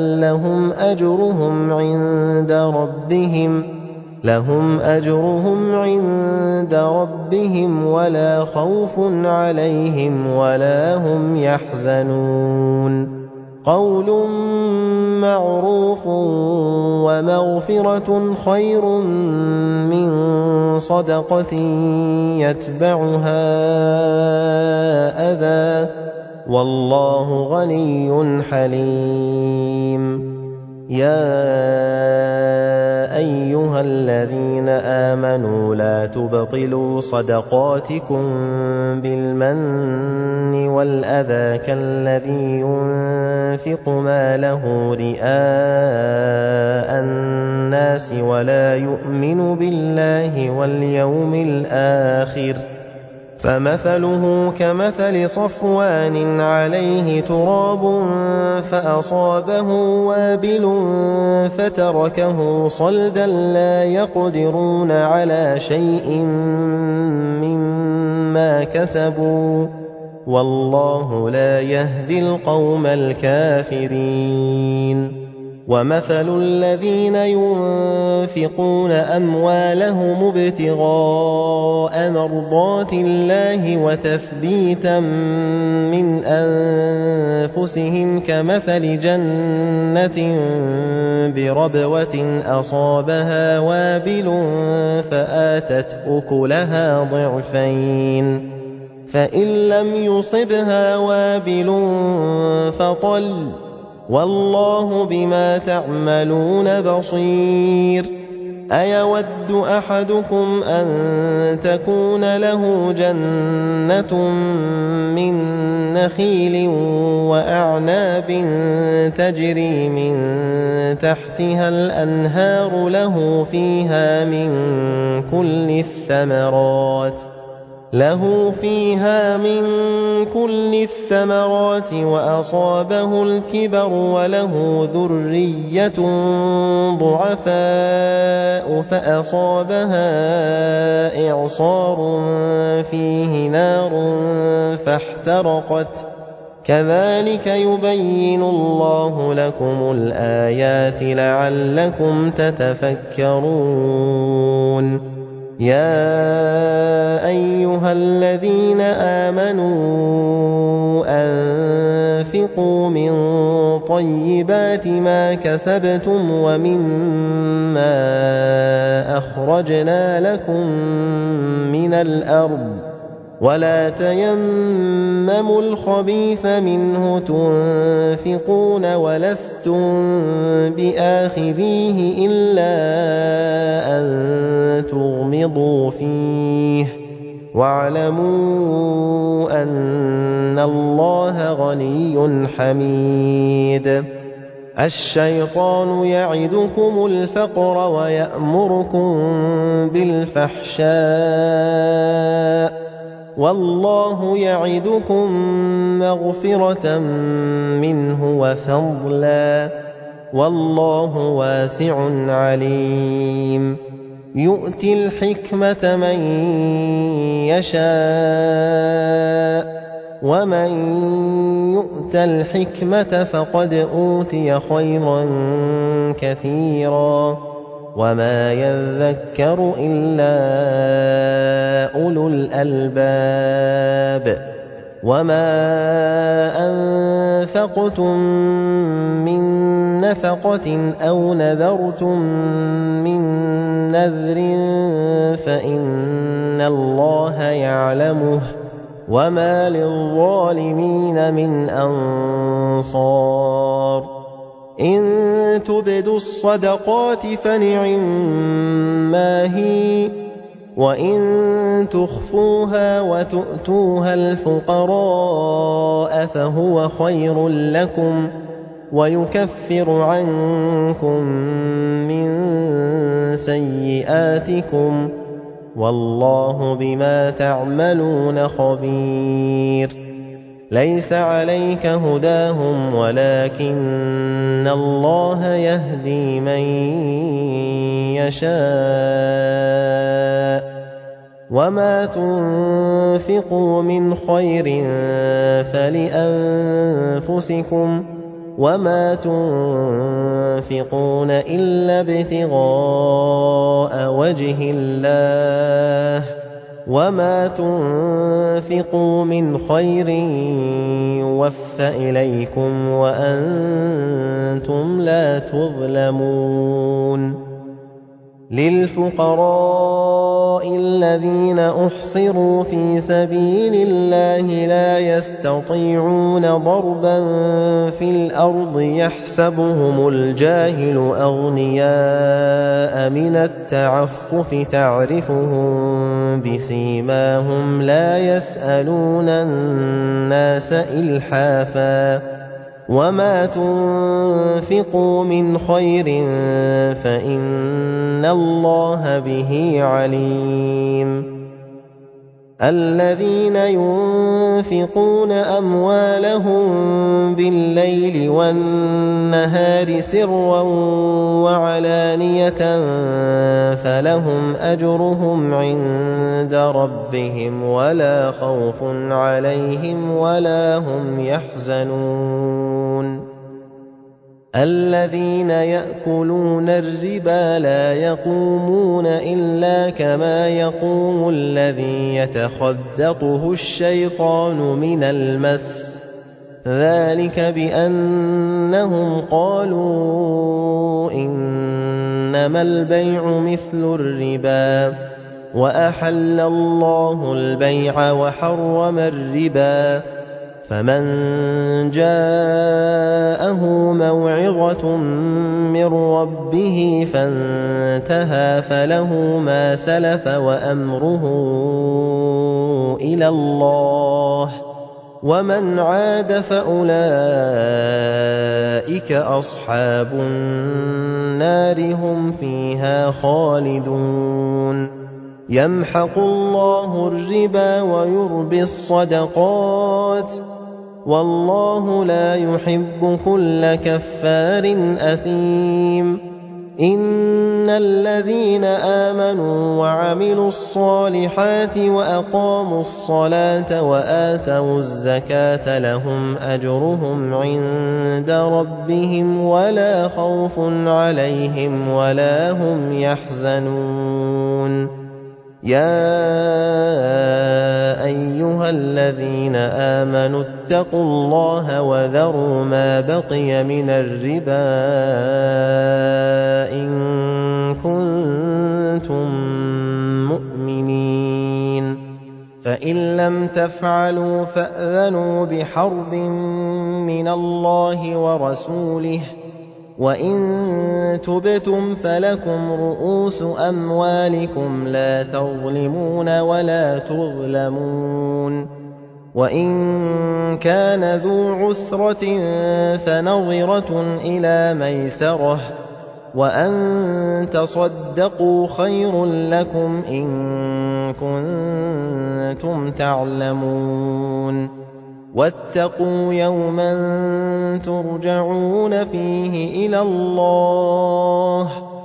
لهم أجرهم عند ربهم ولا خوف عليهم ولا هم يحزنون قول معروف ومغفرة خير من صدقة يتبعها أذى والله غني حليم يا أيها الذين آمنوا لا تبطلوا صدقاتكم بالمن والأذى كالذي ينفق ماله رئاء الناس ولا يؤمن بالله واليوم الآخر فمثله كمثل صفوان عليه تراب فأصابه وابل فتركه صلدا لا يقدرون على شيء مما كسبوا والله لا يهدي القوم الكافرين وَمَثَلُ الَّذِينَ يُنفِقُونَ أَمْوَالَهُمُ ابْتِغَاءَ مَرْضَاتِ اللَّهِ وَتَثْبِيتًا مِّنْ أَنفُسِهِمْ كَمَثَلِ جَنَّةٍ بِرَبْوَةٍ أَصَابَهَا وَابِلٌ فَآتَتْ أُكُلَهَا ضِعْفَيْنِ فَإِن لَّمْ يُصِبْهَا وَابِلٌ فَطَلٌّ وَاللَّهُ بِمَا تَعْمَلُونَ بَصِيرٌ أَيَوَدُّ أَحَدُكُمْ أَن تَكُونَ لَهُ جَنَّةٌ مِّن نَّخِيلٍ وَأَعْنَابٍ تَجْرِي مِن تَحْتِهَا الْأَنْهَارُ له فِيهَا مِن كُلِّ الثَّمَرَاتِ وَأَصَابَهُ الْكِبَرُ وَلَهُ ذُرِّيَّةٌ ضُعَفَاءُ فَأَصَابَهَا إِعْصَارٌ فِيهِ نَارٌ فَاحْتَرَقَتْ كَذَلِكَ يُبَيِّنُ اللَّهُ لَكُمُ الْآيَاتِ لَعَلَّكُمْ تَتَفَكَّرُونَ يَا أَيُّهَا الَّذِينَ آمَنُوا أَنفِقُوا مِن طَيِّبَاتِ مَا كَسَبْتُمْ وَمِمَّا أَخْرَجْنَا لَكُم مِّنَ الْأَرْضِ وَلَا تَيَمَّمُوا الْخَبِيثَ مِنْهُ تُنفِقُونَ وَلَسْتُم بِآخِذِيهِ إِلَّا أَن تُغْمِضُوا فِيهِ وَاعْلَمُوا أَنَّ اللَّهَ غَنِيٌّ حَمِيدٌ الشَّيْطَانُ يَعِدُكُمُ الْفَقْرَ وَيَأْمُرُكُم بِالْفَحْشَاءِ وَاللَّهُ يَعِدُكُم مَّغْفِرَةً مِّنْهُ وَفَضْلًا وَاللَّهُ وَاسِعٌ عَلِيمٌ يُؤْتِي الْحِكْمَةَ مَن يَشَاءُ وَمَن يُؤْتَ الْحِكْمَةَ فَقَدْ أُوتِيَ خَيْرًا كَثِيرًا وَمَا يَذَّكَّرُ إِلَّا أُولُو الْأَلْبَابِ وَمَا أَنفَقْتُم مِّن نَّفَقَةٍ أَوْ نَذَرْتُم مِّن نَّذْرٍ فَإِنَّ اللَّهَ يَعْلَمُهُ وَمَا لِلظَّالِمِينَ مِنْ أَنصَارٍ إِن تُبْدُوا الصَّدَقَاتِ فَنِعِمَّا هِيَ وَإِن تُخْفُوهَا وَتُؤْتُوهَا الْفُقَرَاءَ فَهُوَ خَيْرٌ لَّكُمْ وَيُكَفِّرُ عَنكُم مِّن سَيِّئَاتِكُمْ وَاللَّهُ بِمَا تَعْمَلُونَ خَبِيرٌ لَيْسَ عَلَيْكَ هُدَاهُمْ وَلَكِنَّ اللَّهَ يَهْدِي مَن يَشَاءُ وَمَا تُنفِقُوا مِنْ خَيْرٍ فَلِأَنفُسِكُمْ وَمَا تُنفِقُونَ إِلَّا ابْتِغَاءَ وَجْهِ اللَّهِ وَمَا تُنفِقُوا مِنْ خَيْرٍ يُوَفَّ إِلَيْكُمْ وَأَنتُمْ لَا تُظْلَمُونَ لِلْفُقَرَاءِ الَّذِينَ أُحْصِرُوا فِي سَبِيلِ اللَّهِ لا يَسْتَطِيعُونَ ضَرْبًا فِي الْأَرْضِ يَحْسَبُهُمُ الْجَاهِلُ أَغْنِيَاءَ مِنَ التَّعَفُّفِ تَعْرِفُهُم بِسِيمَاهُمْ لَا يَسْأَلُونَ النَّاسَ إِلْحَافًا وَمَا تُنفِقُوا مِنْ خَيْرٍ فَإِنَّ اللَّهَ بِهِ عَلِيمٌ الَّذِينَ يُنفِقُونَ أَمْوَالَهُم بِاللَّيْلِ وَالنَّهَارِ سِرًّا وَعَلَانِيَةً فَلَهُمْ أَجْرُهُمْ عِندَ رَبِّهِمْ وَلَا خَوْفٌ عَلَيْهِمْ وَلَا هُمْ يَحْزَنُونَ الذين يأكلون الربا لا يقومون إلا كما يقوم الذي يتخبطه الشيطان من المس ذلك بأنهم قالوا إنما البيع مثل الربا وأحل الله البيع وحرم الربا فمن جاءه موعظة من ربه فانتهى فله ما سلف وأمره إلى الله ومن عاد فأولئك أصحاب النار هم فيها خالدون يمحق الله الربا ويربي الصدقات والله لا يحب كل كفار أثيم إن الذين آمنوا وعملوا الصالحات وأقاموا الصلاة وآتوا الزكاة لهم أجرهم عند ربهم ولا خوف عليهم ولا هم يحزنون يا أيها الذين آمنوا اتقوا الله وذروا ما بقي من الربا إن كنتم مؤمنين فإن لم تفعلوا فأذنوا بحرب من الله ورسوله وإن تبتم فلكم رؤوس أموالكم لا تظلمون ولا تظلمون وإن كان ذو عسرة فنظرة إلى ميسرة وأن تصدقوا خير لكم إن كنتم تعلمون واتقوا يوما ترجعون فيه إلى الله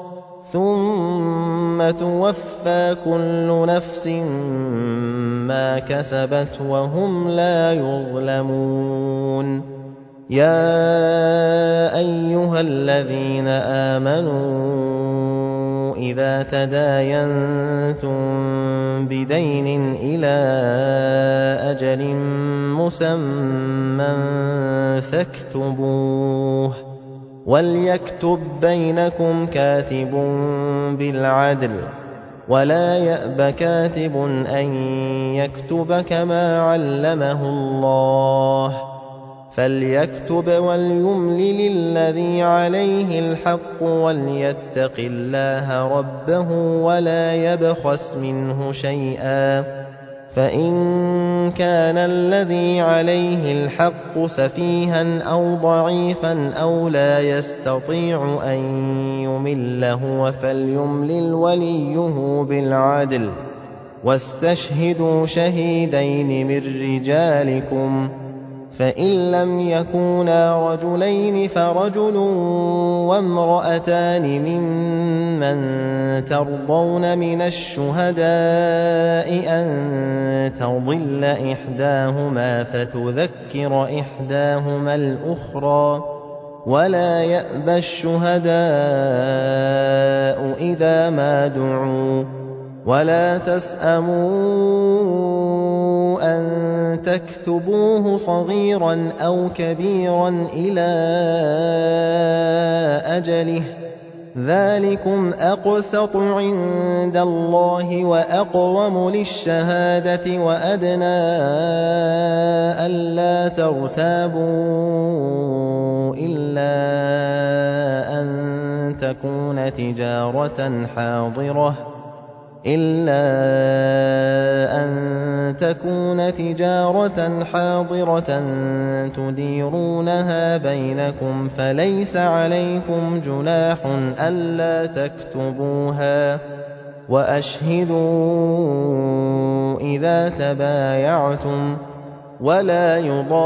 ثم توفى كل نفس ما كسبت وهم لا يظلمون يا أيها الذين آمنوا إذا تداينتم بدين إلى أجل مسمى فاكتبوه وليكتب بينكم كاتب بالعدل ولا يأب كاتب أن يكتب كما علمه الله فليكتب وليملل الذي عليه الحق وليتق الله ربه ولا يبخس منه شيئا فإن كان الذي عليه الحق سفيها أو ضعيفا أو لا يستطيع أن يمل هو فليملل وليه بالعدل واستشهدوا شهيدين من رجالكم فإن لم يكونا رجلين فرجل وامرأتان ممن ترضون من الشهداء أن تضل إحداهما فتذكر إحداهما الأخرى ولا يأبى الشهداء إذا ما دعوا ولا تسأموا أن تكتبوه صغيرا أو كبيرا إلى أجله ذلكم أقسط عند الله وأقوم للشهادة وأدنى ألا ترتابوا إلا أن تكون تجارة حاضرة تديرونها بينكم فليس عليكم جناح ألا تكتبوها وأشهدوا إذا تبايعتم ولا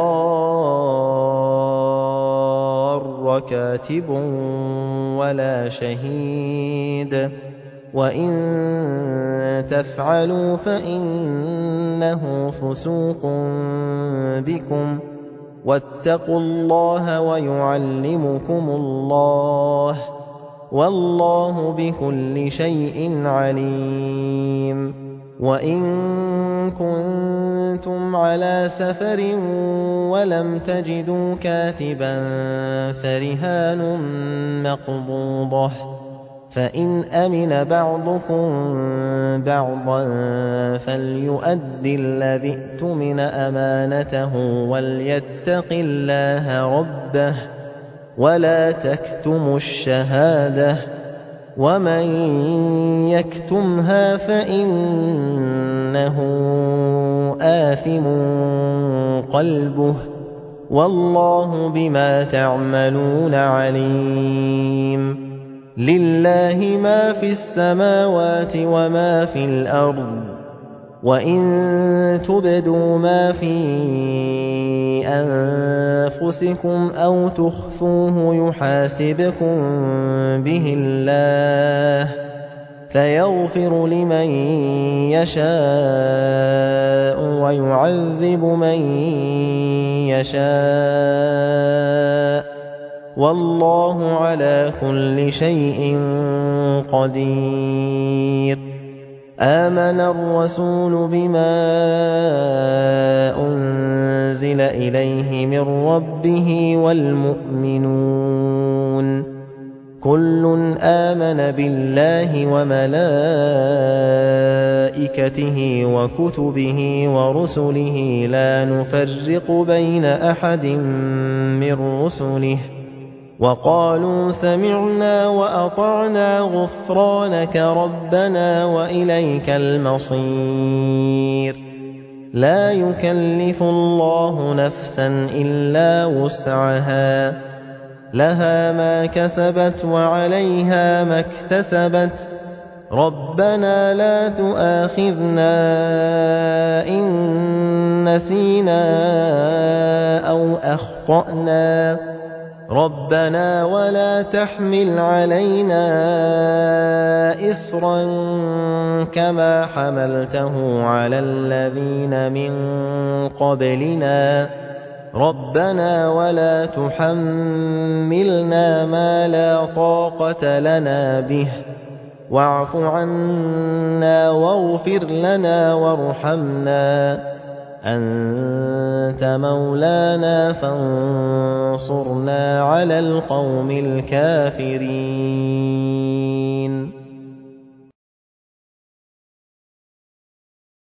يضار كاتب ولا شهيد وإن تفعلوا فإنه فسوق بكم وَاتَّقُوا اللَّهَ وَيُعَلِّمُكُمُ اللَّهُ ۗ وَاللَّهُ بِكُلِّ شَيْءٍ عَلِيمٌ. وَإِن كُنتُمْ عَلَىٰ سَفَرٍ وَلَمْ تَجِدُوا كَاتِبًا فَرِهَانٌ مَّقْبُوضَةٌ ۖ فَإِنْ أَمِنَ بَعْضُكُم بَعْضًا فَلْيُؤَدِّ الَّذِي اؤْتُمِنَ أَمَانَتَهُ وَلْيَتَّقِ اللَّهَ رَبَّهُ وَلَا تَكْتُمُوا الشَّهَادَةَ ۚ وَمَن يَكْتُمْهَا فَإِنَّهُ آثِمٌ قَلْبُهُ ۗ وَاللَّهُ بِمَا تَعْمَلُونَ عَلِيمٌ. لِلَّهِ مَا فِي السَّمَاوَاتِ وَمَا فِي الْأَرْضِ ۚ وَإِن تُبْدُوا مَا فِي أَنفُسِكُمْ أَوْ تُخْفُوهُ يُحَاسِبْكُم بِهِ اللَّهُ، فَيَغْفِرُ لِمَن يَشَاءُ وَيُعَذِّبُ مَن يَشَاءُ ۗ وَاللَّهُ عَلَىٰ كُلِّ شَيْءٍ قَدِيرٌ. آمَنَ الرَّسُولُ بِمَا أُنزِلَ إِلَيْهِ مِن رَّبِّهِ وَالْمُؤْمِنُونَ كُلٌّ آمَنَ بِاللَّهِ وَمَلَائِكَتِهِ وَكُتُبِهِ وَرُسُلِهِ لَا نُفَرِّقُ بَيْنَ أَحَدٍ مِّن رُّسُلِهِ ۚ وَقَالُوا سَمِعْنَا وَأَطَعْنَا غُفْرَانَكَ رَبَّنَا وَإِلَيْكَ الْمَصِيرُ. لَا يُكَلِّفُ اللَّهُ نَفْسًا إِلَّا وُسْعَهَا ۚ لَهَا مَا كَسَبَتْ وَعَلَيْهَا مَا اكْتَسَبَتْ. رَبَّنَا لَا تُؤَاخِذْنَا إِن نَّسِينَا أَوْ أَخْطَأْنَا، رَبَّنَا وَلَا تَحْمِلْ عَلَيْنَا إِصْرًا كَمَا حَمَلْتَهُ عَلَى الَّذِينَ مِن قَبْلِنَا، رَبَّنَا وَلَا تُحَمِّلْنَا مَا لَا طَاقَةَ لَنَا بِهِ، وَاعْفُ عَنَّا وَاغْفِرْ لَنَا وَارْحَمْنَا، أَنتَ مَوْلَانَا فَانصُرْنَا عَلَى الْقَوْمِ الْكَافِرِينَ.